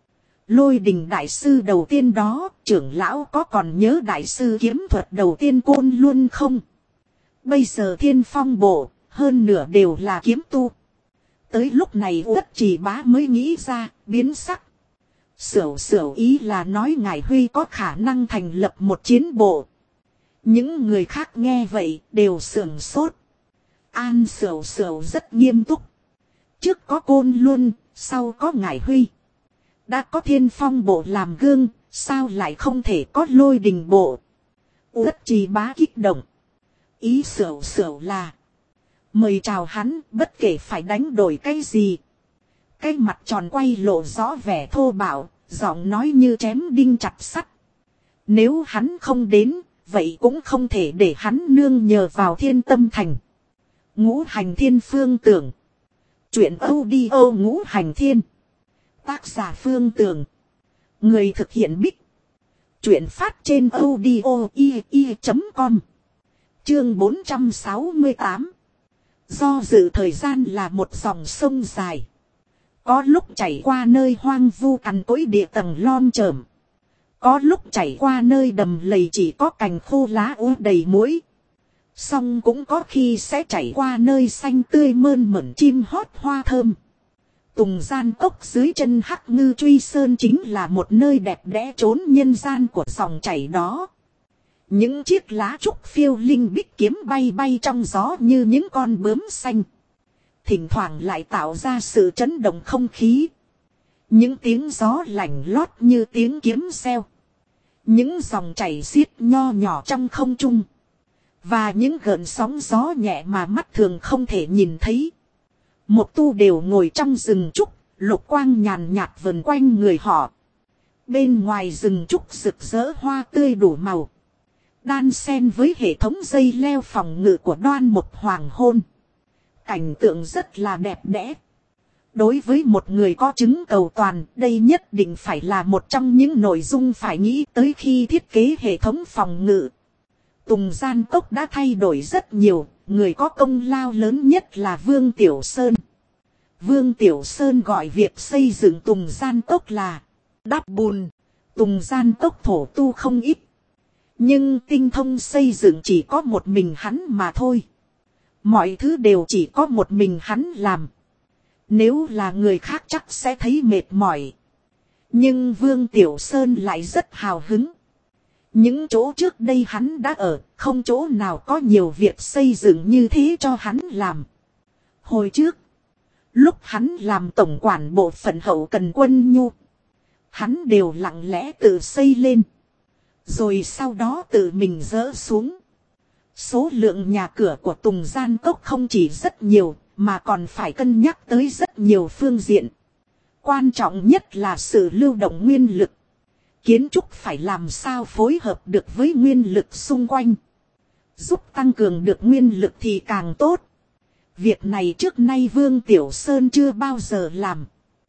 Lôi đình đại sư đầu tiên đó, trưởng lão có còn nhớ đại sư kiếm thuật đầu tiên Côn Luân không? Bây giờ Thiên Phong bộ, hơn nửa đều là kiếm tu. Tới lúc này Uất Trì Bá mới nghĩ ra, biến sắc. Sửu ý là nói Ngải Huy có khả năng thành lập một chiến bộ. Những người khác nghe vậy đều sửng sốt. An Sửu rất nghiêm túc. Trước có Côn Luân, sau có Ngải Huy. Đã có Thiên Phong bộ làm gương, sao lại không thể có Lôi đình bộ? Uất Trì Bá kích động. Ý Sửu là mời chào hắn, bất kể phải đánh đổi cái gì. Cái mặt tròn quay lộ rõ vẻ thô bạo, giọng nói như chém đinh chặt sắt. Nếu hắn không đến, vậy cũng không thể để hắn nương nhờ vào Thiên Tâm Thành. Ngũ Hành Thiên Phương Tưởng. Chuyện audio Ngũ Hành Thiên. Tác giả Phương Tưởng. Người thực hiện Bích. Chuyện phát trên audio.com. Chương 468. Do dự thời gian là một dòng sông dài. Có lúc chảy qua nơi hoang vu cằn cỗi địa tầng lom chởm. Có lúc chảy qua nơi đầm lầy chỉ có cành khô lá úa đầy muỗi. Song cũng có khi sẽ chảy qua nơi xanh tươi mơn mởn chim hót hoa thơm. Tùng gian cốc dưới chân Hắc Ngư Truy Sơn chính là một nơi đẹp đẽ trốn nhân gian của dòng chảy đó. Những chiếc lá trúc phiêu linh bích kiếm bay bay trong gió như những con bướm xanh. Thỉnh thoảng lại tạo ra sự chấn động không khí. Những tiếng gió lạnh lót như tiếng kiếm reo. Những dòng chảy xiết nho nhỏ trong không trung. Và những gợn sóng gió nhẹ mà mắt thường không thể nhìn thấy. Một tu đều ngồi trong rừng trúc, lục quang nhàn nhạt vần quanh người họ. Bên ngoài rừng trúc rực rỡ hoa tươi đủ màu. Đan xen với hệ thống dây leo phòng ngự của Đoan Mục Hoàng Hôn. Cảnh tượng rất là đẹp đẽ. Đối với một người có chứng cầu toàn, đây nhất định phải là một trong những nội dung phải nghĩ tới khi thiết kế hệ thống phòng ngự. Tùng Gian Cốc đã thay đổi rất nhiều, người có công lao lớn nhất là Vương Tiểu Sơn. Vương Tiểu Sơn gọi việc xây dựng Tùng Gian Cốc là đắp bùn. Tùng Gian Cốc thổ tu không ít. Nhưng tinh thông xây dựng chỉ có một mình hắn mà thôi. Mọi thứ đều chỉ có một mình hắn làm. Nếu là người khác chắc sẽ thấy mệt mỏi. Nhưng Vương Tiểu Sơn lại rất hào hứng. Những chỗ trước đây hắn đã ở, không chỗ nào có nhiều việc xây dựng như thế cho hắn làm. Hồi trước, lúc hắn làm tổng quản bộ phận hậu cần quân nhu, hắn đều lặng lẽ tự xây lên. Rồi sau đó tự mình dỡ xuống. Số lượng nhà cửa của Tùng Gian Cốc không chỉ rất nhiều, mà còn phải cân nhắc tới rất nhiều phương diện. Quan trọng nhất là sự lưu động nguyên lực. Kiến trúc phải làm sao phối hợp được với nguyên lực xung quanh. Giúp tăng cường được nguyên lực thì càng tốt. Việc này trước nay Vương Tiểu Sơn chưa bao giờ làm.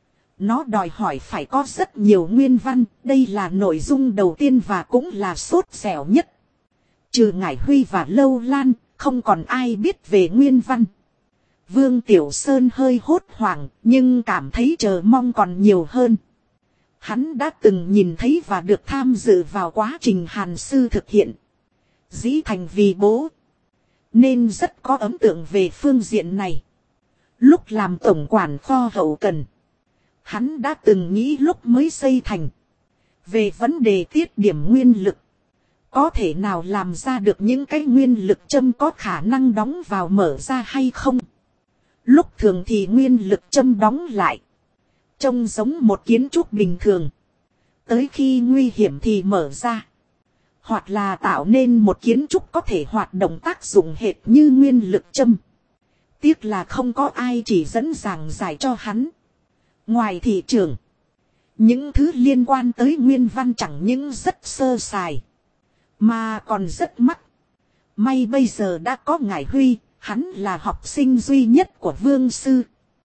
Nó đòi hỏi phải có rất nhiều nguyên văn. Đây là nội dung đầu tiên và cũng là sốt dẻo nhất. Trừ Ngải Huy và Lâu Lan, không còn ai biết về nguyên văn. Vương Tiểu Sơn hơi hốt hoảng, nhưng cảm thấy chờ mong còn nhiều hơn. Hắn đã từng nhìn thấy và được tham dự vào quá trình Hàn Sư thực hiện. Dĩ thành vì bố. Nên rất có ấn tượng về phương diện này. Lúc làm tổng quản kho hậu cần. Hắn đã từng nghĩ lúc mới xây thành. Về vấn đề tiết điểm nguyên lực. Có thể nào làm ra được những cái nguyên lực châm có khả năng đóng vào mở ra hay không? Lúc thường thì nguyên lực châm đóng lại. Trông giống một kiến trúc bình thường. Tới khi nguy hiểm thì mở ra. Hoặc là tạo nên một kiến trúc có thể hoạt động tác dụng hệt như nguyên lực châm. Tiếc là không có ai chỉ dẫn giảng giải cho hắn. Ngoài thị trường, những thứ liên quan tới nguyên văn chẳng những rất sơ sài, mà còn rất mắc. May bây giờ đã có Ngải Huy, hắn là học sinh duy nhất của Vương Sư.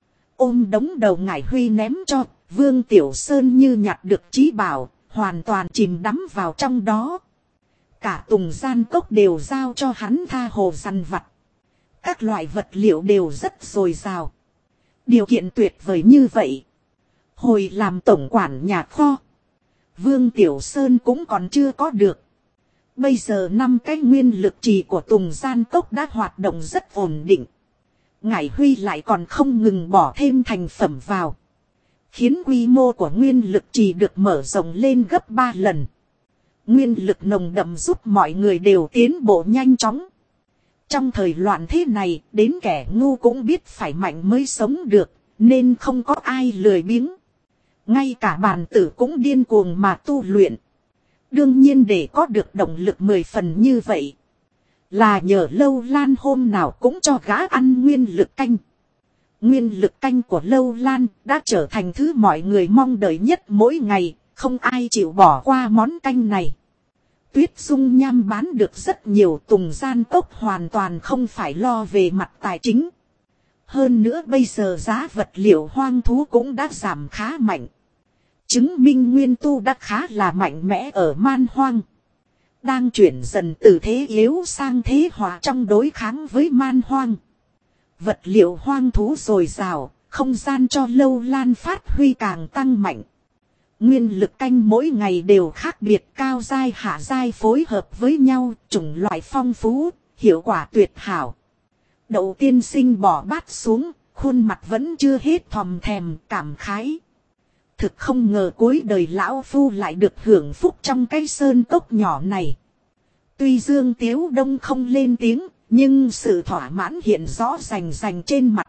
Ôm đống đầu Ngải Huy ném cho, Vương Tiểu Sơn như nhặt được trí bảo, hoàn toàn chìm đắm vào trong đó. Cả Tùng Gian Cốc đều giao cho hắn tha hồ săn vặt. Các loại vật liệu đều rất dồi dào. Điều kiện tuyệt vời như vậy. Hồi làm tổng quản nhà kho. Vương Tiểu Sơn cũng còn chưa có được. Bây giờ 5 cái nguyên lực trì của Tùng Gian Cốc đã hoạt động rất ổn định. Ngải Huy lại còn không ngừng bỏ thêm thành phẩm vào. Khiến quy mô của nguyên lực trì được mở rộng lên gấp 3 lần. Nguyên lực nồng đậm giúp mọi người đều tiến bộ nhanh chóng. Trong thời loạn thế này, đến kẻ ngu cũng biết phải mạnh mới sống được, nên không có ai lười biếng. Ngay cả bàn tử cũng điên cuồng mà tu luyện. Đương nhiên để có được động lực 10 phần như vậy, là nhờ Lâu Lan hôm nào cũng cho gã ăn nguyên lực canh. Nguyên lực canh của Lâu Lan đã trở thành thứ mọi người mong đợi nhất mỗi ngày, không ai chịu bỏ qua món canh này. Tuyết Dung Nham bán được rất nhiều, Tùng Gian Cốc hoàn toàn không phải lo về mặt tài chính. Hơn nữa bây giờ giá vật liệu hoang thú cũng đã giảm khá mạnh. Chứng minh nguyên tu đã khá là mạnh mẽ ở man hoang. Đang chuyển dần từ thế yếu sang thế hòa trong đối kháng với man hoang. Vật liệu hoang thú dồi dào, không gian cho Lâu Lan phát huy càng tăng mạnh. Nguyên lực canh mỗi ngày đều khác biệt, cao giai hạ giai phối hợp với nhau, chủng loại phong phú, hiệu quả tuyệt hảo. Đậu tiên sinh bỏ bát xuống, khuôn mặt vẫn chưa hết thòm thèm, cảm khái. Thực không ngờ cuối đời lão phu lại được hưởng phúc trong cái sơn cốc nhỏ này. Tuy Dương Tiếu Đông không lên tiếng, nhưng sự thỏa mãn hiện rõ rành rành trên mặt.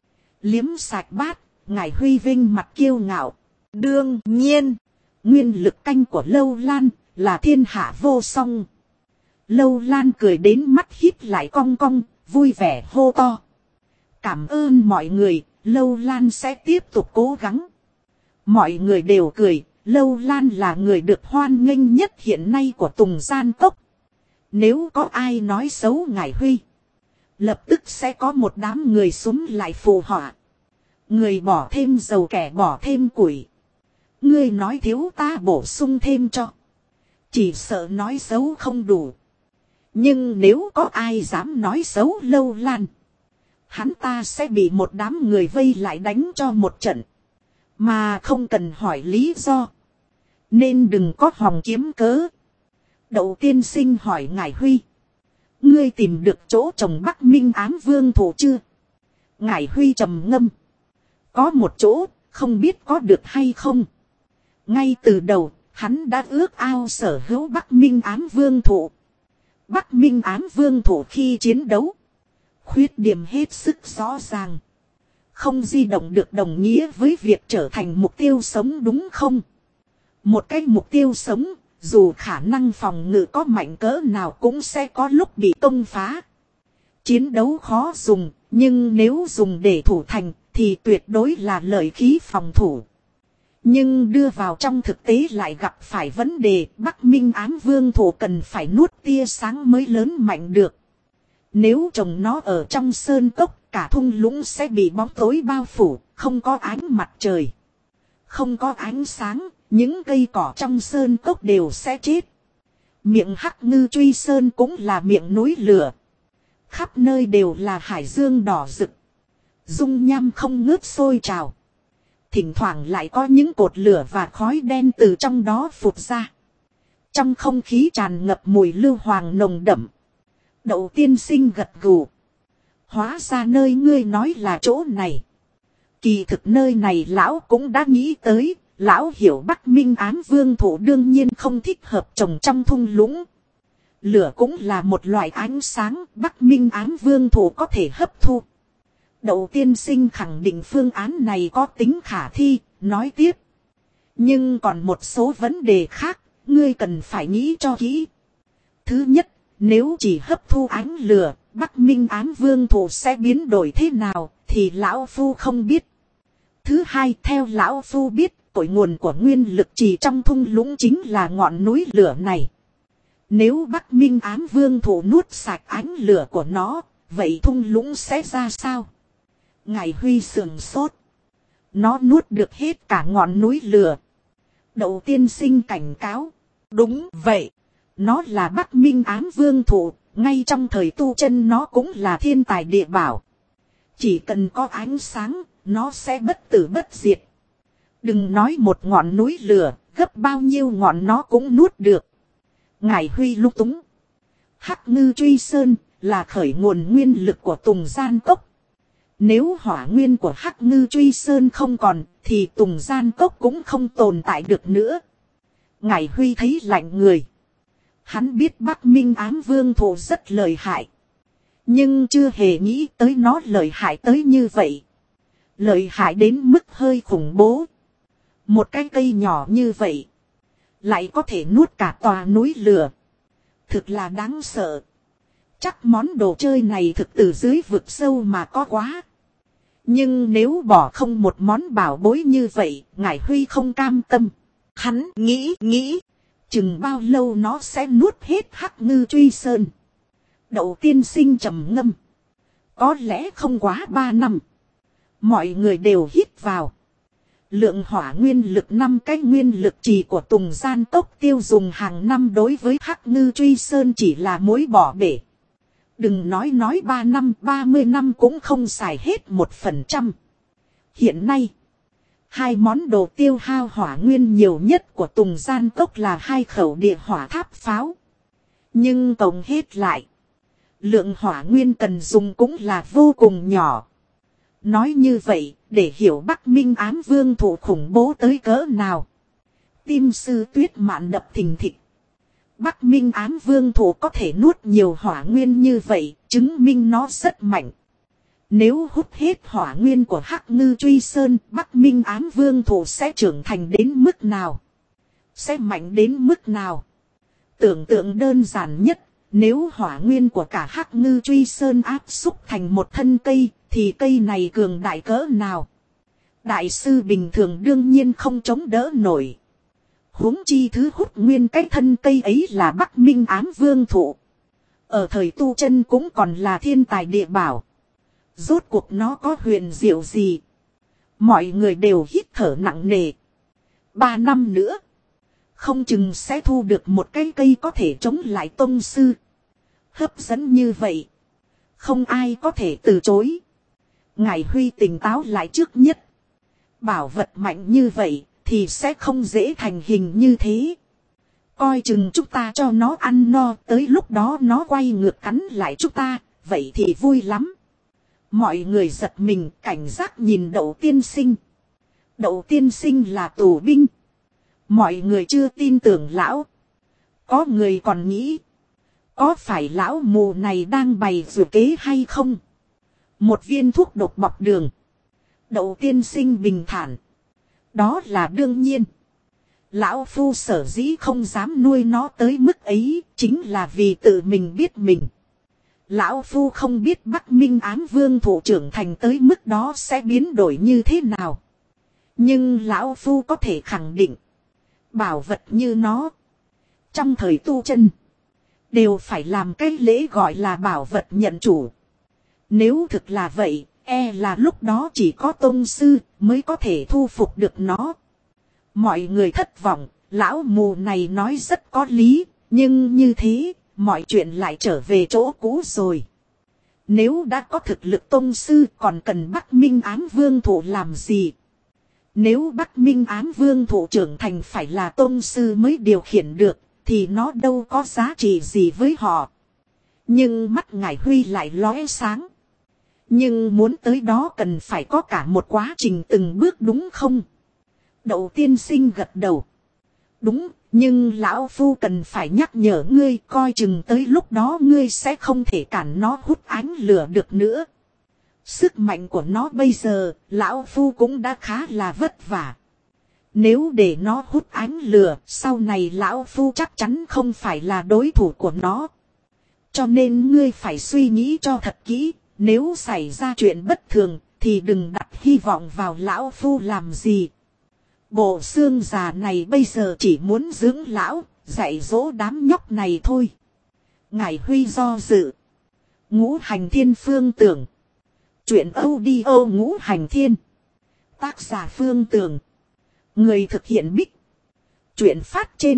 Liếm sạch bát, Ngải Huy vinh mặt kiêu ngạo. Đương nhiên, nguyên lực canh của Lâu Lan là thiên hạ vô song. Lâu Lan cười đến mắt híp lại cong cong, vui vẻ hô to. Cảm ơn mọi người, Lâu Lan sẽ tiếp tục cố gắng. Mọi người đều cười, Lâu Lan là người được hoan nghênh nhất hiện nay của Tùng Gian Cốc. Nếu có ai nói xấu Ngải Huy, lập tức sẽ có một đám người xúm lại phù họa. Người bỏ thêm dầu kẻ bỏ thêm củi. Ngươi nói thiếu ta bổ sung thêm cho. Chỉ sợ nói xấu không đủ. Nhưng nếu có ai dám nói xấu Lâu Lan, hắn ta sẽ bị một đám người vây lại đánh cho một trận. Mà không cần hỏi lý do. Nên đừng có hòng kiếm cớ. Đậu tiên sinh hỏi Ngải Huy. Ngươi tìm được chỗ trồng Bắc Minh Ám Vương thổ chưa? Ngải Huy trầm ngâm. Có một chỗ, không biết có được hay không. Ngay từ đầu, hắn đã ước ao sở hữu Bắc Minh Ám Vương thổ. Bắc Minh Ám Vương thổ khi chiến đấu, khuyết điểm hết sức rõ ràng. Không di động được đồng nghĩa với việc trở thành mục tiêu sống đúng không? Một cái mục tiêu sống, dù khả năng phòng ngự có mạnh cỡ nào cũng sẽ có lúc bị công phá. Chiến đấu khó dùng, nhưng nếu dùng để thủ thành thì tuyệt đối là lợi khí phòng thủ. Nhưng đưa vào trong thực tế lại gặp phải vấn đề Bắc Minh Ám Vương thổ cần phải nuốt tia sáng mới lớn mạnh được. Nếu trồng nó ở trong sơn cốc, cả thung lũng sẽ bị bóng tối bao phủ, không có ánh mặt trời. Không có ánh sáng, những cây cỏ trong sơn cốc đều sẽ chết. Miệng Hắc Ngư Truy Sơn cũng là miệng núi lửa. Khắp nơi đều là hải dương đỏ rực. Dung nham không ngớt sôi trào. Thỉnh thoảng lại có những cột lửa và khói đen từ trong đó phụt ra. Trong không khí tràn ngập mùi lưu hoàng nồng đậm. Đậu tiên sinh gật gù. Hóa ra nơi ngươi nói là chỗ này. Kỳ thực nơi này lão cũng đã nghĩ tới. Lão hiểu Bắc Minh Ám Vương thổ đương nhiên không thích hợp trồng trong thung lũng. Lửa cũng là một loại ánh sáng Bắc Minh Ám Vương thổ có thể hấp thu. Đậu tiên sinh khẳng định phương án này có tính khả thi, nói tiếp. Nhưng còn một số vấn đề khác, ngươi cần phải nghĩ cho kỹ. Thứ nhất, nếu chỉ hấp thu ánh lửa, Bắc Minh Ám Vương thổ sẽ biến đổi thế nào, thì lão phu không biết. Thứ hai, theo lão phu biết, cội nguồn của nguyên lực chỉ trong thung lũng chính là ngọn núi lửa này. Nếu Bắc Minh Ám Vương thổ nuốt sạch ánh lửa của nó, vậy thung lũng sẽ ra sao? Ngải Huy sườn sốt. Nó nuốt được hết cả ngọn núi lửa. Đậu tiên sinh cảnh cáo. Đúng vậy. Nó là Bắc Minh Ám Vương thổ. Ngay trong thời tu chân nó cũng là thiên tài địa bảo. Chỉ cần có ánh sáng, nó sẽ bất tử bất diệt. Đừng nói một ngọn núi lửa, gấp bao nhiêu ngọn nó cũng nuốt được. Ngải Huy lung túng. Hắc Ngư Truy Sơn là khởi nguồn nguyên lực của Tùng Gian Cốc. Nếu hỏa nguyên của Hắc Ngư Truy Sơn không còn, thì Tùng Gian Cốc cũng không tồn tại được nữa. Ngải Huy thấy lạnh người. Hắn biết Bắc Minh Ám Vương Thụ rất lợi hại. Nhưng chưa hề nghĩ tới nó lợi hại tới như vậy. Lợi hại đến mức hơi khủng bố. Một cái cây nhỏ như vậy. Lại có thể nuốt cả tòa núi lửa. Thực là đáng sợ. Chắc món đồ chơi này thực từ dưới vực sâu mà có quá. Nhưng nếu bỏ không một món bảo bối như vậy, Ngải Huy không cam tâm. Hắn nghĩ. Chừng bao lâu nó sẽ nuốt hết Hắc Ngư Truy Sơn. Đậu tiên sinh trầm ngâm. Có lẽ không quá 3 năm. Mọi người đều hít vào. Lượng hỏa nguyên lực 5 cái nguyên lực trì của Tùng Gian Cốc tiêu dùng hàng năm đối với Hắc Ngư Truy Sơn chỉ là mối bỏ bể. Đừng nói 3 năm, 30 năm cũng không xài hết 1%. Hiện nay, 2 món đồ tiêu hao hỏa nguyên nhiều nhất của Tùng Gian Cốc là 2 khẩu địa hỏa tháp pháo. Nhưng tổng hết lại, lượng hỏa nguyên cần dùng cũng là vô cùng nhỏ. Nói như vậy, để hiểu Bắc Minh Ám Vương Thụ khủng bố tới cỡ nào. Tim Sư Tuyết Mạn đập thình thịch. Bắc Minh Ám Vương Thụ có thể nuốt nhiều hỏa nguyên như vậy, chứng minh nó rất mạnh. Nếu hút hết hỏa nguyên của Hắc Ngư Truy Sơn, Bắc Minh Ám Vương Thụ sẽ trưởng thành đến mức nào? Sẽ mạnh đến mức nào? Tưởng tượng đơn giản nhất, nếu hỏa nguyên của cả Hắc Ngư Truy Sơn áp xúc thành một thân cây, thì cây này cường đại cỡ nào? Đại sư bình thường đương nhiên không chống đỡ nổi. Huống chi thứ hút nguyên cái thân cây ấy là Bắc Minh Ám Vương Thụ. Ở thời tu chân cũng còn là thiên tài địa bảo. Rốt cuộc nó có huyền diệu gì? Mọi người đều hít thở nặng nề. 3 năm nữa, không chừng sẽ thu được một cái cây có thể chống lại tông sư. Hấp dẫn như vậy, không ai có thể từ chối. Ngải Huy tỉnh táo lại trước nhất. Bảo vật mạnh như vậy thì sẽ không dễ thành hình như thế. Coi chừng chúng ta cho nó ăn no, tới lúc đó nó quay ngược cắn lại chúng ta, vậy thì vui lắm. Mọi người giật mình, cảnh giác nhìn Đậu tiên sinh. Đậu tiên sinh là tù binh. Mọi người chưa tin tưởng lão. Có người còn nghĩ, có phải lão mù này đang bày dự kế hay không? Một viên thuốc độc bọc đường. Đậu tiên sinh bình thản. Đó là đương nhiên. Lão phu sở dĩ không dám nuôi nó tới mức ấy, chính là vì tự mình biết mình. Lão phu không biết Bắc Minh Ám Vương Thụ trưởng thành tới mức đó sẽ biến đổi như thế nào. Nhưng lão phu có thể khẳng định, bảo vật như nó, trong thời tu chân, đều phải làm cái lễ gọi là bảo vật nhận chủ. Nếu thực là vậy, e là lúc đó chỉ có tông sư mới có thể thu phục được nó. Mọi người thất vọng, lão mù này nói rất có lý, nhưng như thế, mọi chuyện lại trở về chỗ cũ rồi. Nếu đã có thực lực tông sư còn cần Bắc Minh Ám Vương Thụ làm gì? Nếu Bắc Minh Ám Vương Thụ trưởng thành phải là tông sư mới điều khiển được, thì nó đâu có giá trị gì với họ. Nhưng mắt Ngải Huy lại lóe sáng. Nhưng muốn tới đó cần phải có cả một quá trình từng bước đúng không? Đậu tiên sinh gật đầu. Đúng, nhưng lão phu cần phải nhắc nhở ngươi, coi chừng tới lúc đó ngươi sẽ không thể cản nó hút ánh lửa được nữa. Sức mạnh của nó bây giờ, lão phu cũng đã khá là vất vả. Nếu để nó hút ánh lửa, sau này lão phu chắc chắn không phải là đối thủ của nó. Cho nên ngươi phải suy nghĩ cho thật kỹ, nếu xảy ra chuyện bất thường, thì đừng đặt hy vọng vào lão phu làm gì. Bộ xương già này bây giờ chỉ muốn dưỡng lão, dạy dỗ đám nhóc này thôi. Ngải Huy do dự. Ngũ Hành Thiên Phương Tưởng. Chuyện audio Ngũ Hành Thiên. Tác giả Phương Tưởng. Người thực hiện Bích. Chuyện phát trên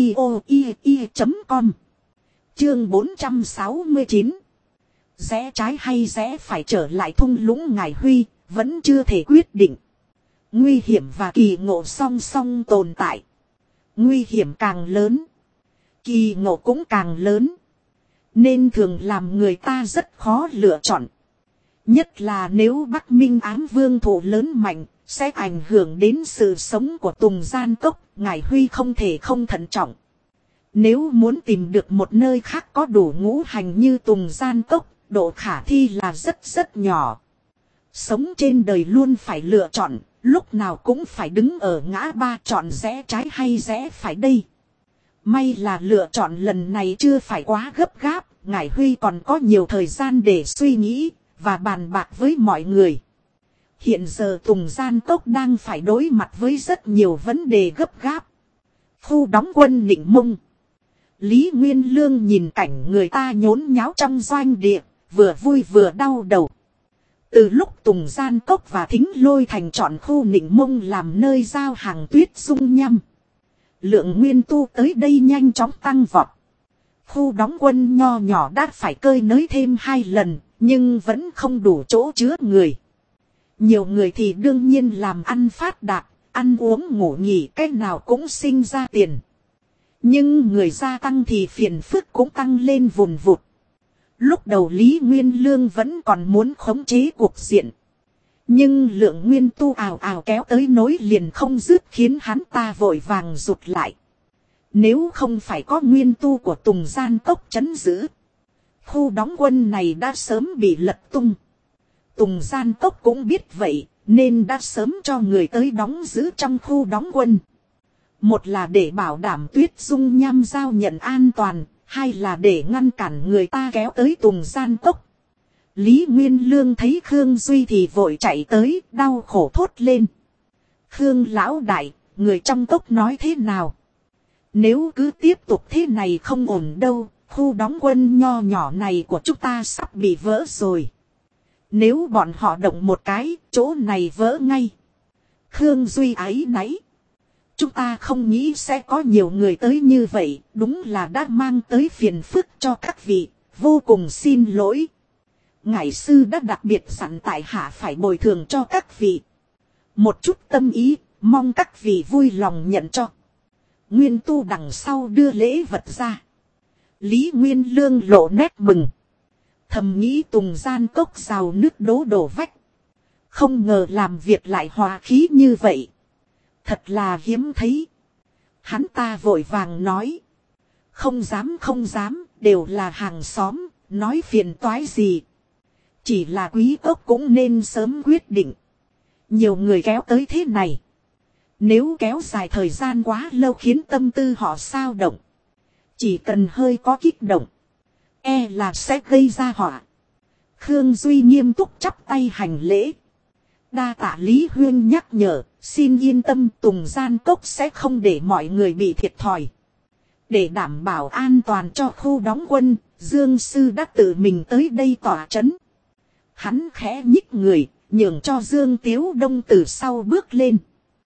audio.com. Chương 469. Rẽ trái hay rẽ phải trở lại thung lũng Ngải Huy, vẫn chưa thể quyết định. Nguy hiểm và kỳ ngộ song song tồn tại. Nguy hiểm càng lớn, kỳ ngộ cũng càng lớn. Nên thường làm người ta rất khó lựa chọn. Nhất là nếu Bắc Minh Ám Vương thụ lớn mạnh, sẽ ảnh hưởng đến sự sống của Tùng Gian Cốc. Ngải Huy không thể không thận trọng. Nếu muốn tìm được một nơi khác có đủ ngũ hành như Tùng Gian Cốc, độ khả thi là rất rất nhỏ. Sống trên đời luôn phải lựa chọn, lúc nào cũng phải đứng ở ngã ba chọn rẽ trái hay rẽ phải đây. May là lựa chọn lần này chưa phải quá gấp gáp, Ngải Huy còn có nhiều thời gian để suy nghĩ và bàn bạc với mọi người. Hiện giờ Tùng Gian Cốc đang phải đối mặt với rất nhiều vấn đề gấp gáp. Khu đóng quân Nịnh Mông. Lý Nguyên Lương nhìn cảnh người ta nhốn nháo trong doanh địa, vừa vui vừa đau đầu. Từ lúc Tùng Gian Cốc và Thính Lôi Thành chọn khu Nịnh Mông làm nơi giao hàng tuyết dung nhăm, lượng nguyên tu tới đây nhanh chóng tăng vọt. Khu đóng quân nho nhỏ đã phải cơi nới thêm 2 lần, nhưng vẫn không đủ chỗ chứa người. Nhiều người thì đương nhiên làm ăn phát đạt, ăn uống ngủ nghỉ cái nào cũng sinh ra tiền. Nhưng người gia tăng thì phiền phức cũng tăng lên vùn vụt. Lúc đầu Lý Nguyên Lương vẫn còn muốn khống chế cuộc diện. Nhưng lượng nguyên tu ào ào kéo tới nối liền không dứt khiến hắn ta vội vàng rụt lại. Nếu không phải có nguyên tu của Tùng Gian Cốc trấn giữ, khu đóng quân này đã sớm bị lật tung. Tùng Gian Cốc cũng biết vậy, nên đã sớm cho người tới đóng giữ trong khu đóng quân. Một là để bảo đảm tuyết dung nham giao nhận an toàn, hai là để ngăn cản người ta kéo tới Tùng Gian Cốc. Lý Nguyên Lương thấy Khương Duy thì vội chạy tới, đau khổ thốt lên. Khương lão đại, người trong cốc nói thế nào? Nếu cứ tiếp tục thế này không ổn đâu, khu đóng quân nho nhỏ này của chúng ta sắp bị vỡ rồi. Nếu bọn họ động một cái, chỗ này vỡ ngay. Khương Duy áy náy. Chúng ta không nghĩ sẽ có nhiều người tới như vậy, đúng là đã mang tới phiền phức cho các vị, vô cùng xin lỗi. Ngải sư đã đặc biệt dặn tại hạ phải bồi thường cho các vị. Một chút tâm ý, mong các vị vui lòng nhận cho. Nguyên tu đằng sau đưa lễ vật ra. Lý Nguyên Lương lộ nét mừng. Thầm nghĩ Tùng Gian Cốc rào nước đổ vách. Không ngờ làm việc lại hòa khí như vậy. Thật là hiếm thấy. Hắn ta vội vàng nói. Không dám, đều là hàng xóm, nói phiền toái gì. Chỉ là quý cốc cũng nên sớm quyết định. Nhiều người kéo tới thế này. Nếu kéo dài thời gian quá lâu khiến tâm tư họ xao động. Chỉ cần hơi có kích động, e là sẽ gây ra họa. Khương Duy nghiêm túc chắp tay hành lễ. Đa tạ Lý Huyên nhắc nhở, xin yên tâm Tùng Gian Cốc sẽ không để mọi người bị thiệt thòi. Để đảm bảo an toàn cho khu đóng quân, Dương Sư đã tự mình tới đây tỏa trấn. Hắn khẽ nhích người, nhường cho Dương Tiếu Đông từ sau bước lên.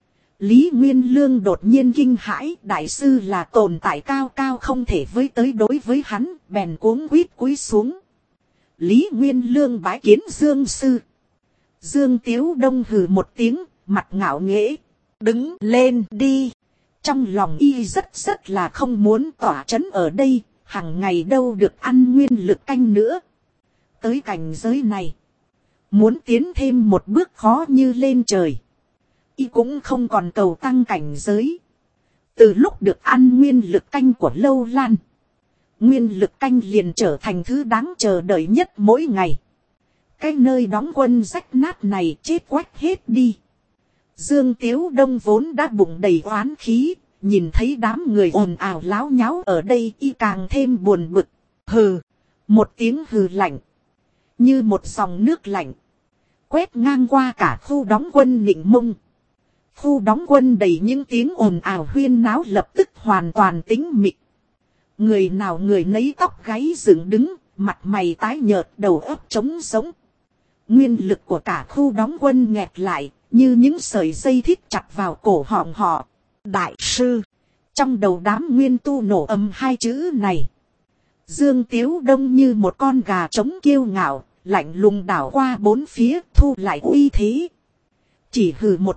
Lý Nguyên Lương đột nhiên kinh hãi, đại sư là tồn tại cao cao không thể với tới đối với hắn, bèn cuống quýt cúi xuống. Lý Nguyên Lương bái kiến Dương Sư. Dương Tiếu Đông hừ một tiếng, mặt ngạo nghễ. Đứng lên đi. Trong lòng y rất là không muốn tỏa trấn ở đây, hằng ngày đâu được ăn nguyên lực canh nữa. Tới cảnh giới này, muốn tiến thêm một bước khó như lên trời. Y cũng không còn cầu tăng cảnh giới. Từ lúc được ăn nguyên lực canh của Lâu Lan, nguyên lực canh liền trở thành thứ đáng chờ đợi nhất mỗi ngày. Cái nơi đóng quân rách nát này chết quách hết đi. Dương Tiếu Đông vốn đã bụng đầy oán khí, nhìn thấy đám người ồn ào láo nháo ở đây y càng thêm buồn bực. Hừ, một tiếng hừ lạnh, như một dòng nước lạnh, quét ngang qua cả khu đóng quân Nịnh Mông. Khu đóng quân đầy những tiếng ồn ào huyên náo lập tức hoàn toàn tĩnh mịch. Người nào người nấy tóc gáy dựng đứng, mặt mày tái nhợt, đầu óc trống sống. Nguyên lực của cả khu đóng quân nghẹt lại, như những sợi dây thít chặt vào cổ họng họ. Đại sư. Trong đầu đám nguyên tu nổ ầm hai chữ này. Dương Tiếu Đông như một con gà trống kiêu ngạo, lạnh lùng đảo qua bốn phía, thu lại uy thế. Chỉ hừ một tiếng,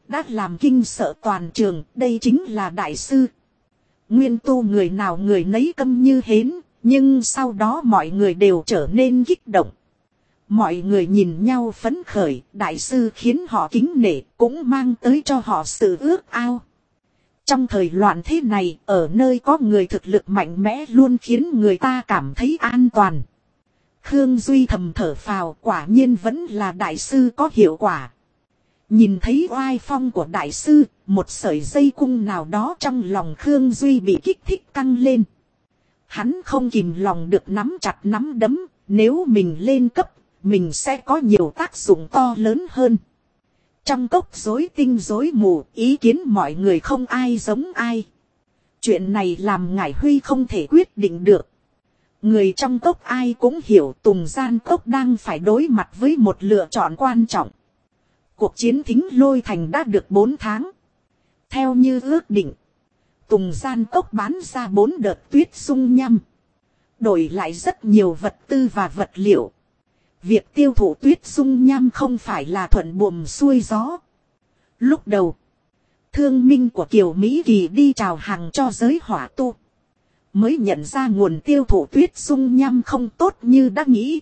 đã làm kinh sợ toàn trường, đây chính là đại sư. Nguyên tu người nào người nấy câm như hến, nhưng sau đó mọi người đều trở nên kích động. Mọi người nhìn nhau phấn khởi, đại sư khiến họ kính nể, cũng mang tới cho họ sự ước ao. Trong thời loạn thế này, ở nơi có người thực lực mạnh mẽ luôn khiến người ta cảm thấy an toàn. Khương Duy thầm thở phào, quả nhiên vẫn là đại sư có hiệu quả. Nhìn thấy oai phong của đại sư, một sợi dây cung nào đó trong lòng Khương Duy bị kích thích căng lên. Hắn không kìm lòng được nắm chặt nắm đấm, nếu mình lên cấp, mình sẽ có nhiều tác dụng to lớn hơn. Trong cốc rối tinh rối mù, ý kiến mọi người không ai giống ai. Chuyện này làm Ngải Huy không thể quyết định được. Người trong cốc ai cũng hiểu Tùng Gian Cốc đang phải đối mặt với một lựa chọn quan trọng. Cuộc chiến Thính Lôi Thành đã được 4 tháng. Theo như ước định, Tùng Gian Cốc bán ra 4 đợt tuyết dung nhăm. Đổi lại rất nhiều vật tư và vật liệu. Việc tiêu thụ tuyết dung nham không phải là thuận buồm xuôi gió. Lúc đầu, thương minh của Kiều Mỹ Kỳ đi chào hàng cho giới hỏa tu. Mới nhận ra nguồn tiêu thụ tuyết dung nham không tốt như đã nghĩ.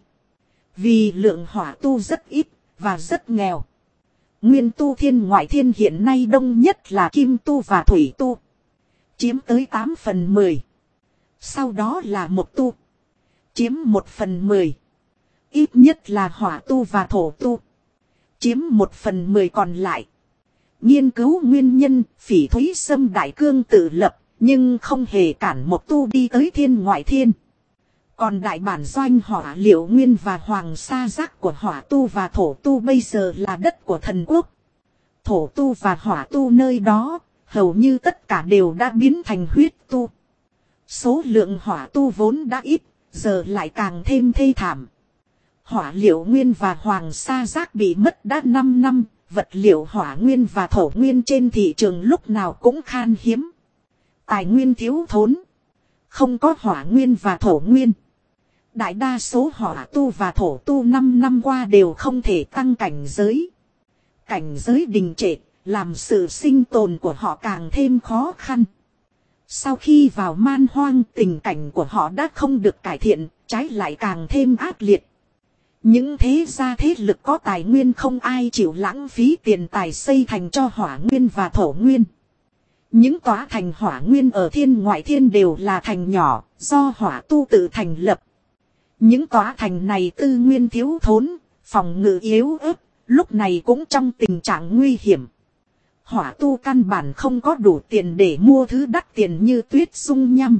Vì lượng hỏa tu rất ít và rất nghèo. Nguyên tu thiên ngoại thiên hiện nay đông nhất là kim tu và thủy tu. Chiếm tới 8/10. Sau đó là mộc tu. Chiếm 1/10. Ít nhất là hỏa tu và thổ tu. Chiếm 1/10 còn lại. Nghiên cứu nguyên nhân, Phỉ Thúy Sâm Đại Cương tự lập, nhưng không hề cản một tu đi tới thiên ngoại thiên. Còn đại bản doanh hỏa liệu nguyên và hoàng sa giác của hỏa tu và thổ tu bây giờ là đất của thần quốc. Thổ tu và hỏa tu nơi đó, hầu như tất cả đều đã biến thành huyết tu. Số lượng hỏa tu vốn đã ít, giờ lại càng thêm thê thảm. Hỏa liệu nguyên và hoàng sa giác bị mất đã 5 năm, vật liệu hỏa nguyên và thổ nguyên trên thị trường lúc nào cũng khan hiếm. Tài nguyên thiếu thốn. Không có hỏa nguyên và thổ nguyên. Đại đa số hỏa tu và thổ tu 5 năm qua đều không thể tăng cảnh giới. Cảnh giới đình trệ, làm sự sinh tồn của họ càng thêm khó khăn. Sau khi vào man hoang, tình cảnh của họ đã không được cải thiện, trái lại càng thêm ác liệt. Những thế gia thế lực có tài nguyên không ai chịu lãng phí tiền tài xây thành cho hỏa nguyên và thổ nguyên. Những tòa thành hỏa nguyên ở thiên ngoại thiên đều là thành nhỏ, do hỏa tu tự thành lập. Những tòa thành này tư nguyên thiếu thốn, phòng ngự yếu ớt, lúc này cũng trong tình trạng nguy hiểm. Hỏa tu căn bản không có đủ tiền để mua thứ đắt tiền như tuyết dung nhăm.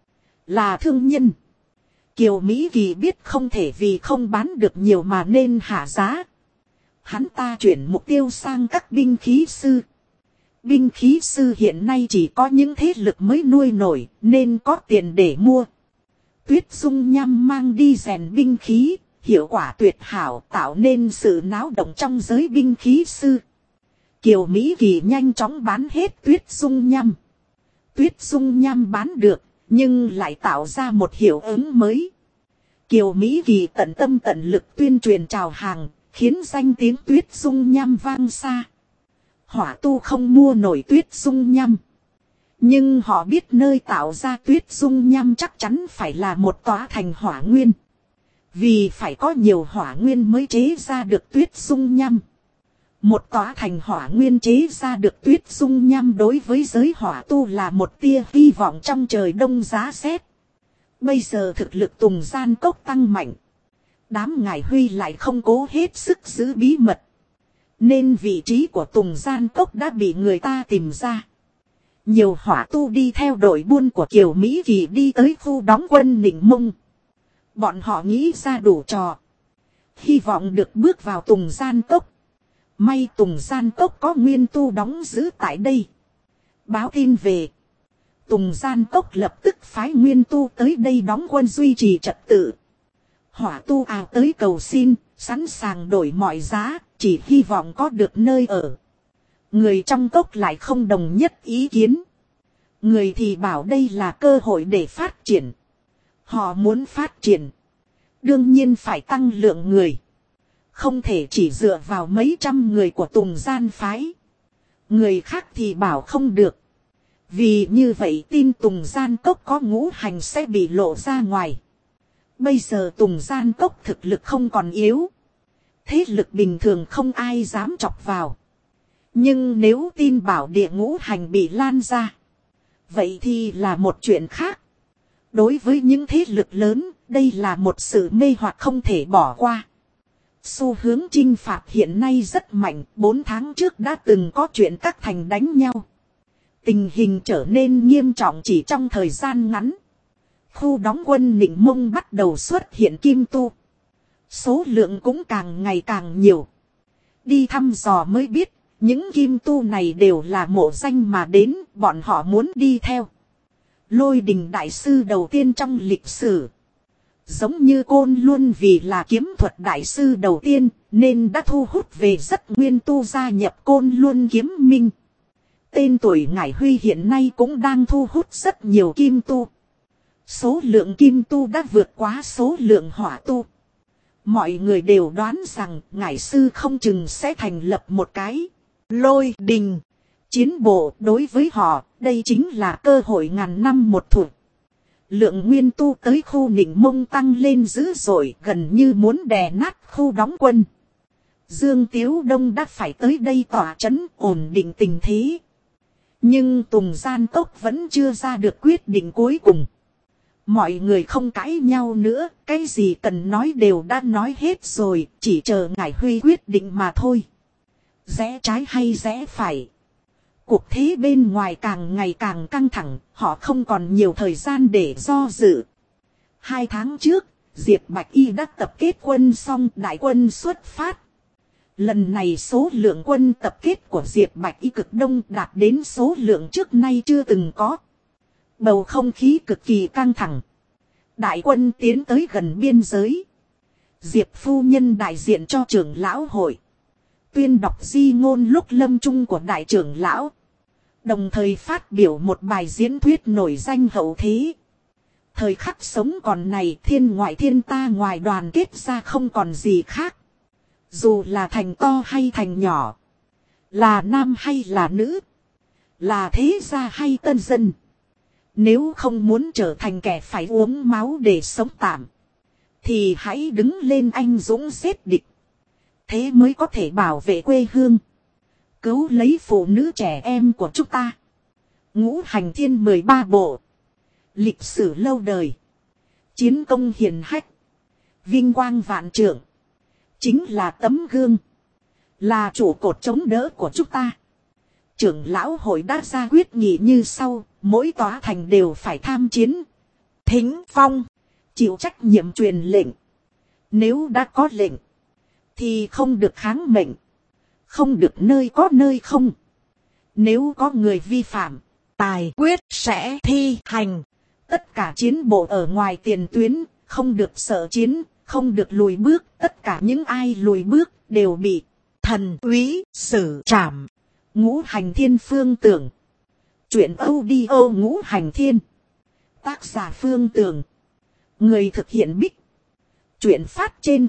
Là thương nhân. Kiều Mỹ Kỳ biết không thể vì không bán được nhiều mà nên hạ giá. Hắn ta chuyển mục tiêu sang các binh khí sư. Binh khí sư hiện nay chỉ có những thế lực mới nuôi nổi nên có tiền để mua. Tuyết dung nhăm mang đi rèn binh khí, hiệu quả tuyệt hảo tạo nên sự náo động trong giới binh khí sư. Kiều Mỹ Kỳ nhanh chóng bán hết tuyết dung nhăm. Tuyết dung nhăm bán được, nhưng lại tạo ra một hiệu ứng mới. Kiều Mỹ Kỳ tận tâm tận lực tuyên truyền chào hàng, khiến danh tiếng tuyết dung nhăm vang xa. Hỏa tu không mua nổi tuyết dung nhăm. Nhưng họ biết nơi tạo ra tuyết dung nhăm chắc chắn phải là một tòa thành hỏa nguyên. Vì phải có nhiều hỏa nguyên mới chế ra được tuyết dung nhăm. Một tòa thành hỏa nguyên chế ra được tuyết dung nhăm đối với giới hỏa tu là một tia hy vọng trong trời đông giá rét. Bây giờ thực lực Tùng Gian Cốc tăng mạnh. Đám Ngải Huy lại không cố hết sức giữ bí mật. Nên vị trí của Tùng Gian Cốc đã bị người ta tìm ra. Nhiều hỏa tu đi theo đội buôn của Kiều Mỹ Kỳ đi tới khu đóng quân Nịnh Mông. Bọn họ nghĩ ra đủ trò. Hy vọng được bước vào Tùng Gian Cốc. May Tùng Gian Cốc có nguyên tu đóng giữ tại đây. Báo tin về. Tùng Gian Cốc lập tức phái nguyên tu tới đây đóng quân duy trì trật tự. Hỏa tu ào tới cầu xin, sẵn sàng đổi mọi giá, chỉ hy vọng có được nơi ở. Người trong cốc lại không đồng nhất ý kiến. Người thì bảo đây là cơ hội để phát triển. Họ muốn phát triển. Đương nhiên phải tăng lượng người. Không thể chỉ dựa vào mấy trăm người của Tùng Gian phái. Người khác thì bảo không được. Vì như vậy tin Tùng Gian Cốc có ngũ hành sẽ bị lộ ra ngoài. Bây giờ Tùng Gian Cốc thực lực không còn yếu. Thế lực bình thường không ai dám chọc vào. Nhưng nếu tin bảo địa ngũ hành bị lan ra, vậy thì là một chuyện khác. Đối với những thế lực lớn, đây là một sự mê hoặc không thể bỏ qua. Xu hướng chinh phạt hiện nay rất mạnh, 4 tháng trước đã từng có chuyện các thành đánh nhau. Tình hình trở nên nghiêm trọng chỉ trong thời gian ngắn. Khu đóng quân Nịnh Mông bắt đầu xuất hiện kim tu. Số lượng cũng càng ngày càng nhiều. Đi thăm dò mới biết, những kim tu này đều là mộ danh mà đến, bọn họ muốn đi theo. Lôi Đình đại sư đầu tiên trong lịch sử. Giống như Côn Luân vì là kiếm thuật đại sư đầu tiên, nên đã thu hút về rất nguyên tu gia nhập Côn Luân kiếm minh. Tên tuổi Ngải Huy hiện nay cũng đang thu hút rất nhiều kim tu. Số lượng kim tu đã vượt quá số lượng hỏa tu. Mọi người đều đoán rằng Ngải sư không chừng sẽ thành lập một cái Lôi Đình chiến bộ. Đối với họ, đây chính là cơ hội ngàn năm một thủa. Lượng nguyên tu tới khu Nịnh Mông tăng lên dữ dội, gần như muốn đè nát khu đóng quân. Dương Tiếu Đông đã phải tới đây tỏa trấn ổn định tình thế. Nhưng Tùng Gian Cốc vẫn chưa ra được quyết định cuối cùng. Mọi người không cãi nhau nữa, cái gì cần nói đều đã nói hết rồi, chỉ chờ Ngải Huy quyết định mà thôi. Rẽ trái hay rẽ phải? Cuộc thế bên ngoài càng ngày càng căng thẳng, họ không còn nhiều thời gian để do dự. 2 tháng trước, Diệp Bạch Y đã tập kết quân xong, đại quân xuất phát. Lần này số lượng quân tập kết của Diệp Bạch Y cực đông, đạt đến số lượng trước nay chưa từng có. Bầu không khí cực kỳ căng thẳng. Đại quân tiến tới gần biên giới. Diệp phu nhân đại diện cho trưởng lão hội. Tuyên đọc di ngôn lúc lâm chung của đại trưởng lão. Đồng thời phát biểu một bài diễn thuyết nổi danh hậu thế. Thời khắc sống còn này, thiên ngoại thiên ta ngoài đoàn kết ra không còn gì khác. Dù là thành to hay thành nhỏ, là nam hay là nữ, là thế gia hay tân dân, nếu không muốn trở thành kẻ phải uống máu để sống tạm, thì hãy đứng lên anh dũng giết địch. Thế mới có thể bảo vệ quê hương, cứu lấy phụ nữ trẻ em của chúng ta. Ngũ hành thiên 13 bộ. Lịch sử lâu đời. Chiến công hiển hách. Vinh quang vạn trượng. Chính là tấm gương. Là trụ cột chống đỡ của chúng ta. Trưởng lão hội đã ra quyết nghị như sau. Mỗi tòa thành đều phải tham chiến. Thính phong. Chịu trách nhiệm truyền lệnh. Nếu đã có lệnh, thì không được kháng mệnh. Không được nơi có nơi không. Nếu có người vi phạm, tài quyết sẽ thi hành. Tất cả chiến bộ ở ngoài tiền tuyến, không được sợ chiến, không được lùi bước. Tất cả những ai lùi bước đều bị thần úy xử trảm. Ngũ hành thiên phương tưởng. Chuyện audio ngũ hành thiên. Tác giả Phương Tường. Người thực hiện Bích. Chuyện phát trên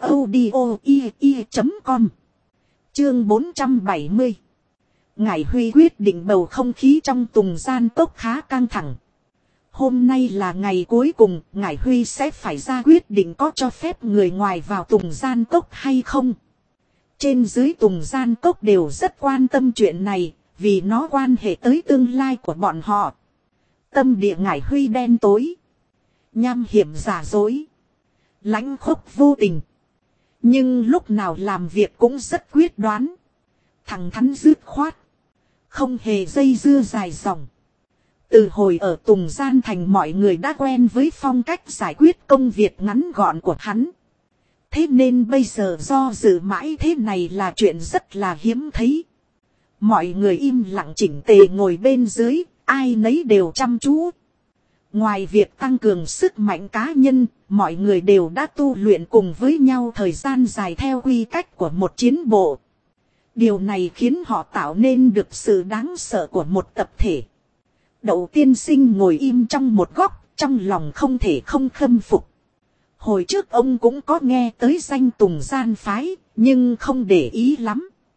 audio.com. Chương 470. Ngải Huy quyết định. Bầu không khí trong Tùng Gian Cốc khá căng thẳng. Hôm nay là ngày cuối cùng, Ngải Huy sẽ phải ra quyết định có cho phép người ngoài vào Tùng Gian Cốc hay không. Trên dưới Tùng Gian Cốc đều rất quan tâm chuyện này, vì nó quan hệ tới tương lai của bọn họ. Tâm địa Ngải Huy đen tối, nham hiểm giả dối, lãnh khốc vô tình. Nhưng lúc nào làm việc cũng rất quyết đoán, thẳng thắn dứt khoát, không hề dây dưa dài dòng. Từ hồi ở Tùng Gian Thành, mọi người đã quen với phong cách giải quyết công việc ngắn gọn của hắn. Thế nên bây giờ do dự mãi thế này là chuyện rất là hiếm thấy. Mọi người im lặng chỉnh tề ngồi bên dưới, ai nấy đều chăm chú. Ngoài việc tăng cường sức mạnh cá nhân, mọi người đều đã tu luyện cùng với nhau thời gian dài theo quy cách của một chiến bộ. Điều này khiến họ tạo nên được sự đáng sợ của một tập thể. Đậu tiên sinh ngồi im trong một góc, trong lòng không thể không khâm phục. Hồi trước ông cũng có nghe tới danh Tùng Gian phái, nhưng không để ý lắm.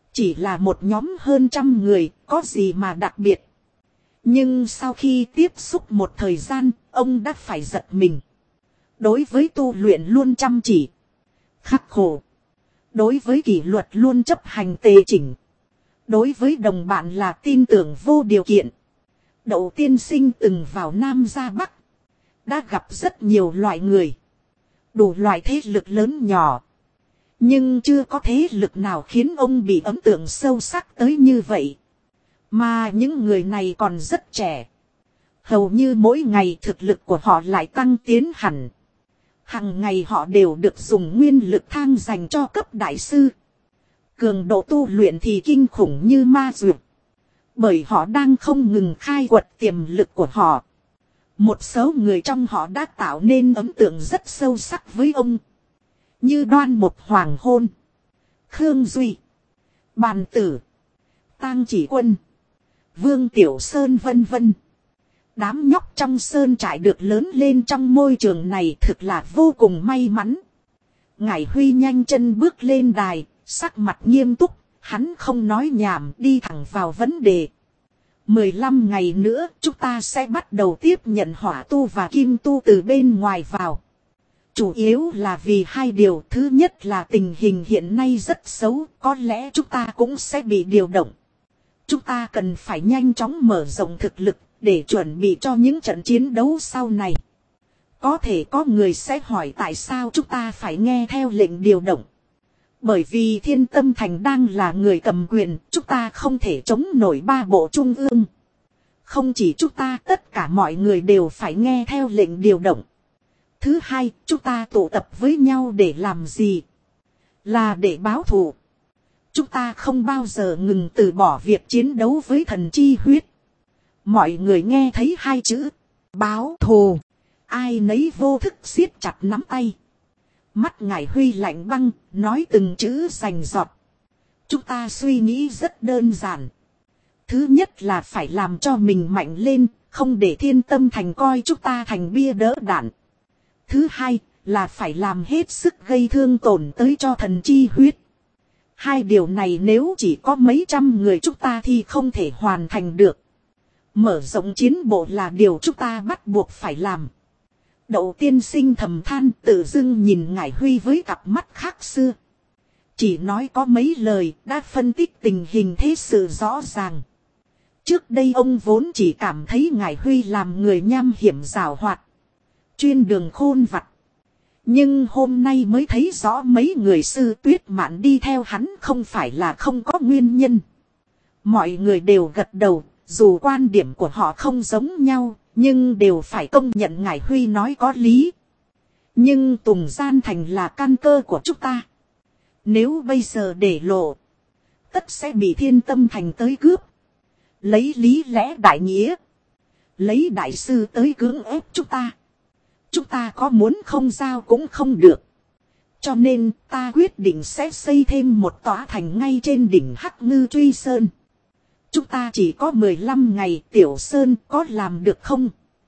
Chỉ là một nhóm hơn 100 người, có gì mà đặc biệt. Nhưng sau khi tiếp xúc một thời gian, ông đã phải giật mình. Đối với tu luyện luôn chăm chỉ, khắc khổ. Đối với kỷ luật luôn chấp hành tề chỉnh. Đối với đồng bạn là tin tưởng vô điều kiện. Đậu tiên sinh từng vào Nam ra Bắc. Đã gặp rất nhiều loại người. Đủ loại thế lực lớn nhỏ. Nhưng chưa có thế lực nào khiến ông bị ấn tượng sâu sắc tới như vậy. Mà những người này còn rất trẻ. Hầu như mỗi ngày thực lực của họ lại tăng tiến hẳn. Hằng ngày họ đều được dùng nguyên lực thang dành cho cấp đại sư. Cường độ tu luyện thì kinh khủng như ma dược. Bởi họ đang không ngừng khai quật tiềm lực của họ. Một số người trong họ đã tạo nên ấn tượng rất sâu sắc với ông. Như Đoan Một Hoàng Hôn, Khương Duy, Bàn Tử, Tang Chỉ Quân, Vương Tiểu Sơn vân vân. Đám nhóc trong sơn trại được lớn lên trong môi trường này thực là vô cùng may mắn. Ngải Huy nhanh chân bước lên đài, sắc mặt nghiêm túc, hắn không nói nhảm đi thẳng vào vấn đề. 15 ngày nữa chúng ta sẽ bắt đầu tiếp nhận hỏa tu và kim tu từ bên ngoài vào. Chủ yếu là vì hai điều. Thứ nhất là tình hình hiện nay rất xấu, có lẽ chúng ta cũng sẽ bị điều động. Chúng ta cần phải nhanh chóng mở rộng thực lực để chuẩn bị cho những trận chiến đấu sau này. Có thể có người sẽ hỏi tại sao chúng ta phải nghe theo lệnh điều động. Bởi vì Thiên Tâm Thành đang là người cầm quyền, chúng ta không thể chống nổi ba bộ trung ương. Không chỉ chúng ta, tất cả mọi người đều phải nghe theo lệnh điều động. Thứ hai, chúng ta tụ tập với nhau để làm gì? Là để báo thù. Chúng ta không bao giờ ngừng từ bỏ việc chiến đấu với thần chi huyết. Mọi người nghe thấy hai chữ báo thù, ai nấy vô thức siết chặt nắm tay. Mắt Ngải Huy lạnh băng, nói từng chữ rành rọt. Chúng ta suy nghĩ rất đơn giản. Thứ nhất là phải làm cho mình mạnh lên, không để Thiên Tâm Thành coi chúng ta thành bia đỡ đạn. Thứ hai là phải làm hết sức gây thương tổn tới cho thần chi huyết. Hai điều này nếu chỉ có mấy trăm người chúng ta thì không thể hoàn thành được. Mở rộng chiến bộ là điều chúng ta bắt buộc phải làm. Đậu tiên sinh thầm than, tự dưng nhìn Ngải Huy với cặp mắt khác xưa. Chỉ nói có mấy lời đã phân tích tình hình thế sự rõ ràng. Trước đây ông vốn chỉ cảm thấy Ngải Huy làm người nham hiểm giảo hoạt, chuyên đường khôn vặt. Nhưng hôm nay mới thấy rõ mấy người sư tuyết mạn đi theo hắn không phải là không có nguyên nhân. Mọi người đều gật đầu, dù quan điểm của họ không giống nhau, nhưng đều phải công nhận Ngải Huy nói có lý. Nhưng Tùng Gian Thành là căn cơ của chúng ta. Nếu bây giờ để lộ, tất sẽ bị Thiên Tâm Thành tới cướp. Lấy lý lẽ đại nghĩa, lấy đại sư tới cưỡng ép chúng ta. Chúng ta có muốn không giao cũng không được. Cho nên ta quyết định sẽ xây thêm một tòa thành ngay trên đỉnh Hắc Ngư Truy Sơn. Chúng ta chỉ có 15 ngày, Tiểu Sơn có làm được không?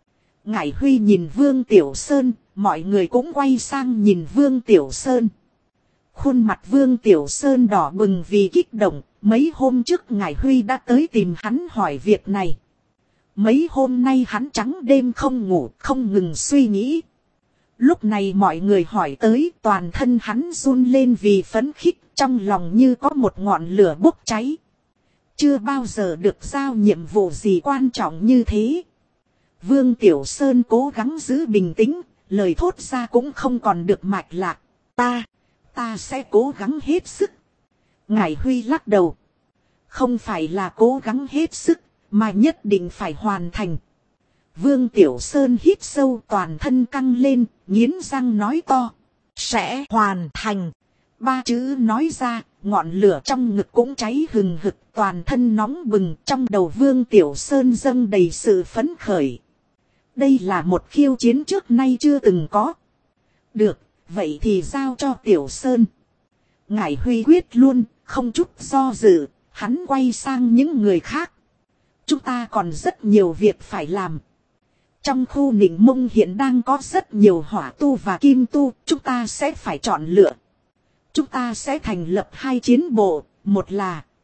Ngải Huy nhìn Vương Tiểu Sơn, mọi người cũng quay sang nhìn Vương Tiểu Sơn. Khuôn mặt Vương Tiểu Sơn đỏ bừng vì kích động, mấy hôm trước Ngải Huy đã tới tìm hắn hỏi việc này. Mấy hôm nay hắn trắng đêm không ngủ, không ngừng suy nghĩ. Lúc này mọi người hỏi tới, toàn thân hắn run lên vì phấn khích, trong lòng như có một ngọn lửa bốc cháy. Chưa bao giờ được giao nhiệm vụ gì quan trọng như thế. Vương Tiểu Sơn cố gắng giữ bình tĩnh, lời thốt ra cũng không còn được mạch lạc. Ta sẽ cố gắng hết sức. Ngải Huy lắc đầu. Không phải là cố gắng hết sức, mà nhất định phải hoàn thành. Vương Tiểu Sơn hít sâu, toàn thân căng lên, nghiến răng nói to. Sẽ hoàn thành. Ba chữ nói ra, ngọn lửa trong ngực cũng cháy hừng hực, toàn thân nóng bừng. Trong đầu Vương Tiểu Sơn dâng đầy sự phấn khởi. Đây là một khiêu chiến trước nay chưa từng có. Được, vậy thì giao cho Tiểu Sơn. Ngải Huy quyết luôn, không chút do dự, hắn quay sang những người khác. Chúng ta còn rất nhiều việc phải làm. Trong khu Nịnh Mông hiện đang có rất nhiều hỏa tu và kim tu, chúng ta sẽ phải chọn lựa. Chúng ta sẽ thành lập hai chiến bộ, một là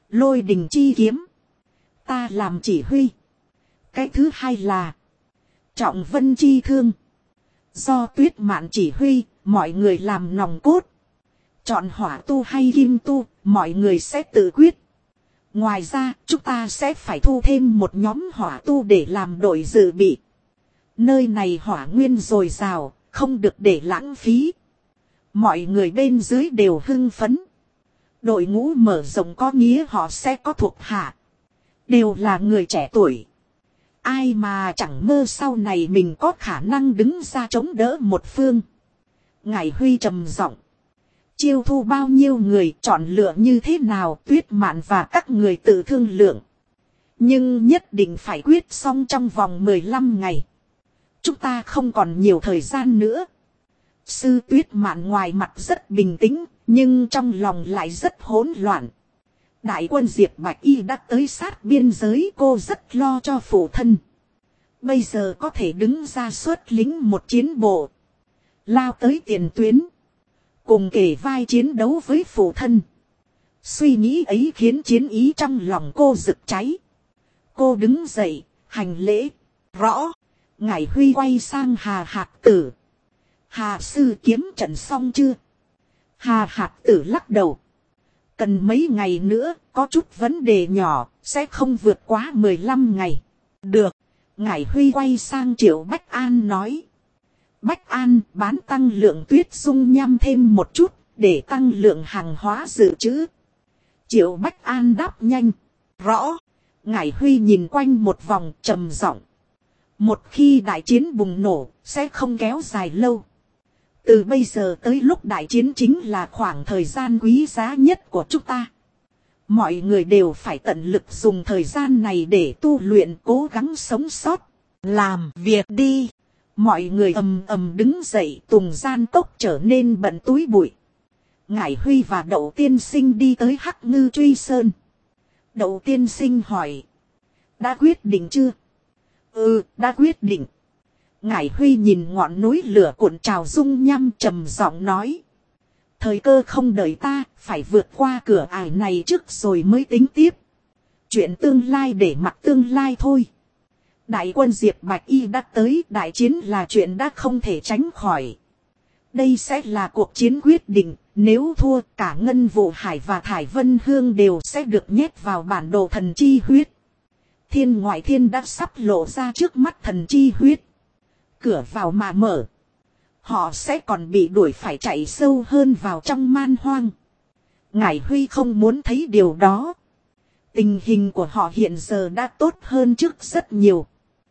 Lôi đình chi kiếm. Ta làm chỉ huy. Cái thứ hai là trọng vân chi thương. Do Tuyết Mạn chỉ huy, mọi người làm nòng cốt. Chọn hỏa tu hay kim tu, mọi người sẽ tự quyết. Ngoài ra, chúng ta sẽ phải thu thêm một nhóm hỏa tu để làm đội dự bị. Nơi này hỏa nguyên dồi dào, không được để lãng phí. Mọi người bên dưới đều hưng phấn. Đội ngũ mở rộng có nghĩa họ sẽ có thuộc hạ. Đều là người trẻ tuổi. Ai mà chẳng mơ sau này mình có khả năng đứng ra chống đỡ một phương. Ngải Huy trầm giọng. Chiêu thu bao nhiêu người, chọn lựa như thế nào, Tuyết Mạn và các người tự thương lượng. Nhưng nhất định phải quyết xong trong vòng 15 ngày. Chúng ta không còn nhiều thời gian nữa. Sư Tuyết Mạn ngoài mặt rất bình tĩnh, nhưng trong lòng lại rất hỗn loạn. Đại quân Diệp Bạch Y đã tới sát biên giới, cô rất lo cho phụ thân. Bây giờ có thể đứng ra xuất lính một chiến bộ. Lao tới tiền tuyến. Cùng kể vai chiến đấu với phụ thân. Suy nghĩ ấy khiến chiến ý trong lòng cô rực cháy. Cô đứng dậy, hành lễ. Rõ. Ngải Huy quay sang Hà Hạt Tử. Hà sư kiếm trận xong chưa? Hà Hạt Tử lắc đầu. Cần mấy ngày nữa, có chút vấn đề nhỏ, sẽ không vượt quá 15 ngày. Được. Ngải Huy quay sang Triệu Bách An nói. Bách An bán tăng lượng tuyết dung nham thêm một chút, để tăng lượng hàng hóa dự trữ. Triệu Bách An đáp nhanh. Rõ. Ngải Huy nhìn quanh một vòng trầm giọng. Một khi đại chiến bùng nổ, sẽ không kéo dài lâu. Từ bây giờ tới lúc đại chiến chính là khoảng thời gian quý giá nhất của chúng ta. Mọi người đều phải tận lực dùng thời gian này để tu luyện, cố gắng sống sót. Làm việc đi. Mọi người ầm ầm đứng dậy, Tùng Gian Cốc trở nên bận túi bụi. Ngải Huy và Đậu Tiên Sinh đi tới Hắc Ngư Truy Sơn. Đậu Tiên Sinh hỏi. Đã quyết định chưa? Ừ, đã quyết định. Ngải Huy nhìn ngọn núi lửa cuộn trào dung nham trầm giọng nói. Thời cơ không đợi ta, phải vượt qua cửa ải này trước rồi mới tính tiếp. Chuyện tương lai để mặc tương lai thôi. Đại quân Diệp Bạch Y đã tới, đại chiến là chuyện đã không thể tránh khỏi. Đây sẽ là cuộc chiến quyết định, nếu thua cả Ngân Vũ Hải và Thải Vân Hương đều sẽ được nhét vào bản đồ thần chi huyết. Thiên ngoại thiên đã sắp lộ ra trước mắt thần chi huyết. Cửa vào mà mở. Họ sẽ còn bị đuổi phải chạy sâu hơn vào trong man hoang. Ngải Huy không muốn thấy điều đó. Tình hình của họ hiện giờ đã tốt hơn trước rất nhiều.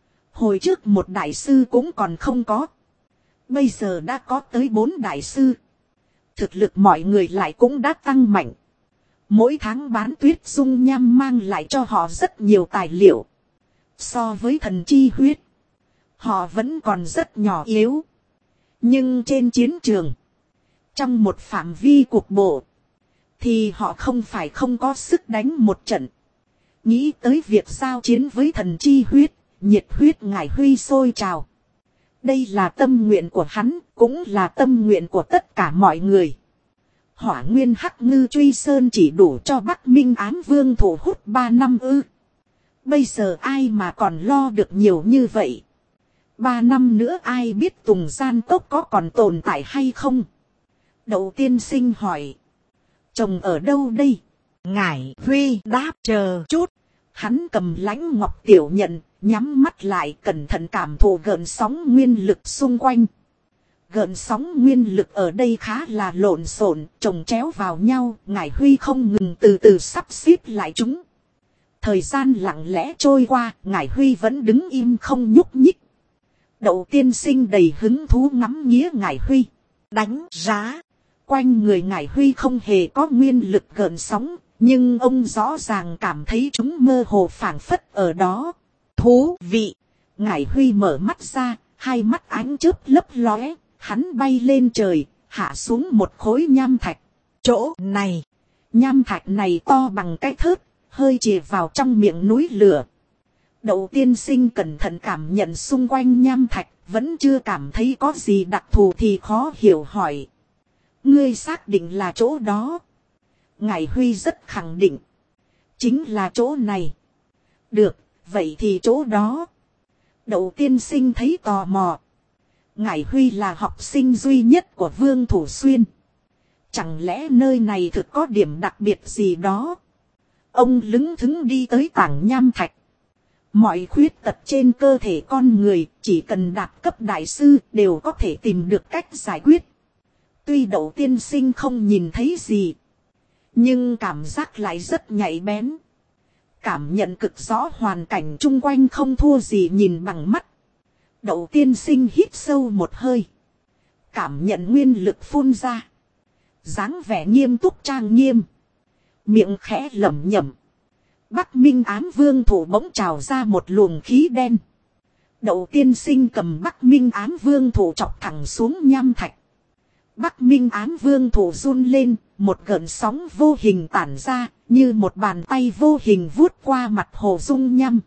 Hồi trước một đại sư cũng còn không có. Bây giờ đã có tới 4 đại sư. Thực lực mọi người lại cũng đã tăng mạnh. Mỗi tháng bán tuyết dung nham mang lại cho họ rất nhiều tài liệu. So với thần chi huyết, họ vẫn còn rất nhỏ yếu. Nhưng trên chiến trường, trong một phạm vi cục bộ, thì họ không phải không có sức đánh một trận. Nghĩ tới việc giao chiến với thần chi huyết, nhiệt huyết Ngải Huy sôi trào. Đây là tâm nguyện của hắn, cũng là tâm nguyện của tất cả mọi người. Hỏa nguyên Hắc Ngư Truy Sơn chỉ đủ cho Bắc Minh Ám Vương thủ hút 3 năm ư. Bây giờ ai mà còn lo được nhiều như vậy. 3 năm nữa ai biết Tùng Gian Cốc có còn tồn tại hay không? Đậu Tiên Sinh hỏi. Chồng ở đâu đây? Ngải Huy đáp chờ chút. Hắn cầm lãnh ngọc tiểu nhận, nhắm mắt lại cẩn thận cảm thụ gợn sóng nguyên lực xung quanh. Gợn sóng nguyên lực ở đây khá là lộn xộn, chồng chéo vào nhau, Ngải Huy không ngừng từ từ sắp xếp lại chúng. Thời gian lặng lẽ trôi qua, Ngải Huy vẫn đứng im không nhúc nhích. Đậu Tiên Sinh đầy hứng thú ngắm nghía Ngải Huy. Đánh giá. Quanh người Ngải Huy không hề có nguyên lực gợn sóng, nhưng ông rõ ràng cảm thấy chúng mơ hồ phảng phất ở đó. Thú vị. Ngải Huy mở mắt ra, hai mắt ánh chớp lấp lóe, hắn bay lên trời, hạ xuống một khối nham thạch. Chỗ này, nham thạch này to bằng cái thớt, hơi chìa vào trong miệng núi lửa. Đậu Tiên Sinh cẩn thận cảm nhận xung quanh nham thạch, vẫn chưa cảm thấy có gì đặc thù thì khó hiểu hỏi. Ngươi xác định là chỗ đó? Ngải Huy rất khẳng định. Chính là chỗ này. Được, vậy thì chỗ đó. Đậu tiên sinh thấy tò mò. Ngải Huy là học sinh duy nhất của Vương Thủ Xuyên. Chẳng lẽ nơi này thực có điểm đặc biệt gì đó? Ông lững thững đi tới tảng nham thạch. Mọi khuyết tật trên cơ thể con người chỉ cần đạt cấp đại sư đều có thể tìm được cách giải quyết. Tuy đậu tiên sinh không nhìn thấy gì, nhưng cảm giác lại rất nhạy bén. Cảm nhận cực rõ hoàn cảnh chung quanh không thua gì nhìn bằng mắt. Đậu tiên sinh hít sâu một hơi. Cảm nhận nguyên lực phun ra. Dáng vẻ nghiêm túc trang nghiêm. Miệng khẽ lẩm nhẩm. Bắc Minh Ám Vương Thủ bỗng trào ra một luồng khí đen. Đậu tiên sinh cầm Bắc Minh Ám Vương Thủ chọc thẳng xuống nham thạch. Bắc Minh Ám Vương Thủ run lên, một gợn sóng vô hình tản ra, như một bàn tay vô hình vuốt qua mặt hồ dung nham.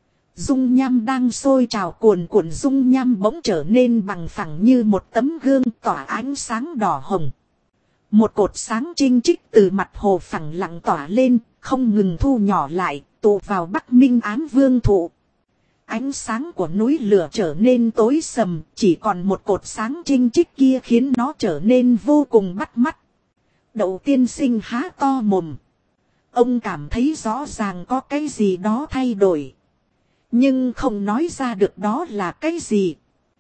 Dung nham đang sôi trào cuồn cuộn, dung nham bỗng trở nên bằng phẳng như một tấm gương tỏa ánh sáng đỏ hồng. Một cột sáng chinh chích từ mặt hồ phẳng lặng tỏa lên, không ngừng thu nhỏ lại, tụ vào Bắc Minh Ám Vương Thủ. Ánh sáng của núi lửa trở nên tối sầm, chỉ còn một cột sáng chinh chích kia khiến nó trở nên vô cùng bắt mắt. Đậu tiên sinh há to mồm. Ông cảm thấy rõ ràng có cái gì đó thay đổi. Nhưng không nói ra được đó là cái gì.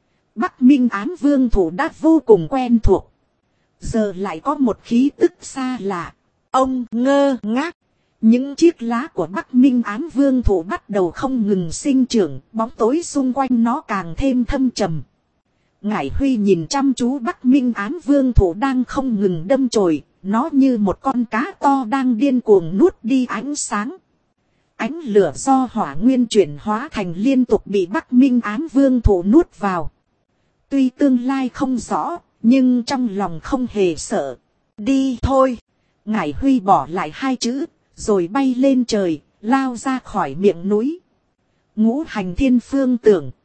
Bắc Minh Ám Vương Thủ đã vô cùng quen thuộc. Giờ lại có một khí tức xa lạ. Ông ngơ ngác. Những chiếc lá của Bắc Minh Ám Vương Thủ bắt đầu không ngừng sinh trưởng, bóng tối xung quanh nó càng thêm thâm trầm. Ngải Huy nhìn chăm chú Bắc Minh Ám Vương Thủ đang không ngừng đâm chồi, nó như một con cá to đang điên cuồng nuốt đi ánh sáng. Ánh lửa do hỏa nguyên chuyển hóa thành liên tục bị Bắc Minh Ám Vương Thủ nuốt vào. Tuy tương lai không rõ, nhưng trong lòng không hề sợ. Đi thôi. Ngải Huy bỏ lại hai chữ, rồi bay lên trời, lao ra khỏi miệng núi. Ngũ hành thiên phương tưởng.